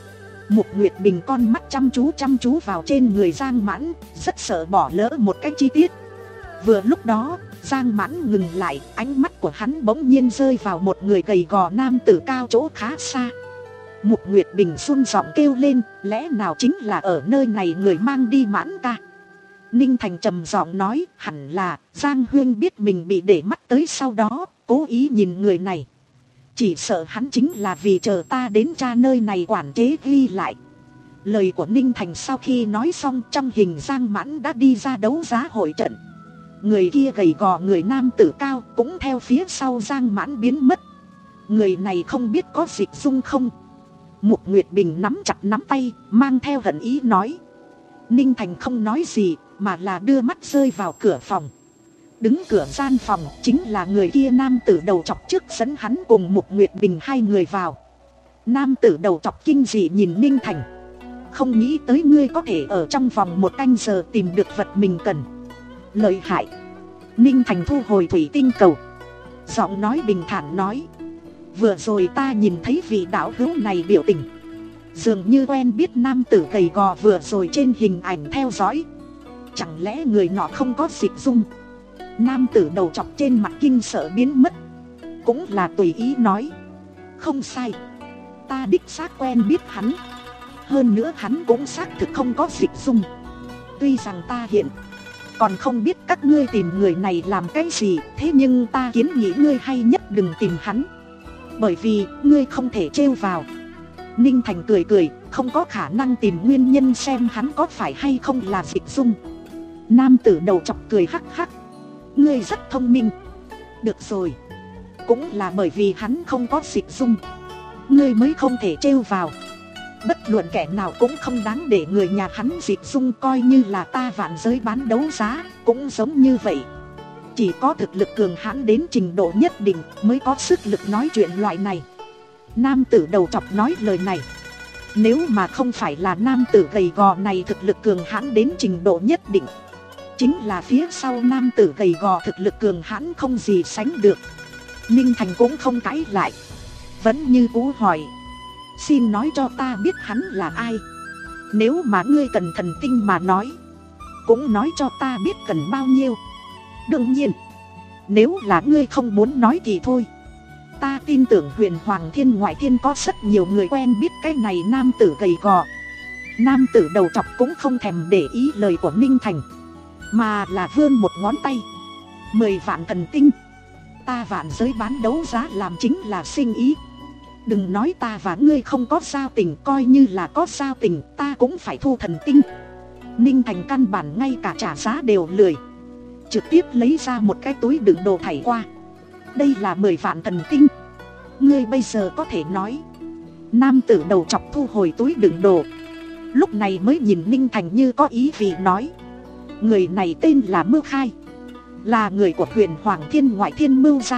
Mục Nguyệt Bình con mắt chăm chú chăm chú vào trên người Giang Mãn, rất sợ bỏ lỡ một cái chi tiết. Vừa lúc đó, Giang Mãn ngừng lại, ánh mắt của hắn bỗng nhiên rơi vào một người gầy gò nam tử cao chỗ khá xa. Mục Nguyệt Bình run giọng kêu lên, lẽ nào chính là ở nơi này người mang đi Mãn ca. Ninh Thành trầm giọng nói, hẳn là Giang Huyên biết mình bị để mắt tới, sau đó cố ý nhìn người này. Chỉ sợ hắn chính là vì chờ ta đến tra nơi này quản chế ghi lại. Lời của Ninh Thành sau khi nói xong, trong hình Giang Mãn đã đi ra đấu giá hội trận. Người kia gầy gò người nam tử cao cũng theo phía sau Giang Mãn biến mất. Người này không biết có Dịch Dung không? Mục Nguyệt Bình nắm chặt nắm tay, mang theo hận ý nói. Ninh Thành không nói gì, mà là đưa mắt rơi vào cửa phòng. Đứng cửa gian phòng chính là người kia nam tử đầu chọc trước dẫn hắn cùng Mục Nguyệt Bình hai người vào. Nam tử đầu chọc kinh dị nhìn Ninh Thành. Không nghĩ tới ngươi có thể ở trong vòng một canh giờ tìm được vật mình cần. Lợi hại. Ninh Thành thu hồi thủy tinh cầu, giọng nói bình thản nói. Vừa rồi ta nhìn thấy vị đạo hữu này biểu tình, dường như quen biết nam tử gầy gò vừa rồi trên hình ảnh theo dõi. Chẳng lẽ người nọ không có Dịch Dung? Nam tử đầu chọc trên mặt kinh sợ biến mất, cũng là tùy ý nói. Không sai, ta đích xác quen biết hắn. Hơn nữa hắn cũng xác thực không có Dịch Dung. Tuy rằng ta hiện còn không biết các ngươi tìm người này làm cái gì, thế nhưng ta kiến nghị ngươi hay nhất đừng tìm hắn, bởi vì ngươi không thể trêu vào. Ninh Thành cười cười, không có khả năng tìm nguyên nhân xem hắn có phải hay không là Dịch Dung. Nam tử đầu chọc cười hắc hắc. Ngươi rất thông minh. Được rồi, cũng là bởi vì hắn không có Dịch Dung, ngươi mới không thể trêu vào. Bất luận kẻ nào cũng không đáng để người nhà hắn Dịch Dung, coi như là ta vạn giới bán đấu giá cũng giống như vậy. Chỉ có thực lực cường hãn đến trình độ nhất định mới có sức lực nói chuyện loại này. Nam tử đầu chọc nói lời này. Nếu mà không phải là nam tử gầy gò này thực lực cường hãn đến trình độ nhất định, chính là phía sau nam tử gầy gò thực lực cường hãn không gì sánh được. Ninh Thành cũng không cãi lại, vẫn như cũ hỏi. Xin nói cho ta biết hắn là ai. Nếu mà ngươi cần thần tinh mà nói, cũng nói cho ta biết cần bao nhiêu. Đương nhiên, nếu là ngươi không muốn nói thì thôi. Ta tin tưởng Huyền Hoàng Thiên ngoại thiên có rất nhiều người quen biết cái này nam tử gầy gò. Nam tử đầu chọc cũng không thèm để ý lời của Ninh Thành, mà là vươn một ngón tay. Mười vạn thần tinh. Ta vạn giới bán đấu giá làm chính là sinh ý. Đừng nói ta và ngươi không có giao tình, coi như là có giao tình ta cũng phải thu thần tinh. Ninh Thành căn bản ngay cả trả giá đều lười, trực tiếp lấy ra một cái túi đựng đồ thảy qua. Đây là mười vạn thần tinh, ngươi bây giờ có thể nói. Nam tử đầu chọc thu hồi túi đựng đồ, lúc này mới nhìn Ninh Thành như có ý vị nói. Người này tên là Mưu Khai, là người của Huyền Hoàng Thiên ngoại thiên Mưu gia.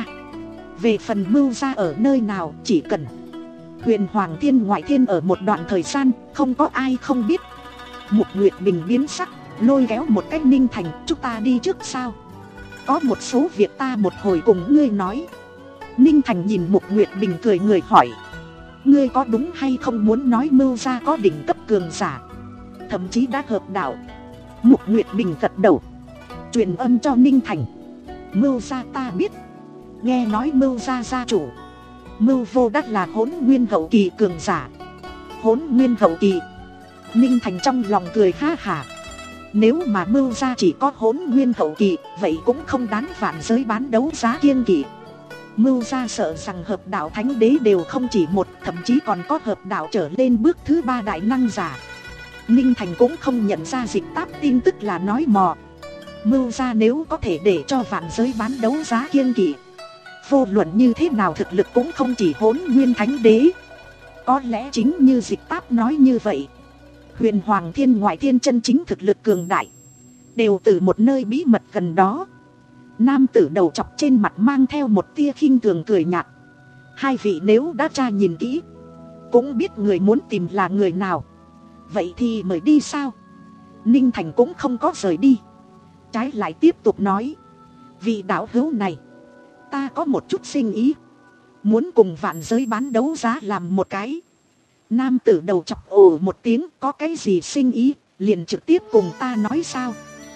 Về phần Mưu gia ở nơi nào, chỉ cần Huyền Hoàng Thiên ngoại thiên ở một đoạn thời gian, không có ai không biết. Mục Nguyệt Bình biến sắc, lôi kéo một cách Ninh Thành. Chúng ta đi trước sao? Có một số việc ta một hồi cùng ngươi nói. Ninh Thành nhìn Mục Nguyệt Bình cười người hỏi. Ngươi có đúng hay không muốn nói Mưu gia có đỉnh cấp cường giả, thậm chí đã hợp đạo? Mục Nguyệt Bình gật đầu, truyền âm cho Ninh Thành. Mưu gia ta biết. Nghe nói Mưu gia gia chủ Mưu Vô Đắc là Hỗn Nguyên hậu kỳ cường giả. Hỗn Nguyên hậu kỳ? Ninh Thành trong lòng cười ha hả. Nếu mà Mưu gia chỉ có Hỗn Nguyên hậu kỳ, vậy cũng không đáng vạn giới bán đấu giá kiêng kỵ. Mưu gia sợ rằng hợp đạo thánh đế đều không chỉ một, thậm chí còn có hợp đạo trở lên bước thứ ba đại năng giả. Ninh Thành cũng không nhận ra Dịch Táp tin tức là nói mò. Mưu gia nếu có thể để cho vạn giới bán đấu giá kiêng kỵ, vô luận như thế nào thực lực cũng không chỉ Hỗn Nguyên thánh đế. Có lẽ chính như Dịch Táp nói như vậy, Huyền Hoàng Thiên ngoại thiên chân chính thực lực cường đại đều từ một nơi bí mật gần đó. Nam tử đầu chọc trên mặt mang theo một tia khinh thường cười nhạt. Hai vị nếu đã tra nhìn kỹ, cũng biết người muốn tìm là người nào, vậy thì mời đi sao? Ninh Thành cũng không có rời đi, trái lại tiếp tục nói. Vị đạo hữu này, ta có một chút sinh ý, muốn cùng vạn giới bán đấu giá làm một cái. Nam tử đầu chọc ồ một tiếng, có cái gì sinh ý, liền trực tiếp cùng ta nói sao.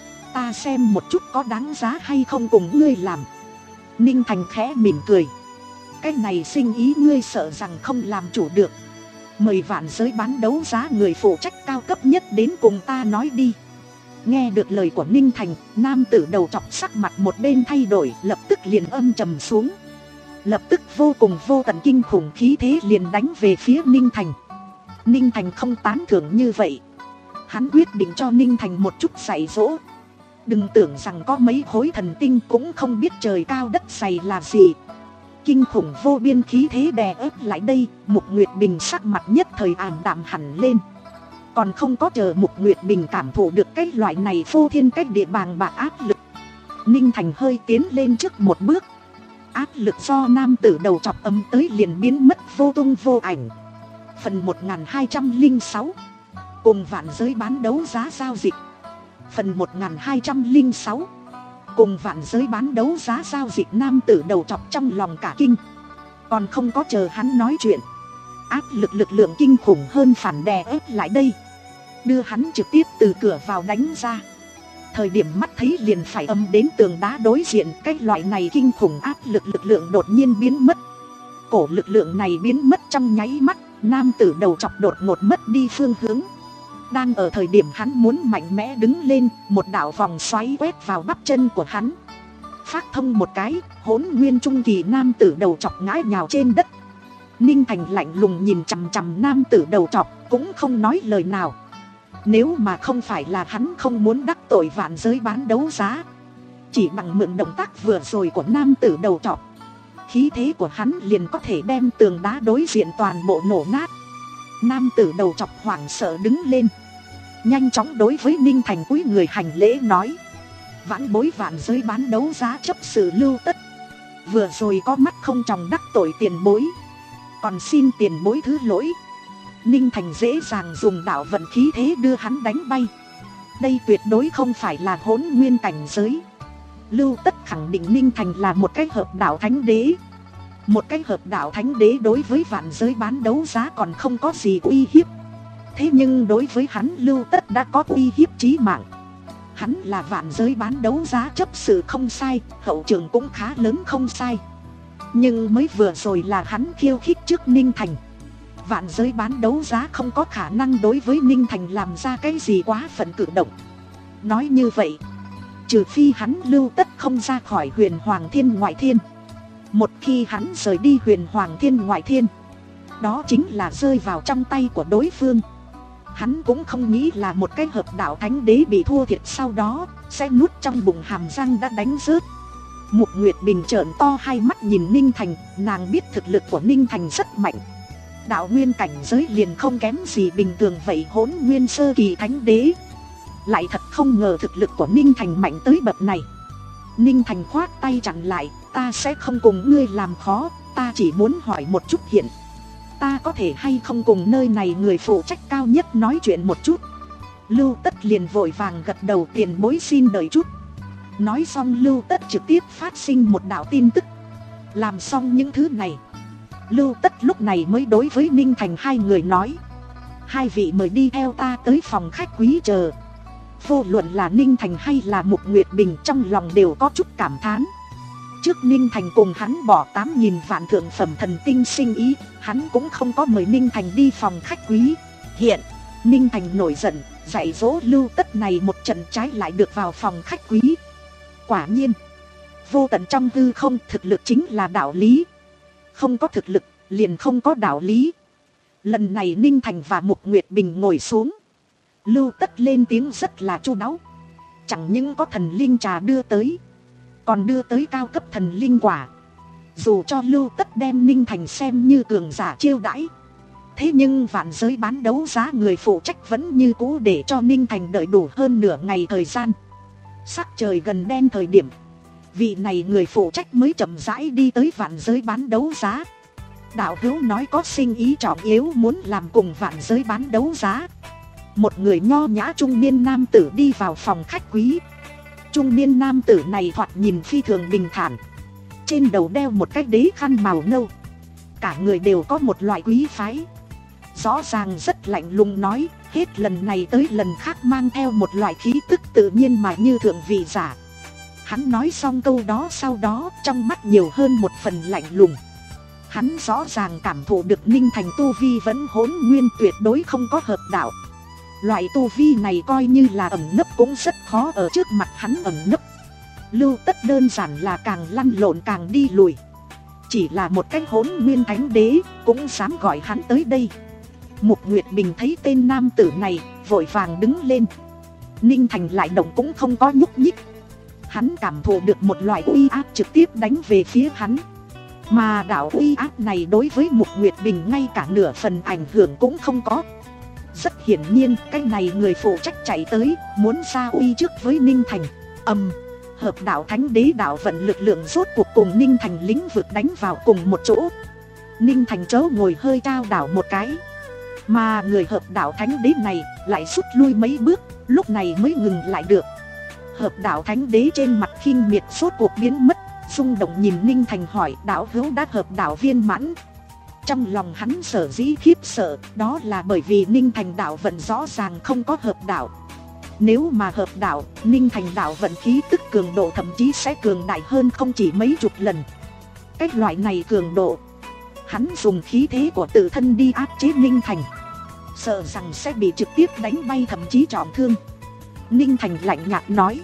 Ta xem một chút có đáng giá hay không cùng ngươi làm. Ninh Thành khẽ mỉm cười. Cái này sinh ý ngươi sợ rằng không làm chủ được. Mời vạn giới bán đấu giá người phụ trách cao cấp nhất đến cùng ta nói đi. Nghe được lời của Ninh Thành, nam tử đầu chọc sắc mặt một bên thay đổi, lập tức liền âm trầm xuống. Lập tức vô cùng vô tận kinh khủng khí thế liền đánh về phía Ninh Thành. Ninh Thành không tán thưởng như vậy. Hắn quyết định cho Ninh Thành một chút dạy dỗ. Đừng tưởng rằng có mấy khối thần tinh cũng không biết trời cao đất dày là gì. Kinh khủng vô biên khí thế đè ép lại đây, Mục Nguyệt Bình sắc mặt nhất thời ảm đạm hẳn lên. Còn không có chờ Mục Nguyệt Bình cảm thụ được cái loại này vô thiên cách địa bàng bạc áp lực, Ninh Thành hơi tiến lên trước một bước. Áp lực do nam tử đầu chọc ấm tới liền biến mất vô tung vô ảnh. Phần một nghìn hai trăm lẻ sáu. Cùng vạn giới bán đấu giá giao dịch. Phần một nghìn hai trăm lẻ sáu. Cùng vạn giới bán đấu giá giao dịch. Nam tử đầu chọc trong lòng cả kinh. Còn không có chờ hắn nói chuyện, áp lực lực lượng kinh khủng hơn phản đè ép lại đây, đưa hắn trực tiếp từ cửa vào đánh ra. Thời điểm mắt thấy liền phải âm đến tường đá đối diện, cái loại này kinh khủng áp lực lực lượng đột nhiên biến mất. Cổ lực lượng này biến mất trong nháy mắt, nam tử đầu chọc đột ngột mất đi phương hướng. Đang ở thời điểm hắn muốn mạnh mẽ đứng lên, một đạo vòng xoáy quét vào bắp chân của hắn. Phát thông một cái, hỗn nguyên trung kỳ nam tử đầu chọc ngã nhào trên đất. Ninh Thành lạnh lùng nhìn chằm chằm nam tử đầu chọc, cũng không nói lời nào. Nếu mà không phải là hắn không muốn đắc tội vạn giới bán đấu giá, chỉ bằng mượn động tác vừa rồi của nam tử đầu chọc, khí thế của hắn liền có thể đem tường đá đối diện toàn bộ nổ nát. Nam tử đầu chọc hoảng sợ đứng lên, nhanh chóng đối với Ninh Thành cúi người hành lễ nói: vãn bối vạn giới bán đấu giá chấp sự Lưu Tất, vừa rồi có mắt không tròng đắc tội tiền bối, còn xin tiền bối thứ lỗi. Ninh Thành dễ dàng dùng đạo vận khí thế đưa hắn đánh bay. Đây tuyệt đối không phải là hỗn nguyên cảnh giới. Lưu Tất khẳng định Ninh Thành là một cái hợp đạo thánh đế. Một cái hợp đạo thánh đế đối với vạn giới bán đấu giá còn không có gì uy hiếp. Thế nhưng đối với hắn Lưu Tất đã có uy hiếp chí mạng. Hắn là vạn giới bán đấu giá chấp sự không sai, hậu trường cũng khá lớn không sai. Nhưng mới vừa rồi là hắn khiêu khích trước Ninh Thành. Vạn giới bán đấu giá không có khả năng đối với Ninh Thành làm ra cái gì quá phận cử động. Nói như vậy, trừ phi hắn Lưu Tất không ra khỏi huyền Hoàng Thiên Ngoại Thiên. Một khi hắn rời đi huyền Hoàng Thiên Ngoại Thiên, đó chính là rơi vào trong tay của đối phương. Hắn cũng không nghĩ là một cái hợp đạo thánh đế bị thua thiệt sau đó sẽ nuốt trong bụng hàm răng đã đánh rớt. Mục Nguyệt Bình trợn to hai mắt nhìn Ninh Thành, nàng biết thực lực của Ninh Thành rất mạnh. Đạo nguyên cảnh giới liền không kém gì bình thường vậy, hỗn nguyên sơ kỳ thánh đế. Lại thật không ngờ thực lực của Ninh Thành mạnh tới bậc này. Ninh Thành khoát tay chặn lại: ta sẽ không cùng ngươi làm khó, ta chỉ muốn hỏi một chút hiện. Ta có thể hay không cùng nơi này người phụ trách cao nhất nói chuyện một chút? Lưu Tất liền vội vàng gật đầu: tiền bối xin đợi chút. Nói xong Lưu Tất trực tiếp phát sinh một đạo tin tức. Làm xong những thứ này, Lưu Tất lúc này mới đối với Ninh Thành hai người nói: hai vị mời đi theo ta tới phòng khách quý chờ. Vô luận là Ninh Thành hay là Mục Nguyệt Bình trong lòng đều có chút cảm thán. Trước Ninh Thành cùng hắn bỏ tám nghìn vạn thượng phẩm thần tinh sinh ý, hắn cũng không có mời Ninh Thành đi phòng khách quý. Hiện Ninh Thành nổi giận, dạy dỗ Lưu Tất này một trận, trái lại được vào phòng khách quý. Quả nhiên, vô tận trong hư không, thực lực chính là đạo lý. Không có thực lực, liền không có đạo lý. Lần này Ninh Thành và Mục Nguyệt Bình ngồi xuống, Lưu Tất lên tiếng rất là chu đáo. Chẳng những có thần linh trà đưa tới, còn đưa tới cao cấp thần linh quả. Dù cho Lưu Tất đem Ninh Thành xem như cường giả chiêu đãi, thế nhưng vạn giới bán đấu giá người phụ trách vẫn như cũ để cho Ninh Thành đợi đủ hơn nửa ngày thời gian. Sắc trời gần đen thời điểm, vị này người phụ trách mới chậm rãi đi tới vạn giới bán đấu giá. Đạo hữu nói có sinh ý trọng yếu muốn làm cùng vạn giới bán đấu giá. Một người nho nhã trung niên nam tử đi vào phòng khách quý. Trung niên nam tử này thoạt nhìn phi thường bình thản, trên đầu đeo một cái đế khăn màu nâu, cả người đều có một loại quý phái. rõ ràng rất lạnh lùng nói, hết lần này tới lần khác mang theo một loại khí tức tự nhiên mà như thượng vị giả. Hắn nói xong câu đó sau đó trong mắt nhiều hơn một phần lạnh lùng. Hắn rõ ràng cảm thụ được Ninh Thành tu vi vẫn hỗn nguyên, tuyệt đối không có hợp đạo. Loại tu vi này coi như là ẩn nấp cũng rất khó ở trước mặt hắn ẩn nấp. Lưu Tất đơn giản là càng lăn lộn càng đi lùi. Chỉ là một cái hỗn nguyên thánh đế cũng dám gọi hắn tới đây. Mục Nguyệt Bình thấy tên nam tử này vội vàng đứng lên. Ninh Thành lại động cũng không có nhúc nhích. Hắn cảm thụ được một loại uy áp trực tiếp đánh về phía hắn. Mà đạo uy áp này đối với Mục Nguyệt Bình ngay cả nửa phần ảnh hưởng cũng không có. Rất hiển nhiên cái này người phụ trách chạy tới muốn ra uy trước với Ninh Thành. Ầm, hợp đạo thánh đế đạo vận lực lượng rốt cuộc cùng Ninh Thành lĩnh vực đánh vào cùng một chỗ. Ninh Thành chớ ngồi hơi trao đảo một cái. Mà người hợp đạo thánh đế này lại rút lui mấy bước, lúc này mới ngừng lại được. Hợp đạo thánh đế trên mặt khinh miệt rốt cuộc biến mất, rung động nhìn Ninh Thành hỏi, đạo hữu đã hợp đạo viên mãn? Trong lòng hắn sở dĩ khiếp sợ, đó là bởi vì Ninh Thành đạo vận rõ ràng không có hợp đạo. Nếu mà hợp đạo, Ninh Thành đạo vận khí tức cường độ thậm chí sẽ cường đại hơn không chỉ mấy chục lần. Cách loại này cường độ, hắn dùng khí thế của tự thân đi áp chế Ninh Thành, sợ rằng sẽ bị trực tiếp đánh bay thậm chí trọng thương. Ninh Thành lạnh nhạt nói,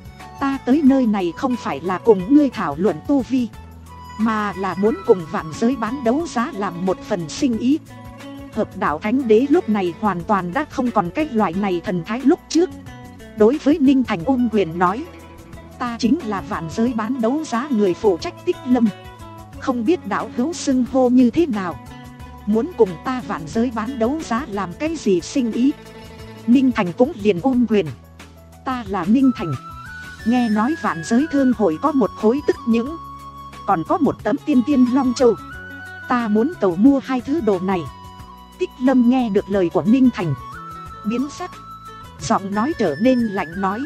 ta tới nơi này không phải là cùng ngươi thảo luận tu vi, mà là muốn cùng vạn giới bán đấu giá làm một phần sinh ý. Hợp đạo thánh đế lúc này hoàn toàn đã không còn cái loại này thần thái lúc trước. Đối với Ninh Thành ôm quyền nói, ta chính là vạn giới bán đấu giá người phụ trách Tích Lâm. Không biết đạo hữu xưng hô như thế nào, muốn cùng ta vạn giới bán đấu giá làm cái gì sinh ý? Ninh Thành cũng liền ôm quyền, ta là Ninh Thành, nghe nói vạn giới thương hội có một khối tức những, còn có một tấm tiên tiên long châu, ta muốn cầu mua hai thứ đồ này. Tích Lâm nghe được lời của Ninh Thành biến sắc, giọng nói trở nên lạnh nói,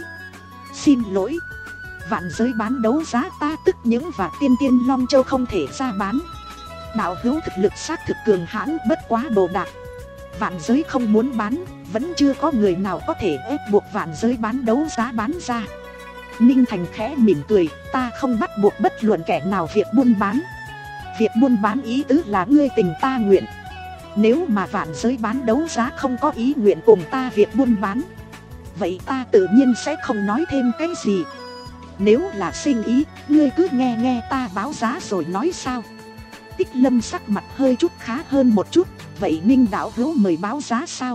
xin lỗi, vạn giới bán đấu giá ta tức những và tiên tiên long châu không thể ra bán. Đạo hữu thực lực xác thực cường hãn, bất quá đồ đạc, vạn giới không muốn bán, vẫn chưa có người nào có thể ép buộc vạn giới bán đấu giá bán ra. Ninh Thành khẽ mỉm cười, ta không bắt buộc bất luận kẻ nào việc buôn bán. Việc buôn bán ý tứ là ngươi tình ta nguyện. Nếu mà vạn giới bán đấu giá không có ý nguyện cùng ta việc buôn bán, vậy ta tự nhiên sẽ không nói thêm cái gì. Nếu là sinh ý, ngươi cứ nghe nghe ta báo giá rồi nói sao. Tích Lâm sắc mặt hơi chút khá hơn một chút, vậy Ninh đạo hữu mời báo giá sao?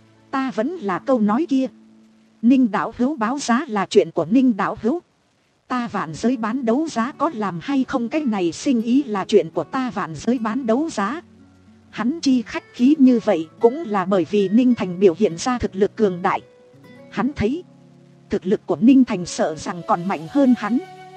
Ta vẫn là câu nói kia, Ninh đạo hữu báo giá là chuyện của Ninh đạo hữu, ta vạn giới bán đấu giá có làm hay không cái này sinh ý là chuyện của ta vạn giới bán đấu giá. Hắn chi khách khí như vậy cũng là bởi vì Ninh Thành biểu hiện ra thực lực cường đại. Hắn thấy thực lực của Ninh Thành sợ rằng còn mạnh hơn hắn,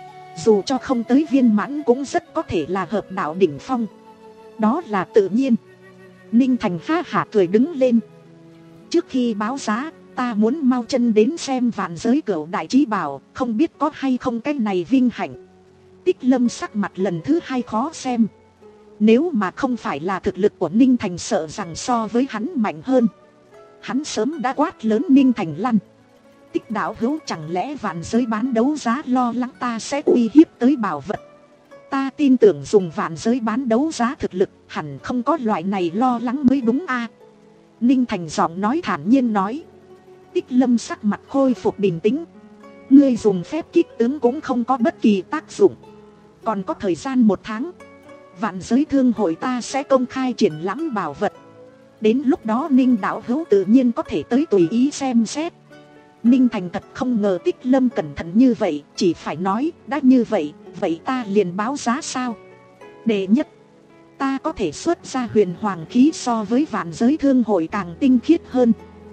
dù cho không tới viên mãn cũng rất có thể là hợp đạo đỉnh phong. Đó là tự nhiên. Ninh Thành ha hả cười đứng lên, trước khi báo giá, ta muốn mau chân đến xem vạn giới cửu đại trí bảo, không biết có hay không cái này vinh hạnh. Tích Lâm sắc mặt lần thứ hai khó xem. Nếu mà không phải là thực lực của Ninh Thành sợ rằng so với hắn mạnh hơn, hắn sớm đã quát lớn Ninh Thành lăn. Tích đạo hữu, chẳng lẽ vạn giới bán đấu giá lo lắng ta sẽ uy hiếp tới bảo vật? Ta tin tưởng dùng vạn giới bán đấu giá thực lực hẳn không có loại này lo lắng mới đúng a. Ninh Thành giọng nói thản nhiên nói. Tích Lâm sắc mặt khôi phục bình tĩnh. Ngươi dùng phép kích tướng cũng không có bất kỳ tác dụng. Còn có thời gian một tháng, vạn giới thương hội ta sẽ công khai triển lãm bảo vật. Đến lúc đó Ninh đạo hữu tự nhiên có thể tới tùy ý xem xét. Ninh Thành thật không ngờ Tích Lâm cẩn thận như vậy, chỉ phải nói, đã như vậy, vậy ta liền báo giá sao? Đệ nhất, ta có thể xuất ra huyền hoàng khí so với vạn giới thương hội càng tinh khiết hơn.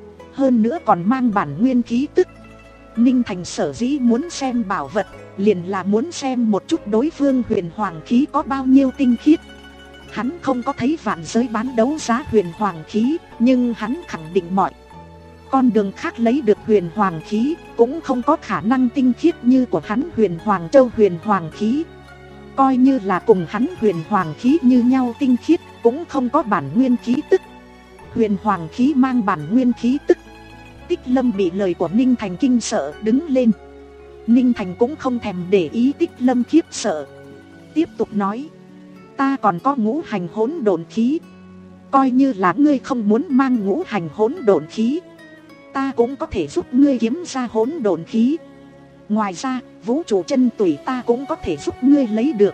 Hơn nữa còn mang bản nguyên khí tức. Ninh Thành sở dĩ muốn xem bảo vật, liền là muốn xem một chút đối phương huyền hoàng khí có bao nhiêu tinh khiết. Hắn không có thấy vạn giới bán đấu giá huyền hoàng khí, nhưng hắn khẳng định mọi con đường khác lấy được huyền hoàng khí cũng không có khả năng tinh khiết như của hắn huyền hoàng châu huyền hoàng khí. Coi như là cùng hắn huyền hoàng khí như nhau tinh khiết, cũng không có bản nguyên khí tức. huyền hoàng khí mang bản nguyên khí tức. Tích Lâm bị lời của Ninh Thành kinh sợ đứng lên. Ninh Thành cũng không thèm để ý Tích Lâm khiếp sợ, tiếp tục nói, ta còn có ngũ hành hỗn độn khí. Coi như là ngươi không muốn mang ngũ hành hỗn độn khí, ta cũng có thể giúp ngươi kiếm ra hỗn độn khí. Ngoài ra vũ trụ chân tùy ta cũng có thể giúp ngươi lấy được.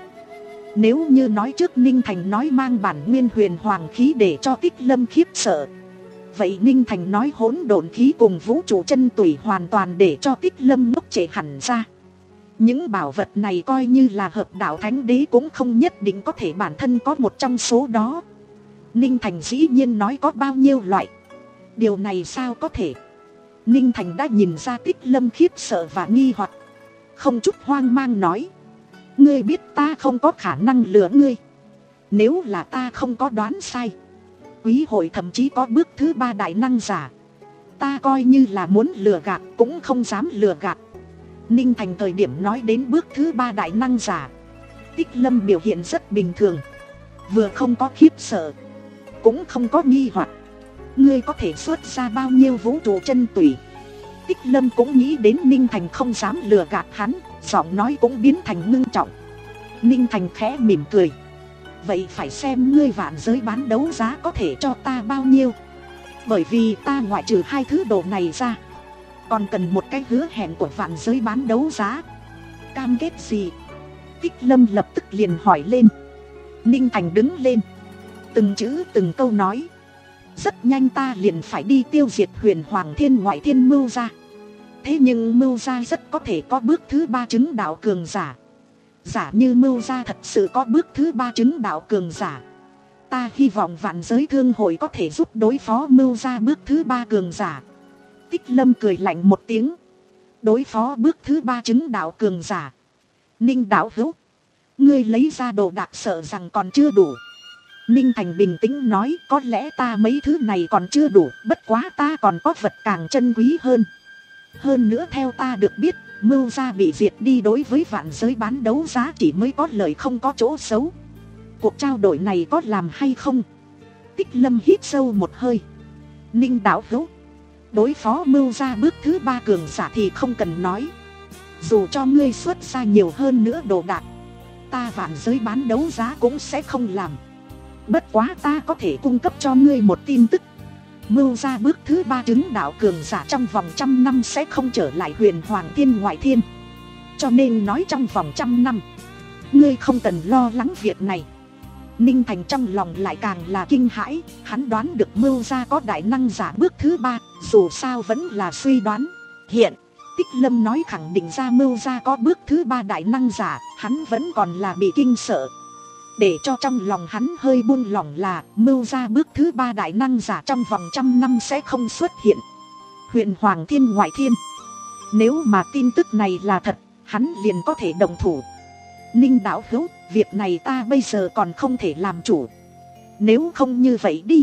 Nếu như nói trước Ninh Thành nói mang bản nguyên huyền hoàng khí để cho Tích Lâm khiếp sợ, vậy Ninh Thành nói hỗn độn khí cùng vũ trụ chân tùy hoàn toàn để cho Tích Lâm ngốc trệ hẳn ra. Những bảo vật này coi như là hợp đạo thánh đế cũng không nhất định có thể bản thân có một trong số đó. Ninh Thành dĩ nhiên nói có bao nhiêu loại. Điều này sao có thể? Ninh Thành đã nhìn ra Tích Lâm khiếp sợ và nghi hoặc, không chút hoang mang nói, ngươi biết ta không có khả năng lừa ngươi. Nếu là ta không có đoán sai, quý hội thậm chí có bước thứ ba đại năng giả. Ta coi như là muốn lừa gạt cũng không dám lừa gạt. Ninh Thành thời điểm nói đến bước thứ ba đại năng giả, Tích Lâm biểu hiện rất bình thường, vừa không có khiếp sợ, cũng không có nghi hoặc. Ngươi có thể xuất ra bao nhiêu vũ trụ chân tùy? Tích Lâm cũng nghĩ đến Ninh Thành không dám lừa gạt hắn, giọng nói cũng biến thành ngưng trọng. Ninh Thành khẽ mỉm cười, vậy phải xem ngươi vạn giới bán đấu giá có thể cho ta bao nhiêu. Bởi vì ta ngoại trừ hai thứ đồ này ra, còn cần một cái hứa hẹn của vạn giới bán đấu giá. Cam kết gì? Tích Lâm lập tức liền hỏi lên. Ninh Thành đứng lên, từng chữ từng câu nói, rất nhanh ta liền phải đi tiêu diệt huyền hoàng thiên ngoại thiên mưu gia. Thế nhưng mưu gia rất có thể có bước thứ ba chứng đạo cường giả. Giả như mưu gia thật sự có bước thứ ba chứng đạo cường giả, ta hy vọng vạn giới thương hội có thể giúp đối phó mưu gia bước thứ ba cường giả. Tích Lâm cười lạnh một tiếng, đối phó bước thứ ba chứng đạo cường giả? Ninh đạo hữu, ngươi lấy ra đồ đạc sợ rằng còn chưa đủ. Ninh Thành bình tĩnh nói, có lẽ ta mấy thứ này còn chưa đủ, bất quá ta còn có vật càng chân quý hơn. Hơn nữa theo ta được biết, mưu gia bị diệt đi đối với vạn giới bán đấu giá chỉ mới có lợi không có chỗ xấu. Cuộc trao đổi này có làm hay không? Tích Lâm hít sâu một hơi. Ninh đạo hữu, đối phó mưu gia bước thứ ba cường giả thì không cần nói. Dù cho ngươi xuất ra nhiều hơn nữa đồ đạc, ta vạn giới bán đấu giá cũng sẽ không làm. Bất quá ta có thể cung cấp cho ngươi một tin tức. Mưu gia bước thứ ba chứng đạo cường giả trong vòng trăm năm sẽ không trở lại huyền hoàng thiên ngoại thiên. Cho nên nói trong vòng trăm năm, ngươi không cần lo lắng việc này. Ninh Thành trong lòng lại càng là kinh hãi. Hắn đoán được mưu gia có đại năng giả bước thứ ba, dù sao vẫn là suy đoán. Hiện Tích Lâm nói khẳng định ra mưu gia có bước thứ ba đại năng giả, hắn vẫn còn là bị kinh sợ. Để cho trong lòng hắn hơi buông lỏng là mưu gia bước thứ ba đại năng giả trong vòng trăm năm sẽ không xuất hiện huyền hoàng thiên ngoại thiên. Nếu mà tin tức này là thật, hắn liền có thể đồng thủ. Ninh đạo hữu, việc này ta bây giờ còn không thể làm chủ. Nếu không như vậy đi,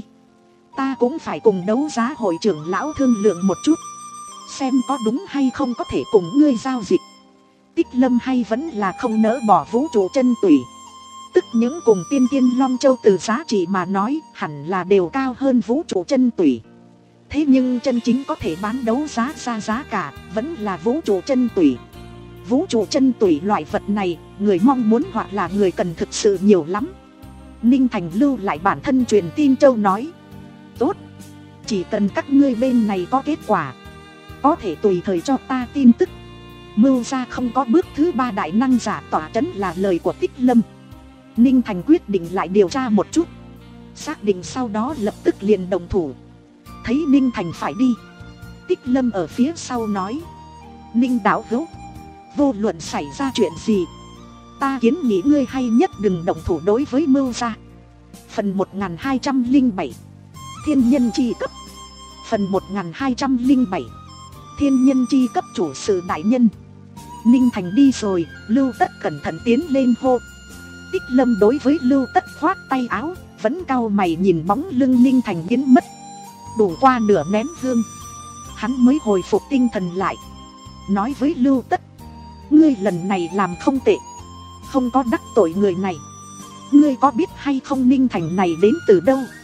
ta cũng phải cùng đấu giá hội trưởng lão thương lượng một chút, xem có đúng hay không có thể cùng ngươi giao dịch. Tích Lâm hay vẫn là không nỡ bỏ vũ trụ chân tủy, tức những cùng tiên tiên Long Châu từ giá trị mà nói hẳn là đều cao hơn vũ trụ chân tủy. Thế nhưng chân chính có thể bán đấu giá ra giá cả vẫn là vũ trụ chân tủy. Vũ trụ chân tủy loại vật này, người mong muốn hoặc là người cần thực sự nhiều lắm. Ninh Thành lưu lại bản thân truyền tin châu nói, tốt, chỉ cần các ngươi bên này có kết quả, có thể tùy thời cho ta tin tức. Mưu gia không có bước thứ ba đại năng giả tỏa chấn là lời của Tích Lâm. Ninh Thành quyết định lại điều tra một chút, xác định sau đó lập tức liền đồng thủ. Thấy Ninh Thành phải đi, Tích Lâm ở phía sau nói, Ninh đạo hữu, vô luận xảy ra chuyện gì, ta kiến nghị ngươi hay nhất đừng động thủ đối với mưu gia. Phần một nghìn hai trăm lẻ bảy, Thiên nhân chi cấp. Phần một nghìn hai trăm lẻ bảy, Thiên nhân chi cấp chủ sự đại nhân. Ninh Thành đi rồi, Lưu Tất cẩn thận tiến lên hô. Tích Lâm đối với Lưu Tất khoát tay áo, vẫn cau mày nhìn bóng lưng Ninh Thành biến mất. Đủ qua nửa nén hương, hắn mới hồi phục tinh thần lại, nói với Lưu Tất, ngươi lần này làm không tệ, không có đắc tội người này. Ngươi có biết hay không Ninh Thành này đến từ đâu?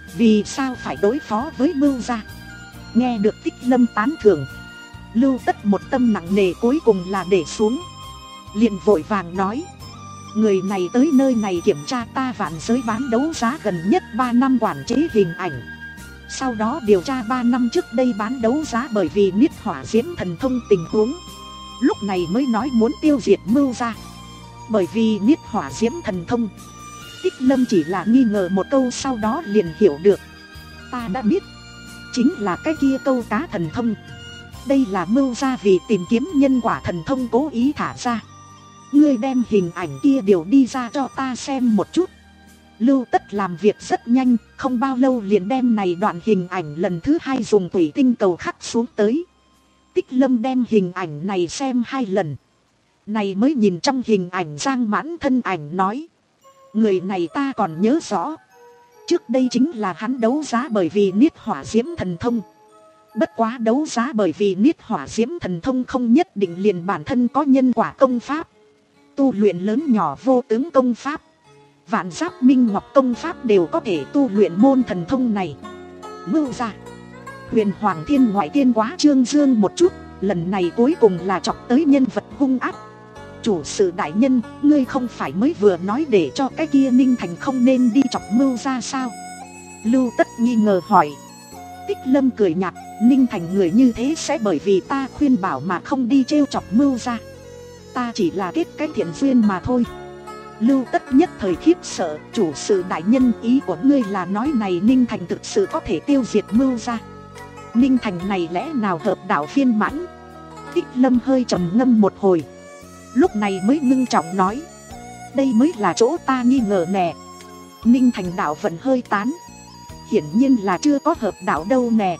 Vì sao phải đối phó với Mưu gia? Nghe được Tích Lâm tán thưởng, Lưu Tất một tâm nặng nề cuối cùng là để xuống. Liền vội vàng nói, người này tới nơi này kiểm tra ta vạn giới bán đấu giá gần nhất ba năm quản chế hình ảnh. Sau đó điều tra ba năm trước đây bán đấu giá bởi vì niết hỏa diễm thần thông tình huống. Lúc này mới nói muốn tiêu diệt Mưu gia. Bởi vì niết hỏa diễm thần thông. Tích Lâm chỉ là nghi ngờ một câu, sau đó liền hiểu được. Ta đã biết, chính là cái kia câu cá thần thông. Đây là Mưu gia vì tìm kiếm nhân quả thần thông cố ý thả ra. Ngươi đem hình ảnh kia điều đi ra cho ta xem một chút. Lưu Tất làm việc rất nhanh, không bao lâu liền đem này đoạn hình ảnh lần thứ hai dùng thủy tinh cầu khắc xuống tới. Tích Lâm đem hình ảnh này xem hai lần. Này mới nhìn trong hình ảnh Giang Mãn thân ảnh nói, người này ta còn nhớ rõ. Trước đây chính là hắn đấu giá bởi vì niết hỏa diễm thần thông. Bất quá đấu giá bởi vì niết hỏa diễm thần thông không nhất định liền bản thân có nhân quả công pháp. Tu luyện lớn nhỏ vô tướng công pháp, vạn giáp minh ngọc công pháp đều có thể tu luyện môn thần thông này. Mưu gia, Huyền Hoàng Thiên Ngoại Thiên quá trương dương một chút, lần này cuối cùng là chọc tới nhân vật hung ác. Chủ sự đại nhân, ngươi không phải mới vừa nói để cho cái kia Ninh Thành không nên đi chọc Mưu gia sao? Lưu Tất nghi ngờ hỏi. Tích Lâm cười nhạt, Ninh Thành người như thế sẽ bởi vì ta khuyên bảo mà không đi trêu chọc Mưu gia. Ta chỉ là kết cái thiện duyên mà thôi. Lưu Tất nhất thời khiếp sợ, chủ sự đại nhân, ý của ngươi là nói này Ninh Thành thực sự có thể tiêu diệt Mưu gia? Ninh Thành này lẽ nào hợp đạo phiên mãn? Tích Lâm hơi trầm ngâm một hồi, lúc này mới ngưng trọng nói, đây mới là chỗ ta nghi ngờ nè. Ninh Thành đạo vận hơi tán, hiển nhiên là chưa có hợp đạo đâu nè.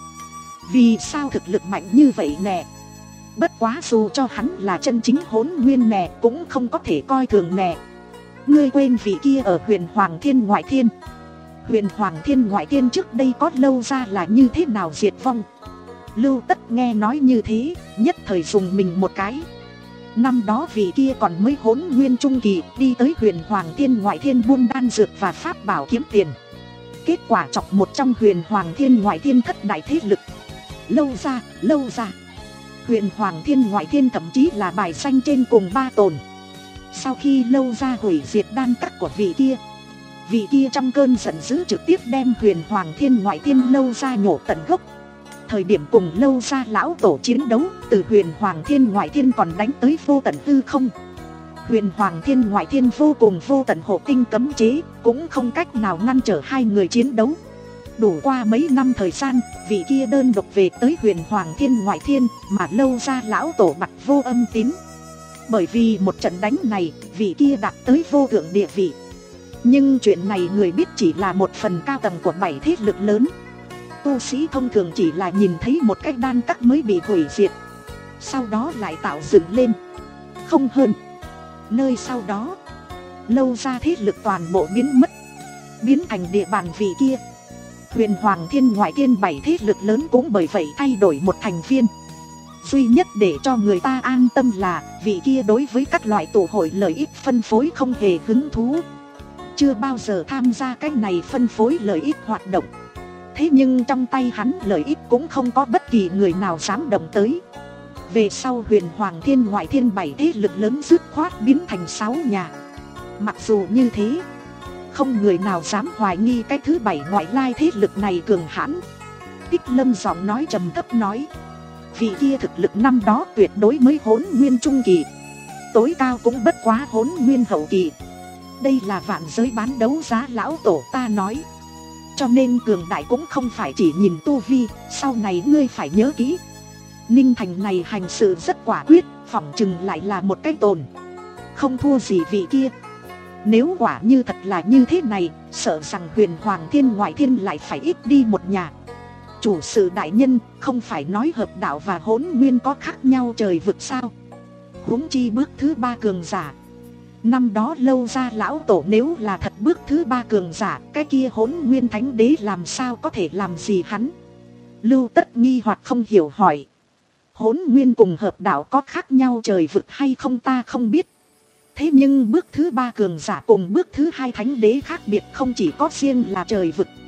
Vì sao thực lực mạnh như vậy nè? Bất quá dù cho hắn là chân chính hỗn nguyên nè, cũng không có thể coi thường nè. Ngươi quên vị kia ở Huyền Hoàng Thiên Ngoại Thiên. Huyền Hoàng Thiên Ngoại Thiên trước đây có lâu ra là như thế nào diệt vong? Lưu Tất nghe nói như thế, nhất thời dùng mình một cái. Năm đó vị kia còn mới hỗn nguyên trung kỳ, đi tới Huyền Hoàng Thiên Ngoại Thiên buôn đan dược và pháp bảo kiếm tiền. Kết quả chọc một trong Huyền Hoàng Thiên Ngoại Thiên thất đại thế lực. Lâu ra, lâu ra, Huyền Hoàng Thiên Ngoại Thiên thậm chí là bài xanh trên cùng ba tồn. Sau khi lâu ra hủy diệt đan các của vị kia, vị kia trong cơn giận dữ trực tiếp đem Huyền Hoàng Thiên Ngoại Thiên lâu ra nhổ tận gốc. Thời điểm cùng lâu ra lão tổ chiến đấu, từ Huyền Hoàng Thiên Ngoại Thiên còn đánh tới vô tận hư không. Huyền Hoàng Thiên Ngoại Thiên vô cùng vô tận hộ tinh cấm chế, cũng không cách nào ngăn trở hai người chiến đấu. Đủ qua mấy năm thời gian, vị kia đơn độc về tới Huyền Hoàng Thiên Ngoại Thiên, mà lâu ra lão tổ bặt vô âm tín. Bởi vì một trận đánh này, vị kia đạt tới vô thượng địa vị. Nhưng chuyện này người biết chỉ là một phần cao tầng của bảy thế lực lớn. Tu sĩ thông thường chỉ là nhìn thấy một cái đan các mới bị hủy diệt, sau đó lại tạo dựng lên, không hơn. Nơi sau đó, lâu ra thế lực toàn bộ biến mất, biến thành địa bàn vị kia. Huyền Hoàng Thiên Ngoại Thiên bảy thế lực lớn cũng bởi vậy thay đổi một thành viên. Duy nhất để cho người ta an tâm là vị kia đối với các loại tụ hội lợi ích phân phối không hề hứng thú, chưa bao giờ tham gia cái này phân phối lợi ích hoạt động. Thế nhưng trong tay hắn lợi ích cũng không có bất kỳ người nào dám động tới. Về sau Huyền Hoàng Thiên Ngoại Thiên bảy thế lực lớn dứt khoát biến thành sáu nhà. Mặc dù như thế, không người nào dám hoài nghi cái thứ bảy ngoại lai thế lực này cường hãn. Tích Lâm giọng nói trầm thấp nói, vị kia thực lực năm đó tuyệt đối mới hỗn nguyên trung kỳ, tối cao cũng bất quá hỗn nguyên hậu kỳ. Đây là vạn giới bán đấu giá lão tổ ta nói. Cho nên cường đại cũng không phải chỉ nhìn tu vi, sau này ngươi phải nhớ kỹ. Ninh Thành này hành sự rất quả quyết, phỏng chừng lại là một cái tồn, không thua gì vị kia. Nếu quả như thật là như thế này, sợ rằng Huyền Hoàng Thiên Ngoại Thiên lại phải ít đi một nhà. Chủ sự đại nhân, không phải nói hợp đạo và hỗn nguyên có khác nhau trời vực sao? Huống chi bước thứ ba cường giả. Năm đó lâu ra lão tổ nếu là thật bước thứ ba cường giả, cái kia hỗn nguyên thánh đế làm sao có thể làm gì hắn? Lưu Tất nghi hoặc không hiểu hỏi, hỗn nguyên cùng hợp đạo có khác nhau trời vực hay không ta không biết. Thế nhưng bước thứ ba cường giả cùng bước thứ hai thánh đế khác biệt không chỉ có riêng là trời vực.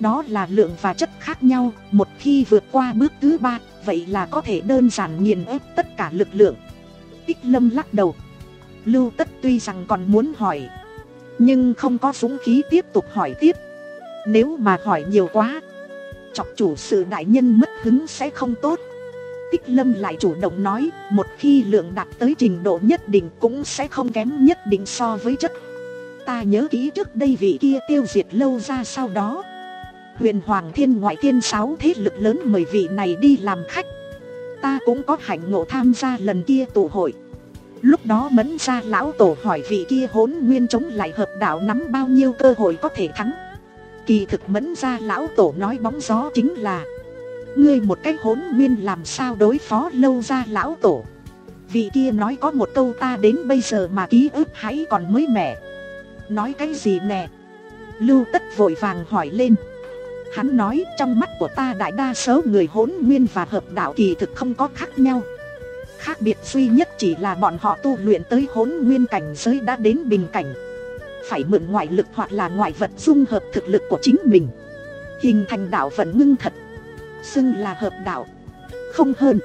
đó là lượng và chất khác nhau, một khi vượt qua bước thứ ba, vậy là có thể đơn giản nghiền ép tất cả lực lượng. Tích Lâm lắc đầu. Lưu Tất tuy rằng còn muốn hỏi, nhưng không có dũng khí tiếp tục hỏi tiếp. Nếu mà hỏi nhiều quá, chọc chủ sự đại nhân mất hứng sẽ không tốt. Tích Lâm lại chủ động nói, một khi lượng đạt tới trình độ nhất định cũng sẽ không kém nhất định so với chất. Ta nhớ kỹ trước đây vị kia tiêu diệt Lâu ra sau đó, Huyền Hoàng Thiên ngoại thiên sáu thế lực lớn mời vị này đi làm khách. Ta cũng có hạnh ngộ tham gia lần kia tụ hội. Lúc đó Mẫn Gia lão tổ hỏi vị kia Hỗn Nguyên chống lại hợp đạo nắm bao nhiêu cơ hội có thể thắng. Kỳ thực Mẫn Gia lão tổ nói bóng gió chính là, ngươi một cái Hỗn Nguyên làm sao đối phó Lâu Gia lão tổ. Vị kia nói có một câu ta đến bây giờ mà ký ức hãy còn mới mẻ. Nói cái gì nè? Lưu Tất vội vàng hỏi lên. Hắn nói, trong mắt của ta đại đa số người Hỗn Nguyên và hợp đạo kỳ thực không có khác nhau. Khác biệt duy nhất chỉ là bọn họ tu luyện tới Hỗn Nguyên cảnh giới đã đến bình cảnh, phải mượn ngoại lực hoặc là ngoại vật dung hợp thực lực của chính mình, hình thành đạo vận ngưng thật, xưng là hợp đạo, không hơn.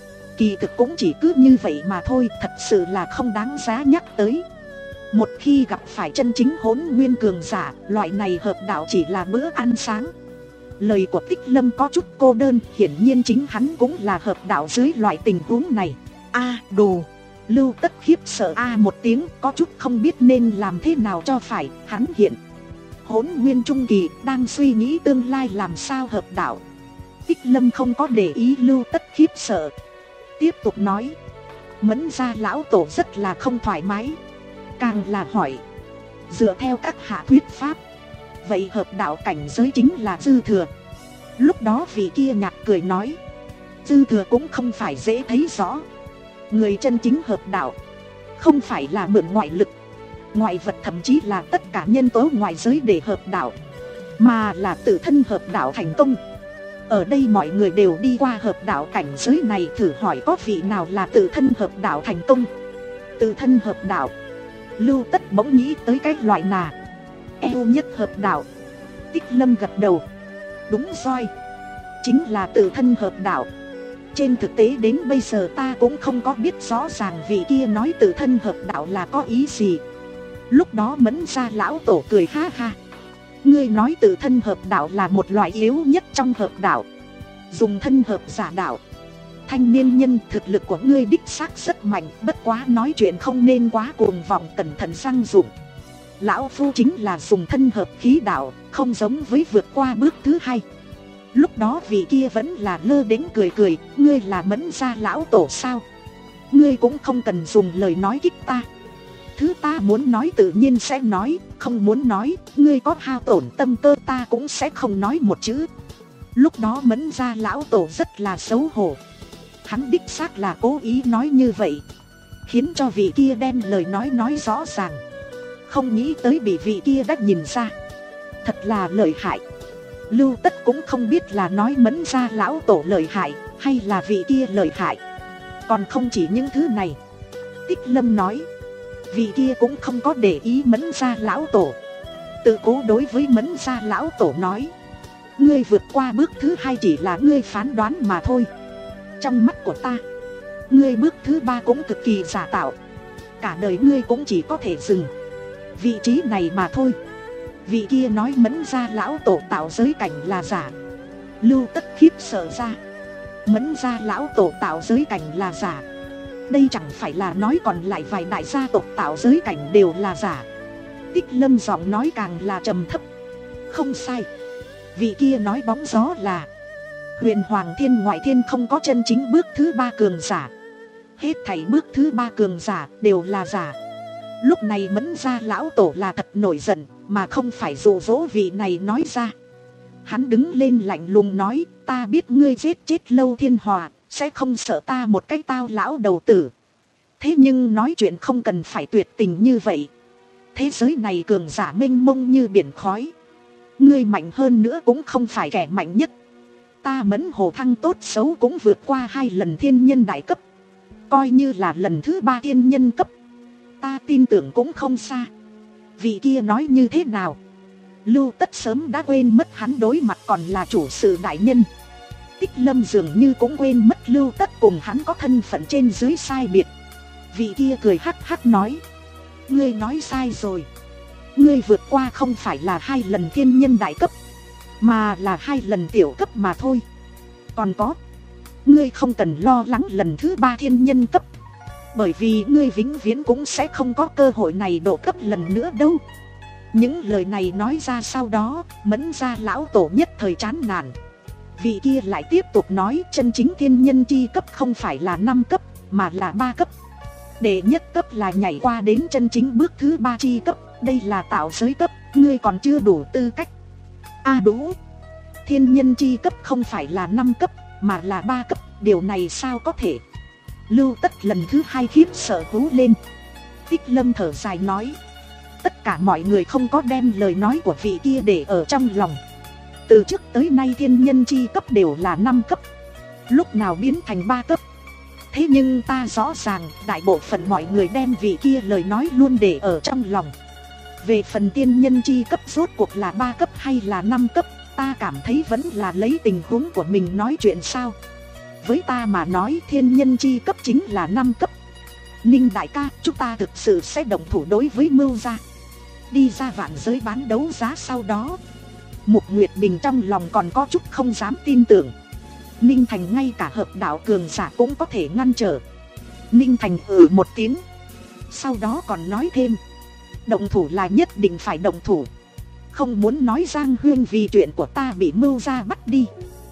Kỳ thực cũng chỉ cứ như vậy mà thôi, thật sự là không đáng giá nhắc tới. Một khi gặp phải chân chính Hỗn Nguyên cường giả, loại này hợp đạo chỉ là bữa ăn sáng. Lời của Tích Lâm có chút cô đơn, hiển nhiên chính hắn cũng là hợp đạo dưới loại tình huống này. A à, đồ. Lưu Tất khiếp sợ a à một tiếng, có chút không biết nên làm thế nào cho phải. Hắn hiện Hỗn Nguyên trung kỳ, đang suy nghĩ tương lai làm sao hợp đạo. Tích Lâm không có để ý Lưu Tất khiếp sợ, tiếp tục nói. Mẫn Gia lão tổ rất là không thoải mái, càng là hỏi, dựa theo các hạ thuyết pháp, vậy hợp đạo cảnh giới chính là dư thừa. Lúc đó vị kia nhạt cười nói, dư thừa cũng không phải dễ thấy rõ. Người chân chính hợp đạo không phải là mượn ngoại lực, ngoại vật, thậm chí là tất cả nhân tố ngoại giới để hợp đạo, mà là tự thân hợp đạo thành công. Ở đây mọi người đều đi qua hợp đạo cảnh giới này, thử hỏi có vị nào là tự thân hợp đạo thành công. Tự thân hợp đạo. Lưu Tất bỗng nghĩ tới cái loại nà eo nhất hợp đạo. Tích Lâm gật đầu. Đúng rồi, chính là tự thân hợp đạo. Trên thực tế đến bây giờ ta cũng không có biết rõ ràng vị kia nói tự thân hợp đạo là có ý gì. Lúc đó Mẫn Gia lão tổ cười ha ha. Ngươi nói tự thân hợp đạo là một loại yếu nhất trong hợp đạo, dùng thân hợp giả đạo. Thanh niên nhân, thực lực của ngươi đích xác rất mạnh, bất quá nói chuyện không nên quá cuồng vọng, cẩn thận răng dụng. Lão phu chính là dùng thân hợp khí đạo, không giống với vượt qua bước thứ hai. Lúc đó vị kia vẫn là lơ đến cười cười, ngươi là Mẫn Gia lão tổ sao? Ngươi cũng không cần dùng lời nói kích ta. Thứ ta muốn nói tự nhiên sẽ nói, không muốn nói, ngươi có hao tổn tâm cơ ta cũng sẽ không nói một chữ. Lúc đó Mẫn Gia lão tổ rất là xấu hổ. Hắn đích xác là cố ý nói như vậy, khiến cho vị kia đem lời nói nói rõ ràng. Không nghĩ tới bị vị kia đã nhìn ra, thật là lợi hại. Lưu Tất cũng không biết là nói Mẫn Gia lão tổ lợi hại, hay là vị kia lợi hại. Còn không chỉ những thứ này, Tích Lâm nói, vị kia cũng không có để ý Mẫn Gia lão tổ, tự cố đối với Mẫn Gia lão tổ nói, ngươi vượt qua bước thứ hai chỉ là ngươi phán đoán mà thôi. Trong mắt của ta, ngươi bước thứ ba cũng cực kỳ giả tạo, cả đời ngươi cũng chỉ có thể dừng vị trí này mà thôi. Vị kia nói Mẫn Gia lão tổ tạo giới cảnh là giả. Lưu Tất khiếp sợ ra. Mẫn Gia lão tổ tạo giới cảnh là giả, đây chẳng phải là nói còn lại vài đại gia tộc tạo giới cảnh đều là giả. Tích Lâm giọng nói càng là trầm thấp. Không sai, vị kia nói bóng gió là Huyền Hoàng Thiên ngoại thiên không có chân chính bước thứ ba cường giả, hết thảy bước thứ ba cường giả đều là giả. Lúc này Mẫn Gia lão tổ là thật nổi giận, mà không phải dụ dỗ vị này nói ra. Hắn đứng lên lạnh lùng nói, ta biết ngươi giết chết Lâu Thiên Hòa, sẽ không sợ ta một cái tao lão đầu tử. Thế nhưng nói chuyện không cần phải tuyệt tình như vậy. Thế giới này cường giả mênh mông như biển khói, ngươi mạnh hơn nữa cũng không phải kẻ mạnh nhất. Ta Mẫn Hồ Thăng tốt xấu cũng vượt qua hai lần thiên nhân đại cấp, coi như là lần thứ ba thiên nhân cấp, ta tin tưởng cũng không xa. Vị kia nói như thế nào? Lưu Tất sớm đã quên mất hắn đối mặt còn là chủ sự đại nhân. Tích Lâm dường như cũng quên mất Lưu Tất cùng hắn có thân phận trên dưới sai biệt. Vị kia cười hắc hắc nói: ngươi nói sai rồi. Ngươi vượt qua không phải là hai lần thiên nhân đại cấp, mà là hai lần tiểu cấp mà thôi. Còn có, ngươi không cần lo lắng lần thứ ba thiên nhân cấp, bởi vì ngươi vĩnh viễn cũng sẽ không có cơ hội này độ cấp lần nữa đâu. Những lời này nói ra sau đó, Mẫn gia lão tổ nhất thời chán nản. Vị kia lại tiếp tục nói: chân chính thiên nhân chi cấp không phải là năm cấp, mà là ba cấp. Đệ nhất cấp là nhảy qua đến chân chính bước thứ ba chi cấp, đây là tạo giới cấp, ngươi còn chưa đủ tư cách. A à đủ, thiên nhân chi cấp không phải là năm cấp, mà là ba cấp, điều này sao có thể? Lưu Tất lần thứ hai khiếp sợ hú lên. Tích Lâm thở dài nói: tất cả mọi người không có đem lời nói của vị kia để ở trong lòng. Từ trước tới nay thiên nhân chi cấp đều là năm cấp, lúc nào biến thành ba cấp. Thế nhưng ta rõ ràng đại bộ phận mọi người đem vị kia lời nói luôn để ở trong lòng. Về phần tiên nhân chi cấp rốt cuộc là ba cấp hay là năm cấp, ta cảm thấy vẫn là lấy tình huống của mình nói chuyện sao. Với ta mà nói thiên nhân chi cấp chính là năm cấp. Ninh đại ca, chúng ta thực sự sẽ động thủ đối với Mưu gia, đi ra vạn giới bán đấu giá sau đó. Mục Nguyệt Bình trong lòng còn có chút không dám tin tưởng. Ninh Thành ngay cả hợp đạo cường giả cũng có thể ngăn trở. Ninh Thành ừ một tiếng, sau đó còn nói thêm: động thủ là nhất định phải động thủ. Không muốn nói Giang Huyên vì chuyện của ta bị Mưu gia bắt đi.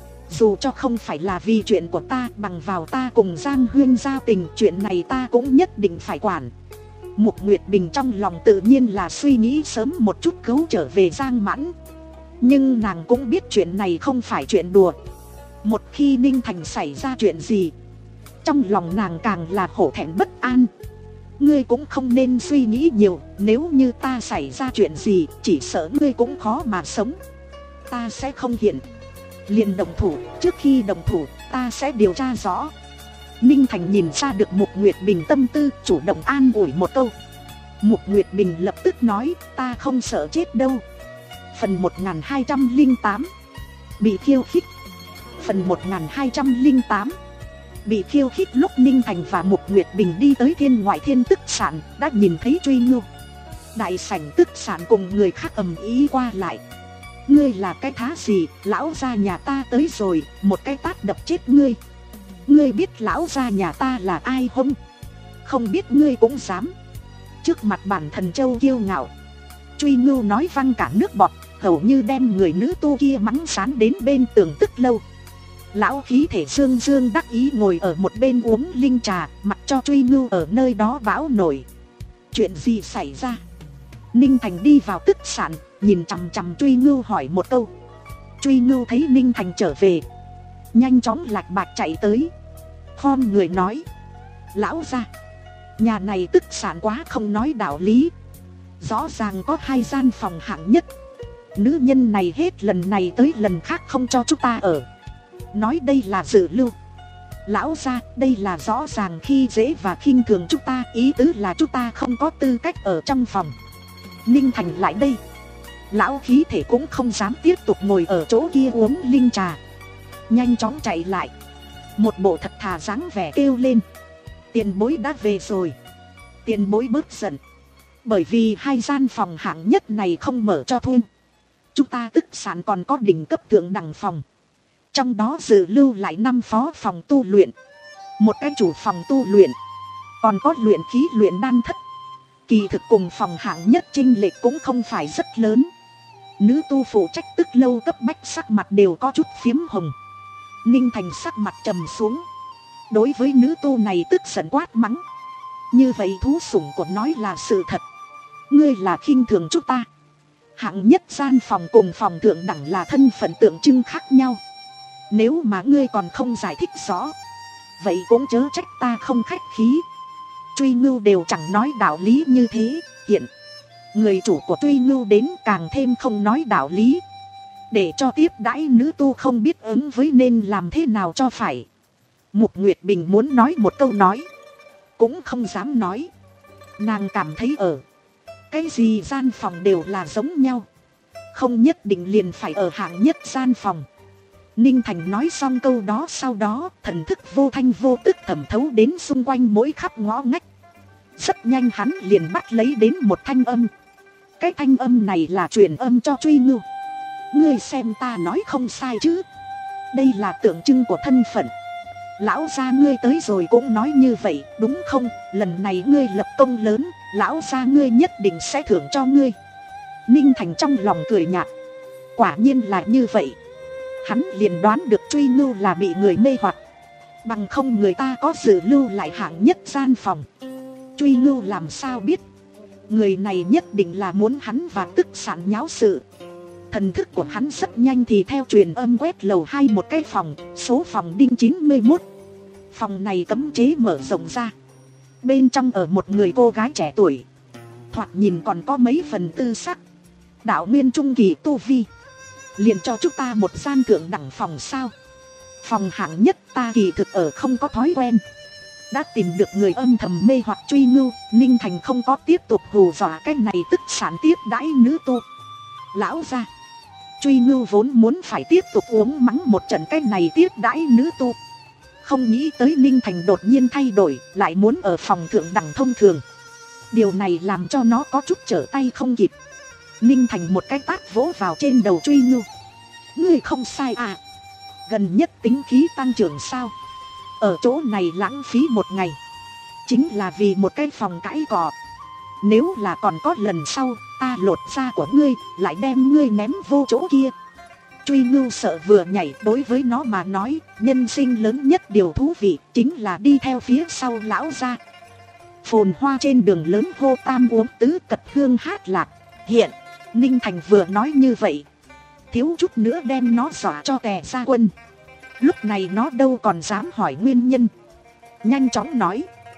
Dù cho không phải là vì chuyện của ta, bằng vào ta cùng Giang Huyên giao tình, chuyện này ta cũng nhất định phải quản. Mục Nguyệt Bình trong lòng tự nhiên là suy nghĩ sớm một chút cứu trở về Giang Mãn. Nhưng nàng cũng biết chuyện này không phải chuyện đùa. Một khi Ninh Thành xảy ra chuyện gì, trong lòng nàng càng là hổ thẹn bất an. Ngươi cũng không nên suy nghĩ nhiều, nếu như ta xảy ra chuyện gì, chỉ sợ ngươi cũng khó mà sống. Ta sẽ không hiện liền động thủ, trước khi động thủ, ta sẽ điều tra rõ. Ninh Thành nhìn ra được Mục Nguyệt Bình tâm tư, chủ động an ủi một câu. Mục Nguyệt Bình lập tức nói: ta không sợ chết đâu. Phần một nghìn hai trăm lẻ tám bị khiêu khích. Phần một nghìn hai trăm lẻ tám bị khiêu khích. Lúc Ninh Thành và Mục Nguyệt Bình đi tới Thiên Ngoại Thiên Tức Sản, đã nhìn thấy Truy Ngưu. Đại sảnh Tức Sản cùng người khác ầm ĩ qua lại. Ngươi là cái thá gì, lão gia nhà ta tới rồi, một cái tát đập chết ngươi. Ngươi biết lão gia nhà ta là ai không? Không biết ngươi cũng dám. Trước mặt bản thần châu kiêu ngạo, Truy Ngưu nói văng cả nước bọt, hầu như đem người nữ tu kia mắng sán đến bên tường tức lâu. Lão khí thể dương dương đắc ý ngồi ở một bên uống linh trà, mặc cho Truy Ngưu ở nơi đó bão nổi. Chuyện gì xảy ra? Ninh Thành đi vào Tức Sản, nhìn chằm chằm Truy Ngưu hỏi một câu. Truy Ngưu thấy Ninh Thành trở về, nhanh chóng lạch bạch chạy tới, khom người nói: lão gia, nhà này Tức Sản quá không nói đạo lý. Rõ ràng có hai gian phòng hạng nhất, nữ nhân này hết lần này tới lần khác không cho chúng ta ở. Nói đây là dự lưu. Lão gia, đây là rõ ràng khi dễ và khinh thường chúng ta, ý tứ là chúng ta không có tư cách ở trong phòng. Ninh Thành lại đây, lão khí thể cũng không dám tiếp tục ngồi ở chỗ kia uống linh trà, nhanh chóng chạy lại, một bộ thật thà dáng vẻ kêu lên: tiền bối đã về rồi. Tiền bối bớt giận, bởi vì hai gian phòng hạng nhất này không mở cho thuê. Chúng ta Tức Sản còn có đỉnh cấp thượng đẳng phòng, trong đó dự lưu lại năm phó phòng tu luyện, một cái chủ phòng tu luyện, còn có luyện khí luyện đan thất. Kỳ thực cùng phòng hạng nhất chênh lệch cũng không phải rất lớn. Nữ tu phụ trách Tức lâu cấp bách sắc mặt đều có chút phiếm hồng. Ninh Thành sắc mặt trầm xuống, đối với nữ tu này tức giận quát mắng: như vậy thú sủng của nói là sự thật, ngươi là khinh thường chúng ta. Hạng nhất gian phòng cùng phòng thượng đẳng là thân phận tượng trưng khác nhau. Nếu mà ngươi còn không giải thích rõ, vậy cũng chớ trách ta không khách khí. Truy Ngưu đều chẳng nói đạo lý như thế, hiện người chủ của Truy Ngưu đến càng thêm không nói đạo lý. Để cho tiếp đãi nữ tu không biết ứng với nên làm thế nào cho phải. Mục Nguyệt Bình muốn nói một câu nói, cũng không dám nói. Nàng cảm thấy ở cái gì gian phòng đều là giống nhau, không nhất định liền phải ở hạng nhất gian phòng. Ninh Thành nói xong câu đó, sau đó thần thức vô thanh vô tức thẩm thấu đến xung quanh mỗi khắp ngõ ngách. Rất nhanh hắn liền bắt lấy đến một thanh âm. Cái thanh âm này là truyền âm cho Truy Ngưu. Ngươi xem ta nói không sai chứ? Đây là tượng trưng của thân phận. Lão gia ngươi tới rồi cũng nói như vậy, đúng không? Lần này ngươi lập công lớn, lão gia ngươi nhất định sẽ thưởng cho ngươi. Ninh Thành trong lòng cười nhạt. Quả nhiên là như vậy. Hắn liền đoán được Truy Ngưu là bị người mê hoặc, bằng không người ta có dự lưu lại hạng nhất gian phòng. Truy Ngưu làm sao biết? Người này nhất định là muốn hắn và Tức Sản nháo sự. Thần thức của hắn rất nhanh thì theo truyền âm quét lầu hai một cái phòng, số phòng đinh chín mươi mốt. Phòng này cấm chế mở rộng ra. Bên trong ở một người cô gái trẻ tuổi, thoạt nhìn còn có mấy phần tư sắc. Đạo nguyên trung kỳ tu vi. Liền cho chúng ta một gian thượng đẳng phòng sao? Phòng hạng nhất ta kỳ thực ở không có thói quen. Đã tìm được người âm thầm mê hoặc Truy Ngưu, Ninh Thành không có tiếp tục hù dọa cái này Tức Sản tiếp đãi nữ tu. Lão gia, Truy Ngưu vốn muốn phải tiếp tục uống mắng một trận cái này tiếp đãi nữ tu. Không nghĩ tới Ninh Thành đột nhiên thay đổi, lại muốn ở phòng thượng đẳng thông thường. Điều này làm cho nó có chút trở tay không kịp. Ninh Thành một cái tát vỗ vào trên đầu Truy Ngưu. Ngươi không sai à? Gần nhất tính khí tăng trưởng sao? Ở chỗ này lãng phí một ngày, chính là vì một cái phòng cãi cọ. Nếu là còn có lần sau, ta lột da của ngươi, lại đem ngươi ném vô chỗ kia. Truy Ngưu sợ vừa nhảy, đối với nó mà nói, nhân sinh lớn nhất điều thú vị chính là đi theo phía sau lão gia. Phồn hoa trên đường lớn hô tam uống tứ cật hương hát lạc. Hiện, Ninh Thành vừa nói như vậy, thiếu chút nữa đem nó dọa cho tè ra quần. Lúc này nó đâu còn dám hỏi nguyên nhân, nhanh chóng nói: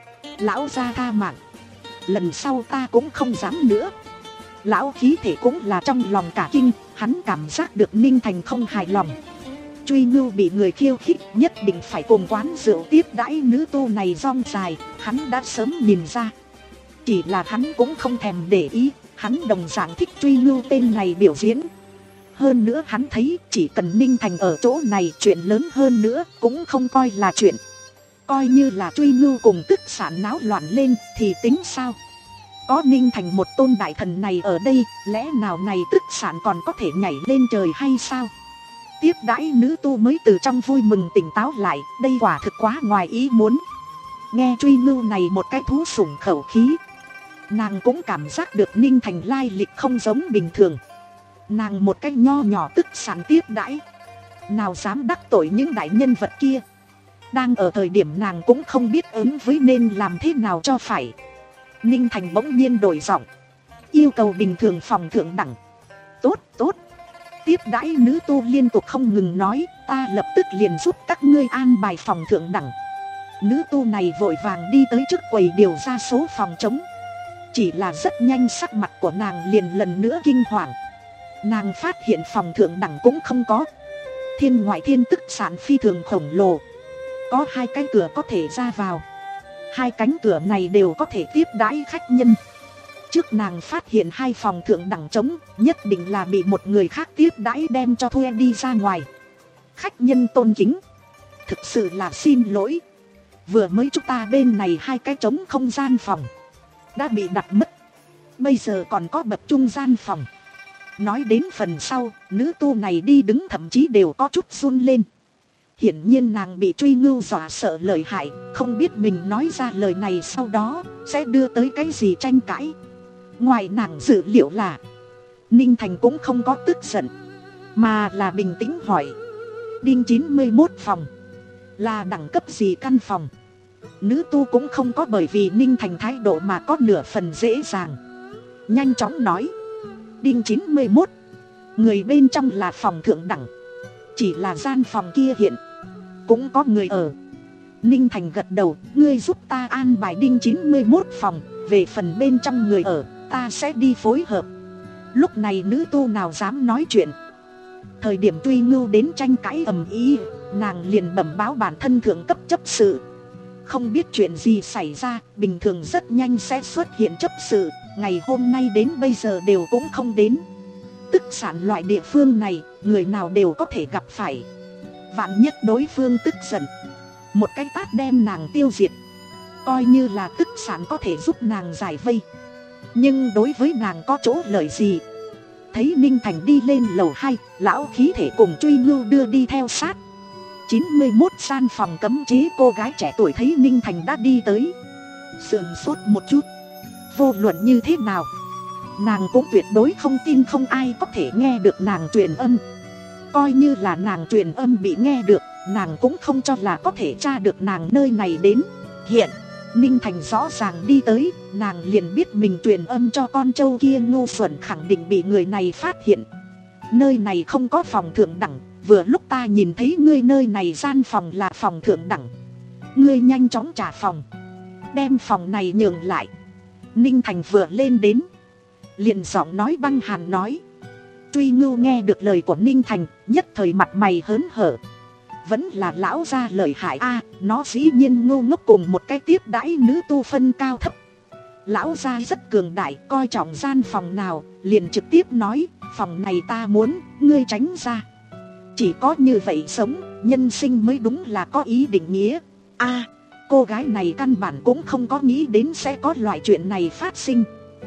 lão gia tha mạng, lần sau ta cũng không dám nữa. Lão khí thể cũng là trong lòng cả kinh, hắn cảm giác được Ninh Thành không hài lòng. Truy Ngưu bị người khiêu khích, nhất định phải cùng quán rượu tiếp đãi nữ tu này rong dài, hắn đã sớm nhìn ra. Chỉ là hắn cũng không thèm để ý, hắn đồng dạng thích Truy Ngưu tên này biểu diễn. Hơn nữa hắn thấy chỉ cần Ninh Thành ở chỗ này, chuyện lớn hơn nữa cũng không coi là chuyện. Coi như là Truy Ngưu cùng Tức Sản náo loạn lên thì tính sao? Có Ninh Thành một tôn đại thần này ở đây, lẽ nào này Tức Sản còn có thể nhảy lên trời hay sao? Tiếp đãi nữ tu mới từ trong vui mừng tỉnh táo lại, đây quả thực quá ngoài ý muốn. Nghe Truy Ngưu này một cái thú sủng khẩu khí, nàng cũng cảm giác được Ninh Thành lai lịch không giống bình thường. Nàng một cái nho nhỏ Tức Sản tiếp đãi, nào dám đắc tội những đại nhân vật kia. Đang ở thời điểm nàng cũng không biết ứng với nên làm thế nào cho phải. Ninh Thành bỗng nhiên đổi giọng, yêu cầu bình thường phòng thượng đẳng. Tốt, tốt. Tiếp đãi nữ tu liên tục không ngừng nói, ta lập tức liền giúp các ngươi an bài phòng thượng đẳng. Nữ tu này vội vàng đi tới trước quầy điều ra số phòng trống. Chỉ là rất nhanh sắc mặt của nàng liền lần nữa kinh hoàng. Nàng phát hiện phòng thượng đẳng cũng không có. Thiên ngoại thiên Tức Sản phi thường khổng lồ, có hai cái cửa có thể ra vào. Hai cánh cửa này đều có thể tiếp đãi khách nhân. Trước nàng phát hiện hai phòng thượng đẳng trống, nhất định là bị một người khác tiếp đãi đem cho thuê đi ra ngoài. Khách nhân tôn kính, thực sự là xin lỗi. Vừa mới chúng ta bên này hai cái trống không gian phòng đã bị đặt mất, bây giờ còn có bậc trung gian phòng. Nói đến phần sau, nữ tu này đi đứng thậm chí đều có chút run lên. Hiển nhiên nàng bị Truy Ngưu dọa sợ lợi hại, không biết mình nói ra lời này sau đó sẽ đưa tới cái gì tranh cãi. Ngoài nàng dự liệu là Ninh Thành cũng không có tức giận, mà là bình tĩnh hỏi: đinh chín mươi mốt phòng là đẳng cấp gì căn phòng? Nữ tu cũng không có bởi vì Ninh Thành thái độ mà có nửa phần dễ dàng, nhanh chóng nói: đinh chín mươi mốt, người bên trong là phòng thượng đẳng, chỉ là gian phòng kia hiện cũng có người ở. Ninh Thành gật đầu, ngươi giúp ta an bài đinh chín mươi mốt phòng, về phần bên trong người ở, ta sẽ đi phối hợp. Lúc này nữ tu nào dám nói chuyện. Thời điểm Truy Ngưu đến tranh cãi ầm ĩ, nàng liền bẩm báo bản thân thượng cấp chấp sự. Không biết chuyện gì xảy ra, bình thường rất nhanh sẽ xuất hiện chấp sự, ngày hôm nay đến bây giờ đều cũng không đến. Tức sản loại địa phương này, người nào đều có thể gặp phải. Vạn nhất đối phương tức giận, một cái tát đem nàng tiêu diệt, coi như là tức sản có thể giúp nàng giải vây, nhưng đối với nàng có chỗ lợi gì. Thấy Ninh Thành đi lên lầu hai, lão khí thể cùng Truy Ngưu đưa đi theo sát. Chín mươi mốt gian phòng cấm chế, cô gái trẻ tuổi thấy Ninh Thành đã đi tới, sườn sốt một chút. Vô luận như thế nào, nàng cũng tuyệt đối không tin không ai có thể nghe được nàng truyền âm. Coi như là nàng truyền âm bị nghe được, nàng cũng không cho là có thể tra được nàng nơi này đến. Hiện Ninh Thành rõ ràng đi tới, nàng liền biết mình truyền âm cho con trâu kia ngu xuẩn khẳng định bị người này phát hiện. Nơi này không có phòng thượng đẳng, vừa lúc ta nhìn thấy ngươi nơi này gian phòng là phòng thượng đẳng, ngươi nhanh chóng trả phòng, đem phòng này nhường lại. Ninh Thành vừa lên đến, liền giọng nói băng hàn nói. Truy Ngưu nghe được lời của Ninh Thành, nhất thời mặt mày hớn hở. Vẫn là lão gia lợi hại a, nó dĩ nhiên ngu ngốc cùng một cái tiếp đãi nữ tu phân cao thấp. Lão gia rất cường đại, coi trọng gian phòng nào, liền trực tiếp nói, phòng này ta muốn, ngươi tránh ra. Chỉ có như vậy sống, nhân sinh mới đúng là có ý định nghĩa. A, cô gái này căn bản cũng không có nghĩ đến sẽ có loại chuyện này phát sinh.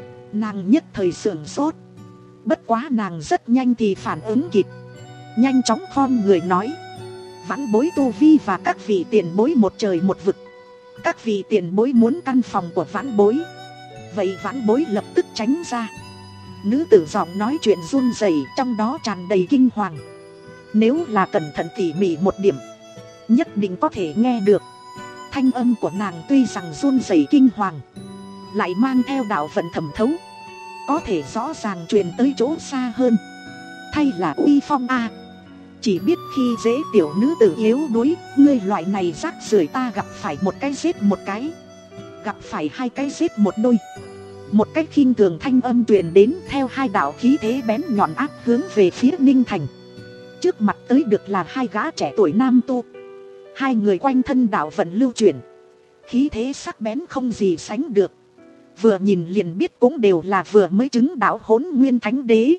Nàng nhất thời sửng sốt. Bất quá nàng rất nhanh thì phản ứng kịp, nhanh chóng khom người nói. Vãn bối tu vi và các vị tiền bối một trời một vực, các vị tiền bối muốn căn phòng của vãn bối, vậy vãn bối lập tức tránh ra. Nữ tử giọng nói chuyện run rẩy, trong đó tràn đầy kinh hoàng. Nếu là cẩn thận tỉ mỉ một điểm, nhất định có thể nghe được. Thanh âm của nàng tuy rằng run rẩy kinh hoàng, lại mang theo đạo vận thẩm thấu, có thể rõ ràng truyền tới chỗ xa hơn. Thay là uy phong a, chỉ biết khi dễ tiểu nữ tử yếu đuối, ngươi loại này rác rưởi ta gặp phải một cái giết một cái, gặp phải hai cái giết một đôi. Một cách khinh thường thanh âm truyền đến, theo hai đạo khí thế bén nhọn áp hướng về phía Ninh Thành. Trước mặt tới được là hai gã trẻ tuổi nam tu, hai người quanh thân đạo vận lưu chuyển, khí thế sắc bén không gì sánh được. Vừa nhìn liền biết cũng đều là vừa mới chứng đạo Hỗn Nguyên Thánh Đế.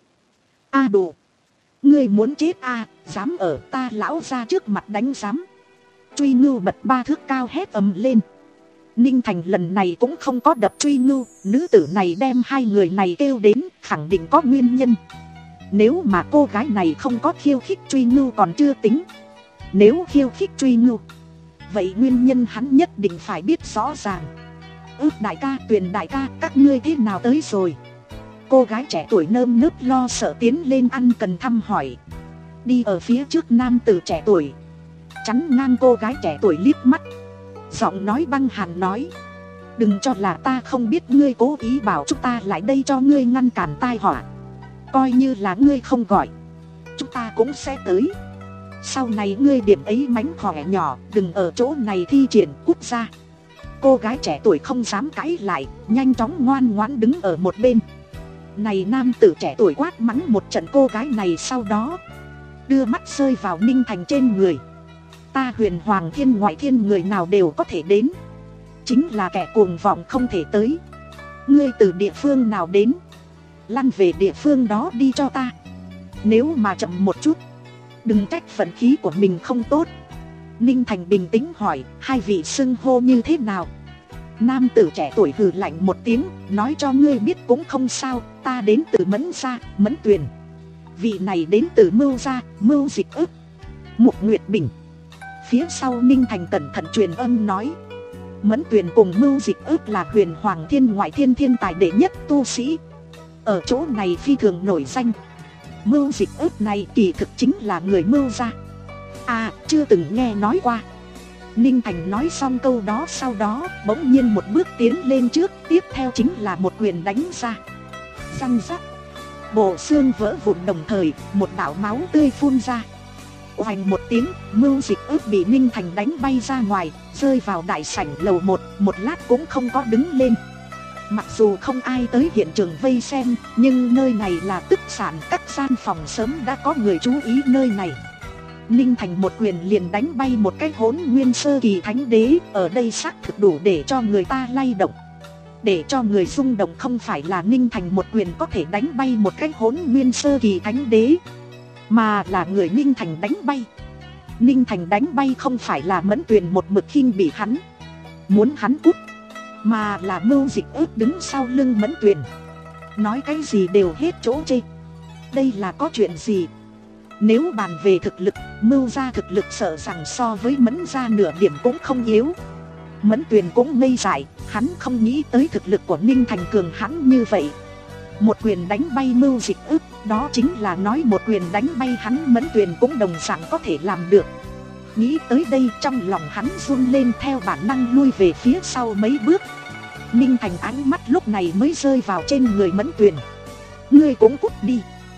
A đủ, ngươi muốn chết a, dám ở ta lão ra trước mặt đánh giám. Truy Ngưu bật ba thước cao hét ầm lên. Ninh Thành lần này cũng không có đập Truy Ngưu, nữ tử này đem hai người này kêu đến, khẳng định có nguyên nhân. Nếu mà cô gái này không có khiêu khích Truy Ngưu còn chưa tính, nếu khiêu khích Truy Ngưu, vậy nguyên nhân hắn nhất định phải biết rõ ràng. Ước đại ca, Tuyền đại ca, các ngươi thế nào tới rồi? Cô gái trẻ tuổi nơm nớp lo sợ tiến lên ăn cần thăm hỏi. Đi ở phía trước nam tử trẻ tuổi, chắn ngang cô gái trẻ tuổi liếc mắt, giọng nói băng hàn nói. Đừng cho là ta không biết ngươi cố ý bảo chúng ta lại đây cho ngươi ngăn cản tai họa. Coi như là ngươi không gọi, chúng ta cũng sẽ tới. Sau này ngươi điểm ấy mánh khỏe nhỏ, đừng ở chỗ này thi triển, cút ra. Cô gái trẻ tuổi không dám cãi lại, nhanh chóng ngoan ngoãn đứng ở một bên. Này nam tử trẻ tuổi quát mắng một trận cô gái này, sau đó đưa mắt rơi vào Ninh Thành trên người. Ta Huyền Hoàng Thiên ngoại thiên người nào đều có thể đến, chính là kẻ cuồng vọng không thể tới. Ngươi từ địa phương nào đến, lăn về địa phương đó đi cho ta. Nếu mà chậm một chút, đừng trách vận khí của mình không tốt. Ninh Thành bình tĩnh hỏi, hai vị xưng hô như thế nào? Nam tử trẻ tuổi hừ lạnh một tiếng, nói cho ngươi biết cũng không sao, ta đến từ Mẫn Gia, Mẫn Tuyền. Vị này đến từ Mưu Gia, Mưu Dịch Ức, Mục Nguyệt Bình. Phía sau Ninh Thành cẩn thận truyền âm nói, Mẫn Tuyền cùng Mưu Dịch Ức là Huyền Hoàng Thiên ngoại thiên thiên tài đệ nhất tu sĩ, ở chỗ này phi thường nổi danh. Mưu Dịch Ức này kỳ thực chính là người Mưu Gia. À, chưa từng nghe nói qua. Ninh Thành nói xong câu đó, sau đó bỗng nhiên một bước tiến lên trước, tiếp theo chính là một quyền đánh ra. Răng rắc, bộ xương vỡ vụn, đồng thời một đạo máu tươi phun ra. Oành một tiếng, Mưu Dịch Ức bị Ninh Thành đánh bay ra ngoài, rơi vào đại sảnh lầu một, một lát cũng không có đứng lên. Mặc dù không ai tới hiện trường vây xem, nhưng nơi này là Tức Sản, các gian phòng sớm đã có người chú ý nơi này. Ninh Thành một quyền liền đánh bay một cái Hỗn Nguyên sơ kỳ thánh đế, ở đây xác thực đủ để cho người ta lay động. Để cho người rung động không phải là Ninh Thành một quyền có thể đánh bay một cái Hỗn Nguyên sơ kỳ thánh đế, mà là người Ninh Thành đánh bay. Ninh Thành đánh bay không phải là Mẫn Tuyền một mực khinh bị hắn, muốn hắn cút, mà là Mưu Dịch Ước đứng sau lưng Mẫn Tuyền. Nói cái gì đều hết chỗ chê. Đây là có chuyện gì? Nếu bàn về thực lực, Mưu gia thực lực sợ rằng so với Mẫn gia nửa điểm cũng không yếu. Mẫn Tuyền cũng ngây dại, hắn không nghĩ tới thực lực của Ninh Thành cường hãn như vậy. Một quyền đánh bay Mưu Dịch Ước, đó chính là nói một quyền đánh bay hắn Mẫn Tuyền cũng đồng dạng có thể làm được. Nghĩ tới đây trong lòng hắn run lên, theo bản năng lui về phía sau mấy bước. Ninh Thành ánh mắt lúc này mới rơi vào trên người Mẫn Tuyền. Ngươi cũng cút đi.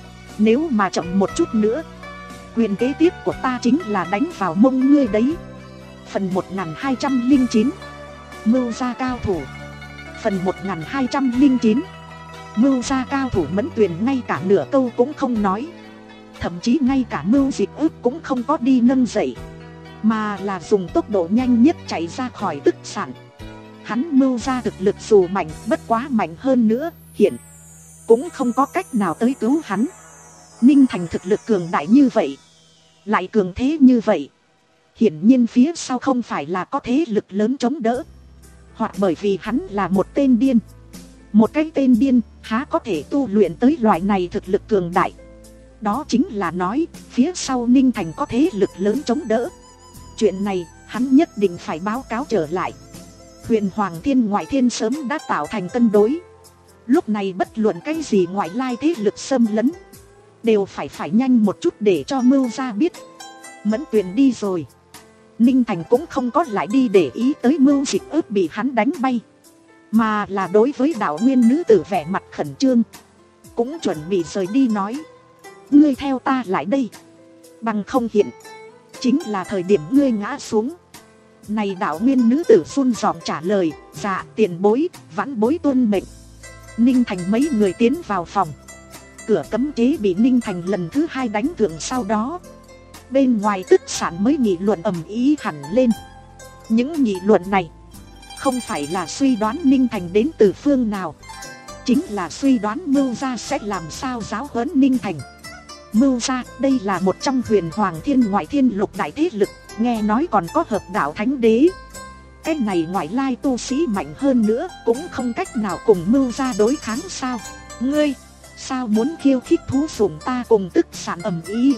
Nếu mà chậm một chút nữa, quyền kế tiếp của ta chính là đánh vào mông ngươi đấy. Phần một nghìn hai trăm lẻ chín. Mưu gia cao thủ. Phần một nghìn hai trăm lẻ chín. Mưu gia cao thủ. Mẫn Tuyền ngay cả nửa câu cũng không nói, thậm chí ngay cả Mưu Dịch Ước cũng không có đi nâng dậy, mà là dùng tốc độ nhanh nhất chạy ra khỏi tức sản. Hắn Mưu gia thực lực dù mạnh, bất quá mạnh hơn nữa hiện cũng không có cách nào tới cứu hắn. Ninh Thành thực lực cường đại như vậy, lại cường thế như vậy, hiển nhiên phía sau không phải là có thế lực lớn chống đỡ, hoặc bởi vì hắn là một tên điên. Một cái tên điên há có thể tu luyện tới loại này thực lực cường đại. Đó chính là nói phía sau Ninh Thành có thế lực lớn chống đỡ. Chuyện này hắn nhất định phải báo cáo trở lại. Huyền Hoàng Thiên ngoại thiên sớm đã tạo thành cân đối. Lúc này bất luận cái gì ngoại lai thế lực xâm lấn, đều phải phải nhanh một chút để cho Mưu gia biết. Mẫn Tuyền đi rồi, Ninh Thành cũng không có lại đi để ý tới Mưu Dịch Ước bị hắn đánh bay, mà là đối với Đạo Nguyên nữ tử vẻ mặt khẩn trương, cũng chuẩn bị rời đi, nói: Ngươi theo ta lại đây, bằng không hiện chính là thời điểm ngươi ngã xuống. Này Đạo Nguyên nữ tử run giọng trả lời: Dạ tiền bối, vãn bối tuân mệnh. Ninh Thành mấy người tiến vào phòng. Cửa cấm chế bị Ninh Thành lần thứ hai đánh thượng, sau đó bên ngoài tức sản mới nghị luận ầm ĩ hẳn lên. Những nghị luận này không phải là suy đoán Ninh Thành đến từ phương nào, chính là suy đoán Mưu gia sẽ làm sao giáo huấn Ninh Thành. Mưu gia đây là một trong Huyền Hoàng Thiên ngoại thiên lục đại thế lực, nghe nói còn có hợp đạo thánh đế. Cái này ngoại lai tu sĩ mạnh hơn nữa cũng không cách nào cùng Mưu gia đối kháng sao? Ngươi sao muốn khiêu khích thú sủng ta cùng tức sản ầm ĩ?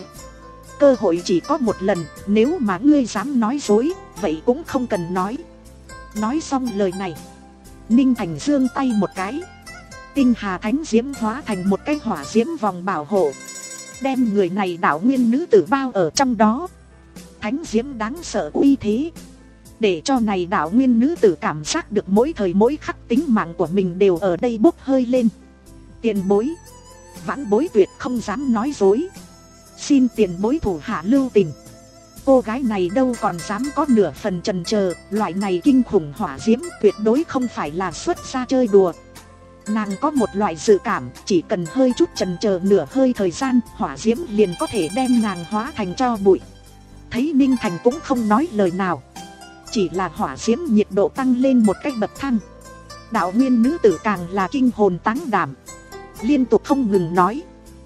Cơ hội chỉ có một lần, nếu mà ngươi dám nói dối, vậy cũng không cần nói. Nói xong lời này, Ninh Thành giương tay một cái, tinh hà thánh diễm hóa thành một cái hỏa diễm vòng bảo hộ, đem người này Đạo Nguyên nữ tử bao ở trong đó. Thánh diễm đáng sợ uy thế, để cho này Đạo Nguyên nữ tử cảm giác được mỗi thời mỗi khắc tính mạng của mình đều ở đây bốc hơi lên. Tiền bối, vãn bối tuyệt không dám nói dối, xin tiền bối thủ hạ lưu tình. Cô gái này đâu còn dám có nửa phần chần chờ, loại này kinh khủng hỏa diễm tuyệt đối không phải là xuất ra chơi đùa. Nàng có một loại dự cảm, chỉ cần hơi chút chần chờ nửa hơi thời gian, hỏa diễm liền có thể đem nàng hóa thành tro bụi. Thấy Ninh Thành cũng không nói lời nào, chỉ là hỏa diễm nhiệt độ tăng lên một cái bậc thang. Đạo Nguyên nữ tử càng là kinh hồn táng đảm, liên tục không ngừng nói: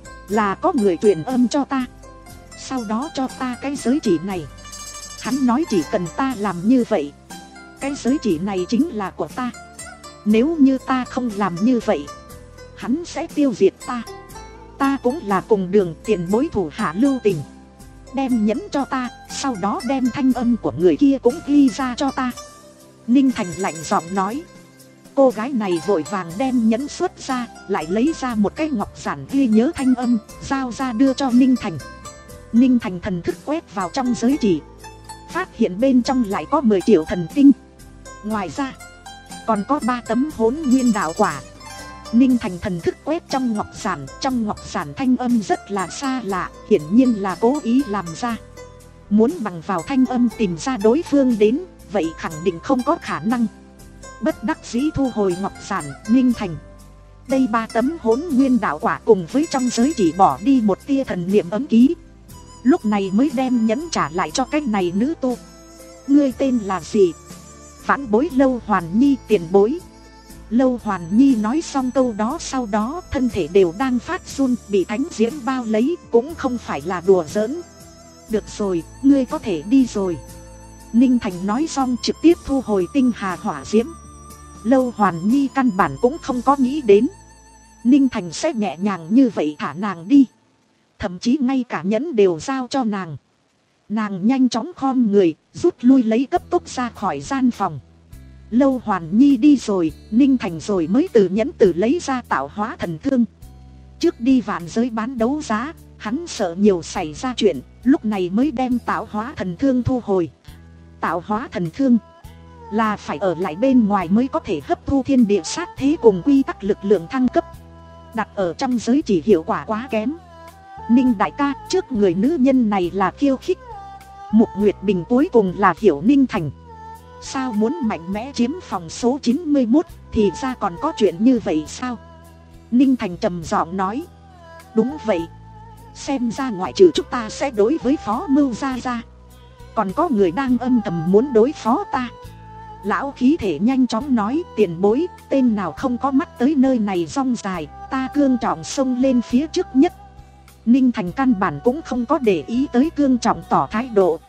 Là có người truyền âm cho ta, sau đó cho ta cái giới chỉ này. Hắn nói chỉ cần ta làm như vậy, cái giới chỉ này chính là của ta. Nếu như ta không làm như vậy, hắn sẽ tiêu diệt ta. Ta cũng là cùng đường tiền bối thủ hạ lưu tình, đem nhẫn cho ta, sau đó đem thanh âm của người kia cũng ghi ra cho ta. Ninh Thành lạnh giọng nói. Cô gái này vội vàng đem nhẫn xuất ra, lại lấy ra một cái ngọc giản ghi nhớ thanh âm, giao ra đưa cho Ninh Thành. Ninh Thành thần thức quét vào trong giới chỉ, phát hiện bên trong lại có mười triệu thần tinh. Ngoài ra còn có ba tấm Hỗn Nguyên đạo quả. Ninh Thành thần thức quét trong ngọc giản, trong ngọc giản thanh âm rất là xa lạ, hiển nhiên là cố ý làm ra. Muốn bằng vào thanh âm tìm ra đối phương đến, vậy khẳng định không có khả năng. Bất đắc dĩ thu hồi ngọc giản, Ninh Thành đây ba tấm Hỗn Nguyên đạo quả cùng với trong giới chỉ bỏ đi một tia thần niệm ấm ký, lúc này mới đem nhẫn trả lại cho cái này nữ tu. Ngươi tên là gì? Vãn bối Lâu Hoàn Nhi tiền bối. Lâu Hoàn Nhi nói xong câu đó, sau đó thân thể đều đang phát run, bị thánh diễm bao lấy, cũng không phải là đùa giỡn. Được rồi, ngươi có thể đi rồi. Ninh Thành nói xong trực tiếp thu hồi tinh hà hỏa diễm. Lâu Hoàn Nhi căn bản cũng không có nghĩ đến Ninh Thành sẽ nhẹ nhàng như vậy thả nàng đi. Thậm chí ngay cả nhẫn đều giao cho nàng. Nàng nhanh chóng khom người, rút lui lấy cấp tốc ra khỏi gian phòng. Lâu Hoàn Nhi đi rồi, Ninh Thành rồi mới từ nhẫn tử lấy ra tạo hóa thần thương. Trước đi vạn giới bán đấu giá, hắn sợ nhiều xảy ra chuyện, lúc này mới đem tạo hóa thần thương thu hồi. Tạo hóa thần thương là phải ở lại bên ngoài mới có thể hấp thu thiên địa sát thế cùng quy tắc lực lượng thăng cấp. Đặt ở trong giới chỉ hiệu quả quá kém. Ninh đại ca, trước người nữ nhân này là khiêu khích. Mục Nguyệt Bình cuối cùng là hiểu Ninh Thành. Sao muốn mạnh mẽ chiếm phòng số chín mươi mốt, thì ra còn có chuyện như vậy sao? Ninh Thành trầm giọng nói. Đúng vậy. Xem ra ngoại trừ chúng ta sẽ đối với Phó Mưu Gia ra, còn có người đang âm thầm muốn đối phó ta. Lão khí thể nhanh chóng nói. Tiền bối, tên nào không có mắt tới nơi này rong dài, ta cương trọng xông lên phía trước nhất. Ninh Thành căn bản cũng không có để ý tới cương trọng tỏ thái độ,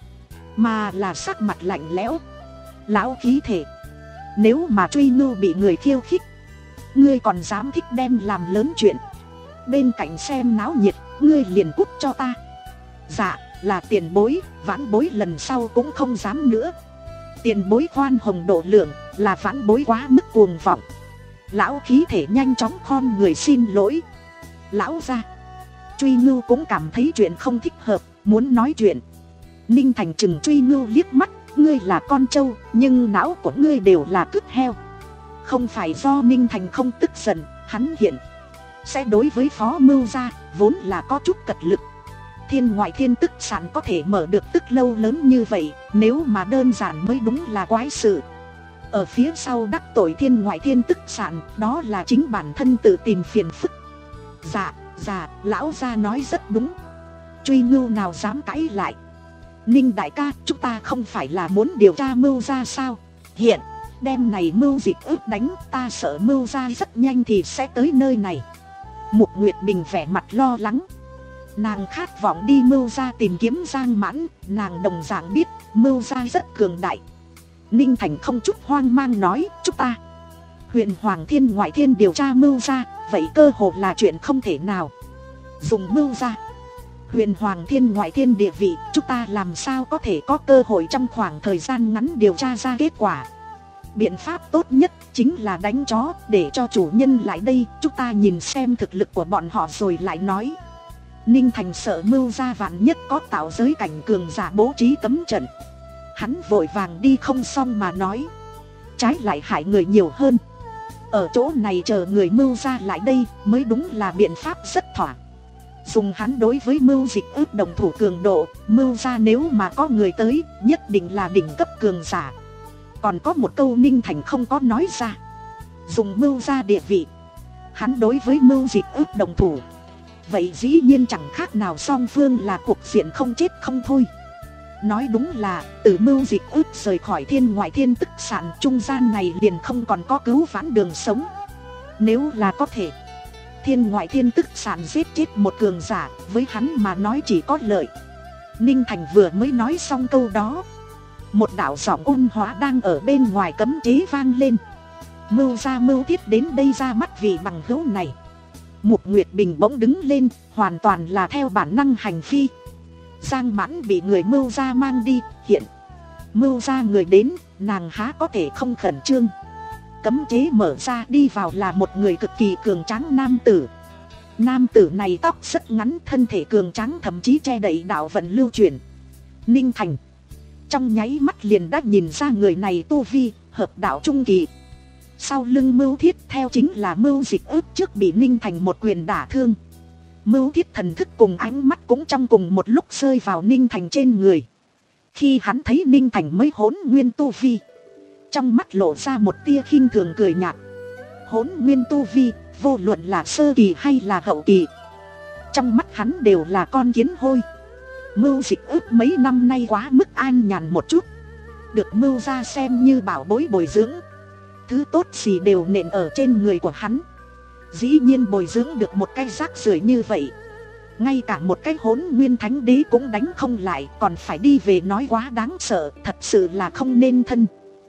mà là sắc mặt lạnh lẽo. Lão khí thể, nếu mà Truy Ngưu bị người khiêu khích, ngươi còn dám thích đem làm lớn chuyện, bên cạnh xem náo nhiệt, ngươi liền cút cho ta. Dạ, là tiền bối, vãn bối lần sau cũng không dám nữa. Tiền bối khoan hồng độ lượng, là vãn bối quá mức cuồng vọng. Lão khí thể nhanh chóng khom người xin lỗi. Lão gia, Truy Ngưu cũng cảm thấy chuyện không thích hợp, muốn nói chuyện. Ninh Thành chừng Truy Ngưu liếc mắt. Ngươi là con trâu, nhưng não của ngươi đều là cứt heo. Không phải do Ninh Thành không tức giận, hắn hiện sẽ đối với Phó Mưu Gia vốn là có chút cật lực. Thiên ngoại thiên tức sản có thể mở được tức lâu lớn như vậy, nếu mà đơn giản mới đúng là quái sự. Ở phía sau đắc tội thiên ngoại thiên tức sản, đó là chính bản thân tự tìm phiền phức. Dạ, dạ, lão gia nói rất đúng. Truy Ngưu nào dám cãi lại. Ninh đại ca, chúng ta không phải là muốn điều tra Mưu Gia sao? Hiện, đêm này Mưu Dịch ức đánh, ta sợ Mưu Gia rất nhanh thì sẽ tới nơi này. Mục Nguyệt Bình vẻ mặt lo lắng. Nàng khát vọng đi Mưu Gia tìm kiếm Giang Mãn, nàng đồng dạng biết Mưu Gia rất cường đại. Ninh Thành không chút hoang mang nói, chúng ta Huyền Hoàng Thiên ngoại thiên điều tra Mưu Gia, vậy cơ hồ là chuyện không thể nào. Dùng Mưu Gia, Huyền Hoàng Thiên ngoại thiên địa vị, chúng ta làm sao có thể có cơ hội trong khoảng thời gian ngắn điều tra ra kết quả. Biện pháp tốt nhất chính là đánh chó, để cho chủ nhân lại đây, chúng ta nhìn xem thực lực của bọn họ rồi lại nói. Ninh Thành sợ Mưu Gia vạn nhất có tạo giới cảnh cường giả bố trí cấm trận. Hắn vội vàng đi không xong mà nói, trái lại hại người nhiều hơn. Ở chỗ này chờ người Mưu Gia lại đây mới đúng là biện pháp rất thỏa. Dùng hắn đối với Mưu Dịch ước đồng thủ cường độ, Mưu Gia nếu mà có người tới, nhất định là đỉnh cấp cường giả. Còn có một câu Ninh Thành không có nói ra. Dùng Mưu Gia địa vị, hắn đối với Mưu Dịch ước đồng thủ, vậy dĩ nhiên chẳng khác nào song phương là cuộc diện không chết không thôi. Nói đúng là, từ Mưu Dịch ước rời khỏi thiên ngoại thiên tức sản, trung gian này liền không còn có cứu vãn đường sống. Nếu là có thể, thiên ngoại thiên tức sản giết chết một cường giả, với hắn mà nói chỉ có lợi. Ninh Thành vừa mới nói xong câu đó, một đạo giọng ôn hóa đang ở bên ngoài cấm chế vang lên. Mưu Gia Mưu Thiết đến đây ra mắt vị bằng hữu này. Mục Nguyệt Bình bỗng đứng lên, hoàn toàn là theo bản năng hành phi. Giang Mãn bị người Mưu Gia mang đi, hiện Mưu Gia người đến, nàng há có thể không khẩn trương. Cấm chế mở ra, đi vào là một người cực kỳ cường tráng nam tử. Nam tử này tóc rất ngắn, thân thể cường tráng, thậm chí che đậy đạo vận lưu chuyển. Ninh Thành trong nháy mắt liền đã nhìn ra người này tu vi hợp đạo trung kỳ. Sau lưng Mưu Thiết theo chính là Mưu Dịch ước, trước bị Ninh Thành một quyền đả thương. Mưu Thiết thần thức cùng ánh mắt cũng trong cùng một lúc rơi vào Ninh Thành trên người. Khi hắn thấy Ninh Thành mới hỗn nguyên tu vi, trong mắt lộ ra một tia khinh thường cười nhạt. Hỗn nguyên tu vi, vô luận là sơ kỳ hay là hậu kỳ, trong mắt hắn đều là con kiến hôi. Mưu Dịch ước mấy năm nay quá mức an nhàn một chút, được Mưu Gia xem như bảo bối bồi dưỡng, thứ tốt gì đều nện ở trên người của hắn. Dĩ nhiên bồi dưỡng được một cái rác rưởi như vậy, ngay cả một cái Hỗn Nguyên Thánh Đế cũng đánh không lại, còn phải đi về nói quá đáng sợ, thật sự là không nên thân.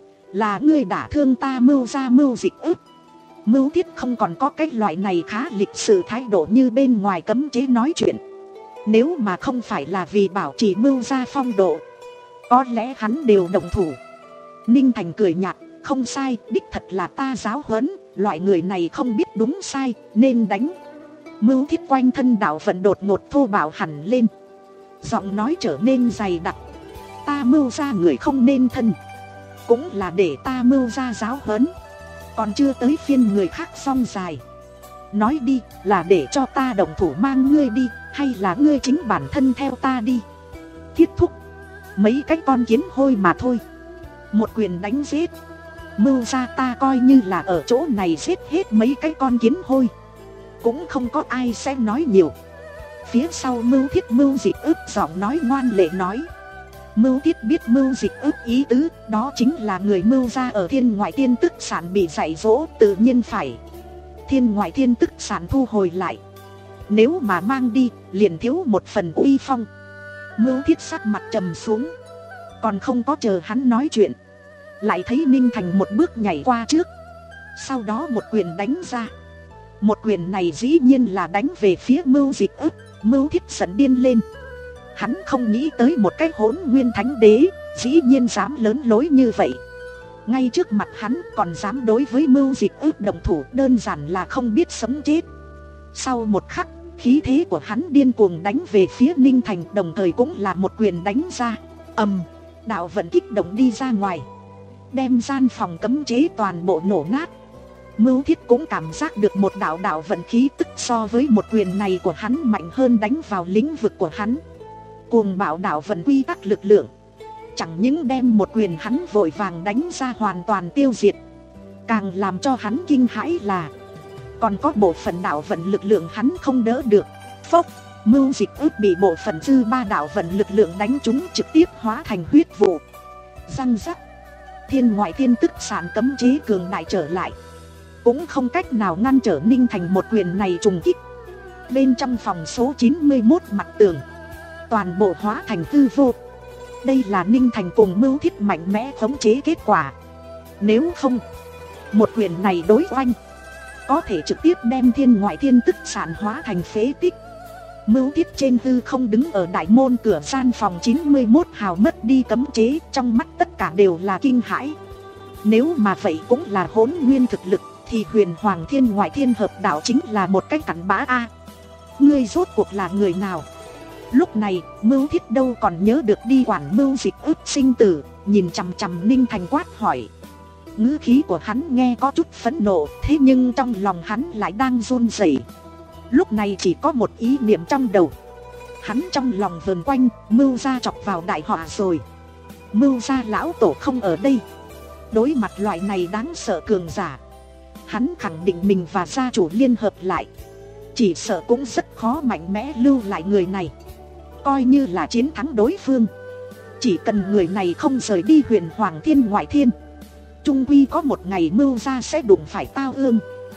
Là ngươi đả thương ta Mưu gia Mưu Dịch Ức. Mưu Thiết không còn có cái loại này khá lịch sự thái độ như bên ngoài cấm chế nói chuyện. Nếu mà không phải là vì bảo trì Mưu gia phong độ, có lẽ hắn đều động thủ. Ninh Thành cười nhạt, không sai, đích thật là ta giáo huấn, loại người này không biết đúng sai, nên đánh. Mưu Thiết quanh thân đạo vận đột ngột thô bạo hẳn lên, giọng nói trở nên dày đặc. Ta Mưu gia người không nên thân, cũng là để ta Mưu gia giáo huấn. Còn chưa tới phiên người khác song dài. Nói đi, là để cho ta đồng thủ mang ngươi đi, hay là ngươi chính bản thân theo ta đi? Thiết thúc, mấy cái con kiến hôi mà thôi, một quyền đánh giết Mưu gia ta coi như là ở chỗ này giết hết mấy cái con kiến hôi, cũng không có ai sẽ nói nhiều. Phía sau Mưu Thiết Mưu Dịch Ức giọng nói ngoan lệ nói. Mưu Thiết biết Mưu Dịch Ức ý tứ, đó chính là người Mưu gia ở Thiên Ngoại Thiên Tức Sản bị dạy dỗ, tự nhiên phải Thiên Ngoại Thiên Tức Sản thu hồi lại. Nếu mà mang đi, liền thiếu một phần uy phong. Mưu Thiết sắc mặt trầm xuống, còn không có chờ hắn nói chuyện, lại thấy Ninh Thành một bước nhảy qua trước, sau đó một quyền đánh ra. Một quyền này dĩ nhiên là đánh về phía Mưu Dịch Ức. Mưu Thiết giận điên lên. Hắn không nghĩ tới một cái Hỗn Nguyên Thánh Đế dĩ nhiên dám lớn lối như vậy. Ngay trước mặt hắn còn dám đối với Mưu Dịch Ức động thủ, đơn giản là không biết sống chết. Sau một khắc, khí thế của hắn điên cuồng đánh về phía Ninh Thành, đồng thời cũng là một quyền đánh ra. Ầm, đạo vận kích động đi ra ngoài, đem gian phòng cấm chế toàn bộ nổ nát. Mưu Thiết cũng cảm giác được một đạo đạo vận khí tức so với một quyền này của hắn mạnh hơn đánh vào lĩnh vực của hắn. Cuồng bạo đạo vận quy tắc lực lượng, chẳng những đem một quyền hắn vội vàng đánh ra hoàn toàn tiêu diệt, càng làm cho hắn kinh hãi là còn có bộ phận đạo vận lực lượng hắn không đỡ được. Phốc, Mưu Dịch Ức bị bộ phận dư ba đạo vận lực lượng đánh trúng, trực tiếp hóa thành huyết vụ. Răng rắc, Thiên Ngoại Thiên Tức Sản cấm chế cường đại trở lại, cũng không cách nào ngăn trở Ninh Thành một quyền này trùng kích. Bên trong phòng số chín mươi mốt mặt tường, toàn bộ hóa thành hư vô. Đây là Ninh Thành cùng Mưu Thiết mạnh mẽ khống chế kết quả. Nếu không, một quyền này đối oanh, có thể trực tiếp đem Thiên Ngoại Thiên Tức Sản hóa thành phế tích. Mưu Thiết trên hư không đứng ở đại môn cửa gian phòng chín mươi mốt hào mất đi cấm chế, trong mắt tất cả đều là kinh hãi. Nếu mà vậy cũng là Hỗn Nguyên thực lực, thì Huyền Hoàng Thiên Ngoại Thiên Hợp Đạo chính là một cái cặn bã a. Ngươi rốt cuộc là người nào? Lúc này, Mưu Thiết đâu còn nhớ được đi quản Mưu Dịch Ức sinh tử, nhìn chằm chằm Ninh Thành quát hỏi. Ngữ khí của hắn nghe có chút phẫn nộ, thế nhưng trong lòng hắn lại đang run rẩy. Lúc này chỉ có một ý niệm trong đầu. Hắn trong lòng vờn quanh, Mưu gia chọc vào đại họa rồi. Mưu gia lão tổ không ở đây. Đối mặt loại này đáng sợ cường giả, hắn khẳng định mình và gia chủ liên hợp lại, chỉ sợ cũng rất khó mạnh mẽ lưu lại người này. Coi như là chiến thắng đối phương, chỉ cần người này không rời đi Huyền Hoàng Thiên Ngoại Thiên, chung quy có một ngày Mưu gia sẽ đụng phải tao ương.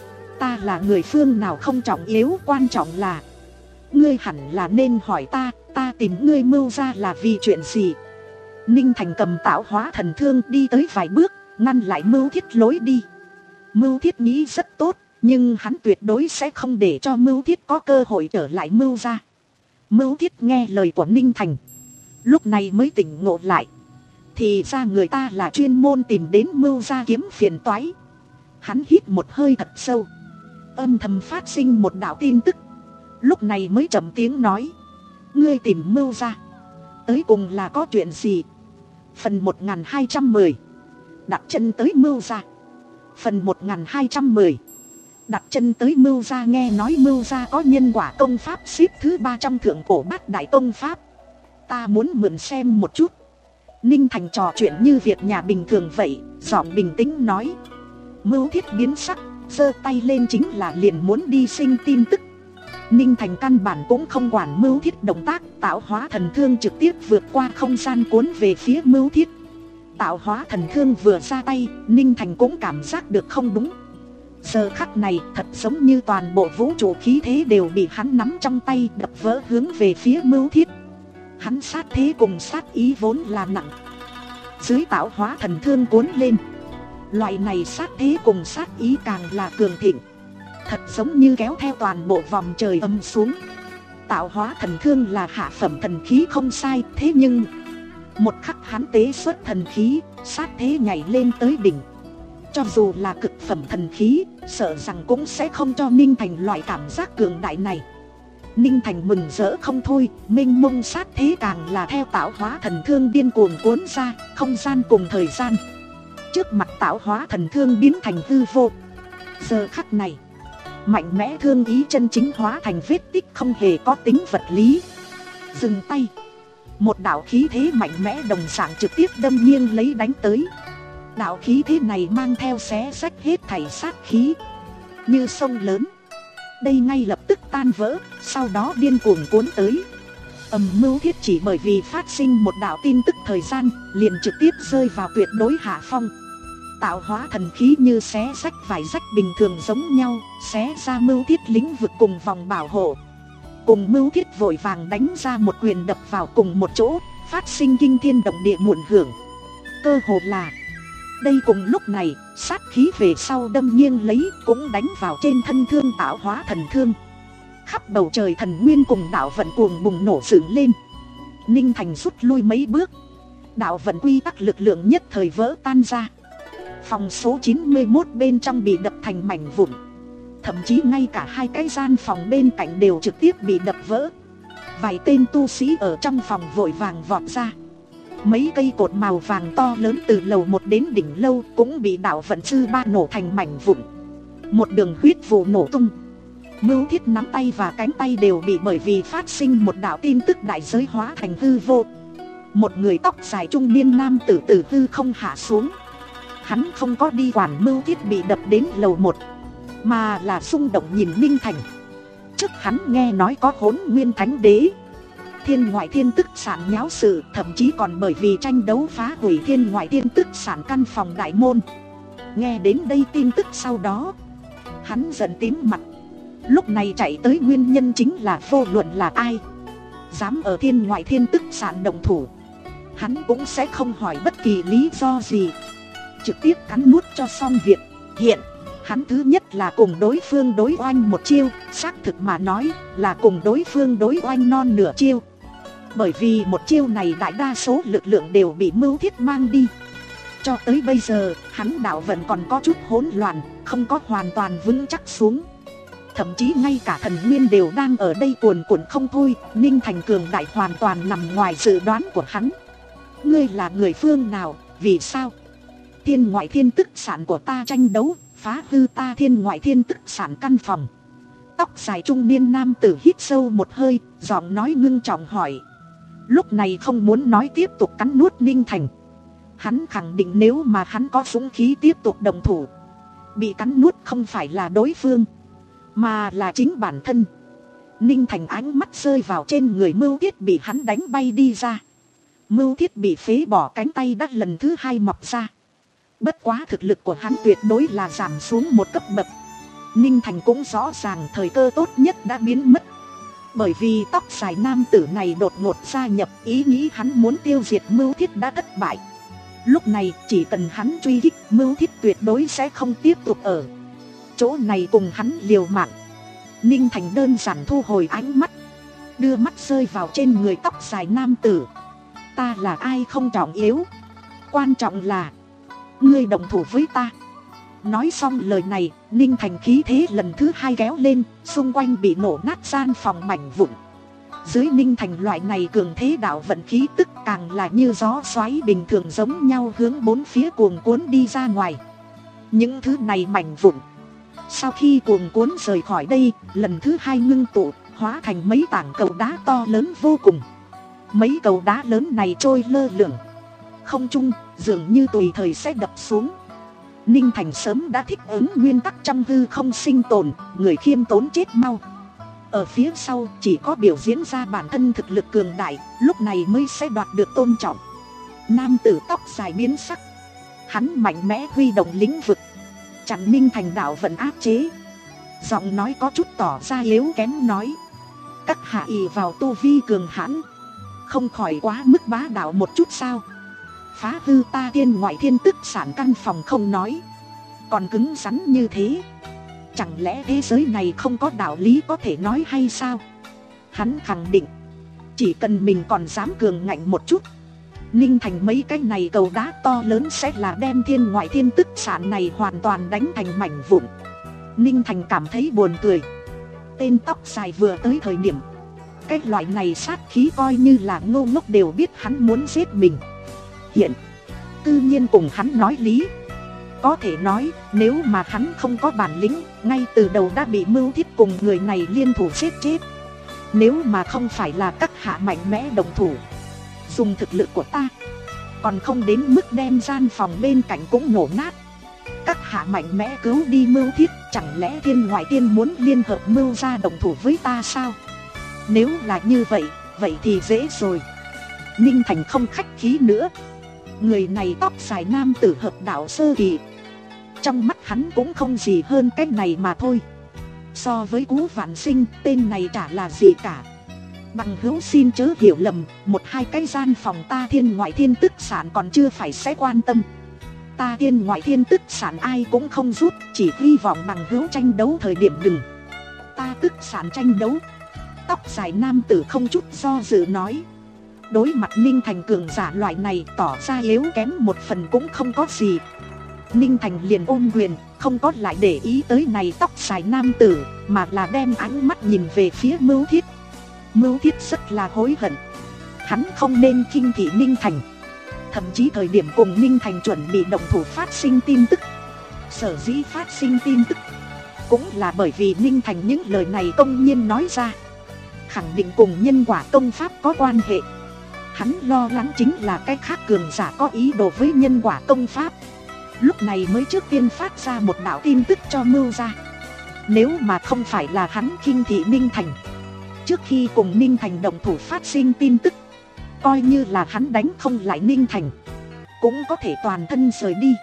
Ta là người phương nào không trọng yếu, quan trọng là ngươi hẳn là nên hỏi ta, ta tìm ngươi Mưu gia là vì chuyện gì? Ninh Thành cầm tạo hóa thần thương đi tới vài bước, ngăn lại Mưu Thiết lối đi. Mưu Thiết nghĩ rất tốt, nhưng hắn tuyệt đối sẽ không để cho Mưu Thiết có cơ hội trở lại Mưu gia. Mưu Thiết nghe lời của Ninh Thành, lúc này mới tỉnh ngộ lại. Thì ra người ta là chuyên môn tìm đến Mưu gia kiếm phiền toái. Hắn hít một hơi thật sâu, âm thầm phát sinh một đạo tin tức. Lúc này mới trầm tiếng nói. Ngươi tìm Mưu gia, tới cùng là có chuyện gì? Phần một nghìn hai trăm mười, đặt chân tới Mưu gia. Phần một nghìn hai trăm mười, đặt chân tới Mưu gia. Nghe nói Mưu gia có nhân quả công pháp xếp thứ ba trong thượng cổ bát đại công pháp, ta muốn mượn xem một chút. Ninh Thành trò chuyện như việc nhà bình thường vậy, giọng bình tĩnh nói. Mưu Thiết biến sắc, giơ tay lên chính là liền muốn đi xin tin tức. Ninh Thành căn bản cũng không quản Mưu Thiết động tác, tạo hóa thần thương trực tiếp vượt qua không gian cuốn về phía Mưu Thiết. Tạo hóa thần thương vừa ra tay, Ninh Thành cũng cảm giác được không đúng. Giờ khắc này thật giống như toàn bộ vũ trụ khí thế đều bị hắn nắm trong tay, đập vỡ hướng về phía Mưu Thiết. Hắn sát thế cùng sát ý vốn là nặng, dưới tạo hóa thần thương cuốn lên, loại này sát thế cùng sát ý càng là cường thịnh, thật giống như kéo theo toàn bộ vòng trời âm xuống. Tạo hóa thần thương là hạ phẩm thần khí không sai, thế nhưng một khắc hắn tế xuất thần khí, sát thế nhảy lên tới đỉnh. Cho dù là cực phẩm thần khí, sợ rằng cũng sẽ không cho Ninh Thành loại cảm giác cường đại này. Ninh Thành mừng rỡ không thôi, mênh mông sát thế càng là theo tạo hóa thần thương điên cuồng cuốn ra, không gian cùng thời gian. Trước mặt tạo hóa thần thương biến thành hư vô. Giờ khắc này, mạnh mẽ thương ý chân chính hóa thành vết tích không hề có tính vật lý. Dừng tay, một đạo khí thế mạnh mẽ đồng dạng trực tiếp đâm nghiêng lấy đánh tới. Đạo khí thế này mang theo xé rách hết thảy sát khí, như sông lớn. Đây ngay lập tức tan vỡ, sau đó điên cuồng cuốn tới. Ầm, Mưu Thiết chỉ bởi vì phát sinh một đạo tin tức thời gian, liền trực tiếp rơi vào tuyệt đối hạ phong. Tạo hóa thần khí như xé rách vải rách bình thường giống nhau, xé ra Mưu Thiết lĩnh vực cùng vòng bảo hộ. Cùng Mưu Thiết vội vàng đánh ra một quyền đập vào cùng một chỗ, phát sinh kinh thiên động địa muộn hưởng. Cơ hồ là đây cùng lúc này, sát khí về sau đâm nghiêng lấy cũng đánh vào trên thân thương tạo hóa thần thương. Khắp bầu trời thần nguyên cùng đạo vận cuồng bùng nổ dựng lên. Ninh Thành rút lui mấy bước, đạo vận quy tắc lực lượng nhất thời vỡ tan ra. Phòng số chín mươi mốt bên trong bị đập thành mảnh vụn, thậm chí ngay cả hai cái gian phòng bên cạnh đều trực tiếp bị đập vỡ. Vài tên tu sĩ ở trong phòng vội vàng vọt ra. Mấy cây cột màu vàng to lớn từ lầu một đến đỉnh lâu cũng bị đạo vận sư ba nổ thành mảnh vụn. Một đường huyết vụ nổ tung. Mưu Thiết nắm tay và cánh tay đều bị bởi vì phát sinh một đạo tin tức đại giới hóa thành hư vô. Một người tóc dài trung niên nam tử từ hư không hạ xuống. Hắn không có đi quản Mưu Thiết bị đập đến lầu một, mà là xung động nhìn Ninh Thành. Trước hắn nghe nói có Hỗn Nguyên Thánh Đế, Thiên Ngoại Thiên Tức Sản nháo sự, thậm chí còn bởi vì tranh đấu phá hủy Thiên Ngoại Thiên Tức Sản căn phòng đại môn. Nghe đến đây tin tức sau đó, hắn giận tím mặt. Lúc này chạy tới nguyên nhân chính là vô luận là ai dám ở Thiên Ngoại Thiên Tức Sản động thủ, hắn cũng sẽ không hỏi bất kỳ lý do gì, trực tiếp cắn nuốt cho xong việc. Hiện hắn thứ nhất là cùng đối phương đối oanh một chiêu, xác thực mà nói là cùng đối phương đối oanh non nửa chiêu. Bởi vì một chiêu này đại đa số lực lượng đều bị Mưu Thiết mang đi. Cho tới bây giờ, hắn đạo vận còn có chút hỗn loạn, không có hoàn toàn vững chắc xuống. Thậm chí ngay cả thần nguyên đều đang ở đây cuồn cuộn không thôi. Ninh Thành cường đại hoàn toàn nằm ngoài dự đoán của hắn. Ngươi là người phương nào, vì sao? Thiên Ngoại Thiên Tức Sản của ta tranh đấu, phá hư ta Thiên Ngoại Thiên Tức Sản căn phòng. Tóc dài trung niên nam tử hít sâu một hơi, giọng nói ngưng trọng hỏi. Lúc này không muốn nói tiếp tục cắn nuốt Ninh Thành. Hắn khẳng định nếu mà hắn có dũng khí tiếp tục đồng thủ, bị cắn nuốt không phải là đối phương, mà là chính bản thân. Ninh Thành ánh mắt rơi vào trên người Mưu Thiết bị hắn đánh bay đi ra. Mưu Thiết bị phế bỏ cánh tay đã lần thứ hai mọc ra. Bất quá thực lực của hắn tuyệt đối là giảm xuống một cấp bậc. Ninh Thành cũng rõ ràng thời cơ tốt nhất đã biến mất. Bởi vì tóc dài nam tử này đột ngột gia nhập, ý nghĩ hắn muốn tiêu diệt Mưu Thiết đã thất bại. Lúc này chỉ cần hắn truy kích, Mưu Thiết tuyệt đối sẽ không tiếp tục ở chỗ này cùng hắn liều mạng. Ninh Thành đơn giản thu hồi ánh mắt, đưa mắt rơi vào trên người tóc dài nam tử. Ta là ai không trọng yếu, quan trọng là ngươi đồng thủ với ta. Nói xong lời này, Ninh Thành khí thế lần thứ hai kéo lên, xung quanh bị nổ nát gian phòng mảnh vụn. Dưới Ninh Thành loại này cường thế đạo vận khí tức càng là như gió xoáy bình thường giống nhau hướng bốn phía cuồng cuốn đi ra ngoài. Những thứ này mảnh vụn sau khi cuồng cuốn rời khỏi đây, lần thứ hai ngưng tụ, hóa thành mấy tảng cầu đá to lớn vô cùng. Mấy cầu đá lớn này trôi lơ lửng không trung, dường như tùy thời sẽ đập xuống. Ninh Thành sớm đã thích ứng nguyên tắc trong hư không sinh tồn, người khiêm tốn chết mau. Ở phía sau chỉ có biểu diễn ra bản thân thực lực cường đại, lúc này mới sẽ đoạt được tôn trọng. Nam tử tóc dài biến sắc. Hắn mạnh mẽ huy động lĩnh vực, chặn Ninh Thành đạo vận áp chế. Giọng nói có chút tỏ ra yếu kém nói: các hạ ỷ vào tu vi cường hãn, không khỏi quá mức bá đạo một chút sao? Phá hư ta thiên ngoại thiên tức sản căn phòng không nói, còn cứng rắn như thế, chẳng lẽ thế giới này không có đạo lý có thể nói hay sao? Hắn khẳng định chỉ cần mình còn dám cường ngạnh một chút, Ninh Thành mấy cái này cầu đá to lớn sẽ là đem thiên ngoại thiên tức sản này hoàn toàn đánh thành mảnh vụn. Ninh Thành cảm thấy buồn cười. Tên tóc dài vừa tới thời điểm, cái loại này sát khí coi như là ngô ngốc đều biết hắn muốn giết mình. Hiện tự nhiên cùng hắn nói lý. Có thể nói nếu mà hắn không có bản lĩnh, ngay từ đầu đã bị Mưu Thiết cùng người này liên thủ giết chết. Nếu mà không phải là các hạ mạnh mẽ đồng thủ, dùng thực lực của ta, còn không đến mức đem gian phòng bên cạnh cũng nổ nát. Các hạ mạnh mẽ cứu đi Mưu Thiết, chẳng lẽ thiên ngoại tiên muốn liên hợp Mưu ra đồng thủ với ta sao? Nếu là như vậy, vậy thì dễ rồi. Ninh Thành không khách khí nữa. Người này tóc dài nam tử hợp đạo sơ kỳ, trong mắt hắn cũng không gì hơn cái này mà thôi. So với Cú Vạn Sinh, tên này chả là gì cả. Bằng hữu xin chớ hiểu lầm, một hai cái gian phòng ta thiên ngoại thiên tức sản còn chưa phải sẽ quan tâm. Ta thiên ngoại thiên tức sản ai cũng không rút, chỉ hy vọng bằng hữu tranh đấu thời điểm đừng. Ta tức sản tranh đấu. Tóc dài nam tử không chút do dự nói. Đối mặt Ninh Thành cường giả loại này tỏ ra yếu kém một phần cũng không có gì. Ninh Thành liền ôm quyền, không có lại để ý tới này tóc dài nam tử, mà là đem ánh mắt nhìn về phía Mưu Thiết. Mưu Thiết rất là hối hận. Hắn không nên khinh thị Ninh Thành. Thậm chí thời điểm cùng Ninh Thành chuẩn bị động thủ phát sinh tin tức. Sở dĩ phát sinh tin tức cũng là bởi vì Ninh Thành những lời này công nhiên nói ra, khẳng định cùng nhân quả công pháp có quan hệ. Hắn lo lắng chính là cái khác cường giả có ý đồ với nhân quả công pháp, lúc này mới trước tiên phát ra một đạo tin tức cho Mưu ra. Nếu mà không phải là hắn khinh thị Ninh Thành, trước khi cùng Ninh Thành đồng thủ phát sinh tin tức, coi như là hắn đánh không lại Ninh Thành, cũng có thể toàn thân rời đi,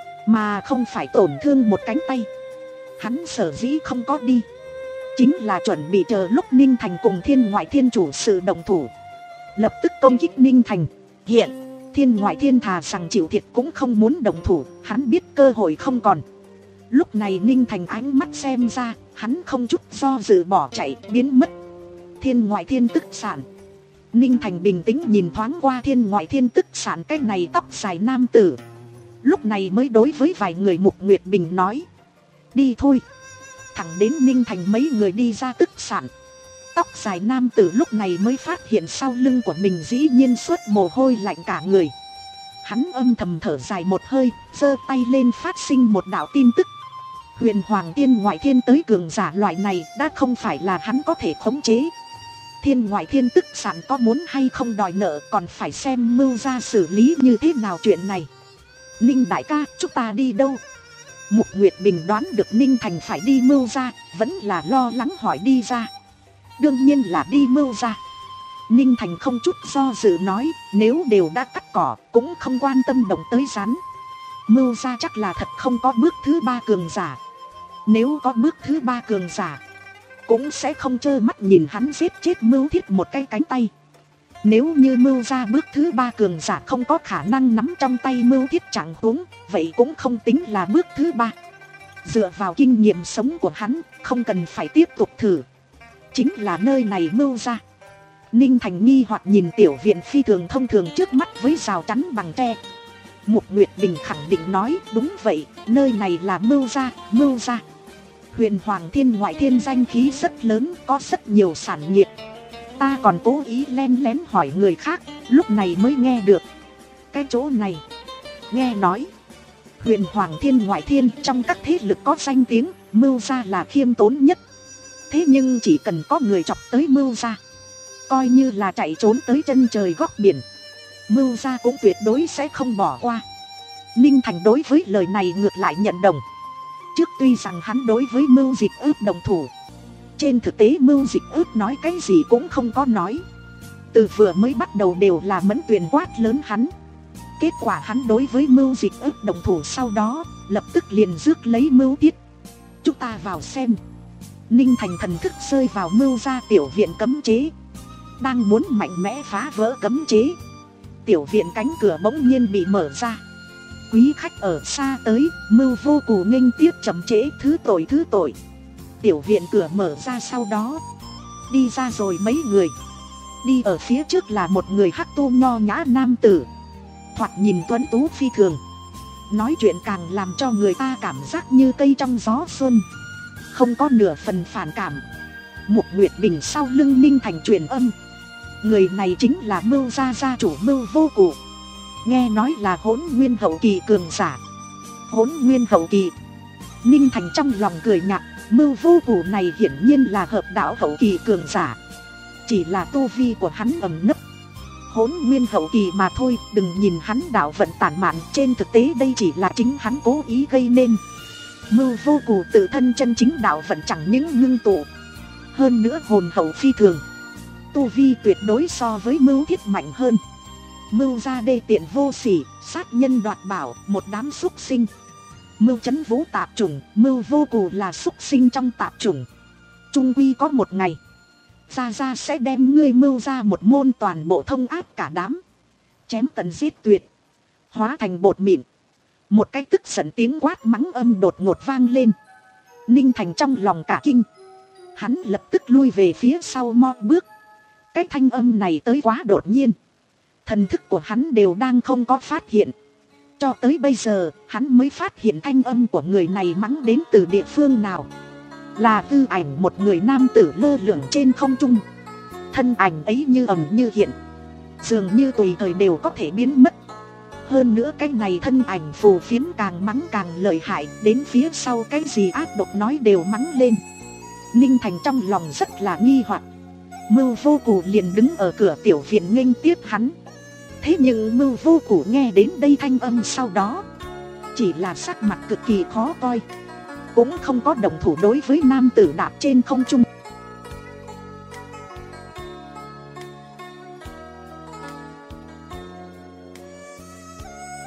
mà không phải tổn thương một cánh tay. Hắn sở dĩ không có đi, chính là chuẩn bị chờ lúc Ninh Thành cùng thiên ngoại thiên chủ sự đồng thủ, lập tức công kích Ninh Thành. Hiện thiên ngoại thiên thà rằng chịu thiệt cũng không muốn đồng thủ, hắn biết cơ hội không còn. Lúc này Ninh Thành ánh mắt xem ra, hắn không chút do dự bỏ chạy biến mất. Thiên ngoại thiên tức sản. Ninh Thành bình tĩnh nhìn thoáng qua thiên ngoại thiên tức sản cái này tóc dài nam tử, lúc này mới đối với vài người Mục Nguyệt Bình nói: đi thôi. Thẳng đến Ninh Thành mấy người đi ra tức sản, tóc dài nam tử lúc này mới phát hiện sau lưng của mình dĩ nhiên xuất mồ hôi lạnh cả người. Hắn âm thầm thở dài một hơi, giơ tay lên phát sinh một đạo tin tức. Huyền Hoàng Tiên ngoại thiên tới cường giả loại này đã không phải là hắn có thể khống chế. Thiên ngoại thiên tức sản có muốn hay không đòi nợ còn phải xem Mưu ra xử lý như thế nào chuyện này. Ninh đại ca, chúng ta đi đâu? Mục Nguyệt Bình đoán được Ninh Thành phải đi Mưu ra, vẫn là lo lắng hỏi đi ra. Đương nhiên là đi Mưu ra. Ninh Thành không chút do dự nói, nếu đều đã cắt cỏ cũng không quan tâm động tới rắn. Mưu ra chắc là thật không có bước thứ ba cường giả. Nếu có bước thứ ba cường giả, cũng sẽ không trơ mắt nhìn hắn giết chết Mưu Thiết một cái cánh tay. Nếu như Mưu ra bước thứ ba cường giả không có khả năng nắm trong tay Mưu Thiết chẳng huống, vậy cũng không tính là bước thứ ba. Dựa vào kinh nghiệm sống của hắn, không cần phải tiếp tục thử. Chính là nơi này Mưu ra. Ninh Thành nghi hoặc nhìn tiểu viện phi thường thông thường trước mắt với rào chắn bằng tre. Mục Nguyệt Bình khẳng định nói, đúng vậy, nơi này là Mưu ra, Mưu ra. Huyền Hoàng Thiên ngoại thiên danh khí rất lớn, có rất nhiều sản nghiệp. Ta còn cố ý len lén hỏi người khác, lúc này mới nghe được. Cái chỗ này, nghe nói Huyền Hoàng Thiên ngoại thiên trong các thế lực có danh tiếng, Mưu ra là khiêm tốn nhất. Thế nhưng chỉ cần có người chọc tới Mưu ra, coi như là chạy trốn tới chân trời góc biển, Mưu ra cũng tuyệt đối sẽ không bỏ qua. Ninh Thành đối với lời này ngược lại nhận đồng. Trước tuy rằng hắn đối với Mưu Dịch Ước đồng thủ, trên thực tế Mưu Dịch Ước nói cái gì cũng không có nói. Từ vừa mới bắt đầu đều là Mẫn Tuyền quát lớn hắn. Kết quả hắn đối với Mưu Dịch ức động thủ, sau đó lập tức liền rước lấy Mưu Tiết. Chúng ta vào xem. Ninh Thành thần thức rơi vào Mưu gia tiểu viện cấm chế, đang muốn mạnh mẽ phá vỡ cấm chế. Tiểu viện cánh cửa bỗng nhiên bị mở ra. Quý khách ở xa tới, Mưu Vô Cù nghênh tiếp chậm trễ, thứ tội thứ tội. Tiểu viện cửa mở ra, sau đó đi ra rồi mấy người. Đi ở phía trước là một người hắc tu nho nhã nam tử, thoạt nhìn tuấn tú phi thường. Nói chuyện càng làm cho người ta cảm giác như cây trong gió xuân, không có nửa phần phản cảm. Mục Nguyệt Bình sau lưng Ninh Thành truyền âm, người này chính là Mưu gia gia chủ Mưu Vô Cù, nghe nói là hỗn nguyên hậu kỳ cường giả. Hỗn nguyên hậu kỳ? Ninh Thành trong lòng cười nhạt, Mưu Vô Cù này hiển nhiên là hợp đạo hậu kỳ cường giả, chỉ là tu vi của hắn ẩn nấp hỗn nguyên hậu kỳ mà thôi. Đừng nhìn hắn đạo vận tản mạn, trên thực tế đây chỉ là chính hắn cố ý gây nên. Mưu Vô Cù tự thân chân chính đạo vận chẳng những ngưng tụ, hơn nữa hồn hậu phi thường, tu vi tuyệt đối so với Mưu Thiết mạnh hơn. Mưu gia đê tiện vô sỉ, sát nhân đoạt bảo, một đám súc sinh. Mưu chấn vũ tạp chủng, Mưu Vô Cù là súc sinh trong tạp chủng. Trung quy có một ngày, gia gia sẽ đem ngươi Mưu gia một môn toàn bộ thông áp cả đám, chém tận giết tuyệt, hóa thành bột mịn. Một cái tức giận tiếng quát mắng âm đột ngột vang lên. Ninh Thành trong lòng cả kinh, hắn lập tức lui về phía sau mo bước. Cái thanh âm này tới quá đột nhiên, thần thức của hắn đều đang không có phát hiện. Cho tới bây giờ hắn mới phát hiện thanh âm của người này mắng đến từ địa phương nào. Là tư ảnh một người nam tử lơ lửng trên không trung. Thân ảnh ấy như ẩn như hiện, dường như tùy thời đều có thể biến mất. Hơn nữa cái này thân ảnh phù phiếm càng mắng càng lợi hại, đến phía sau cái gì ác độc nói đều mắng lên. Ninh Thành trong lòng rất là nghi hoặc. Mưu Vô Cù liền đứng ở cửa tiểu viện nghênh tiếp hắn. Thế nhưng Mưu Vô Cù nghe đến đây thanh âm sau đó, chỉ là sắc mặt cực kỳ khó coi, cũng không có động thủ đối với nam tử đạp trên không trung.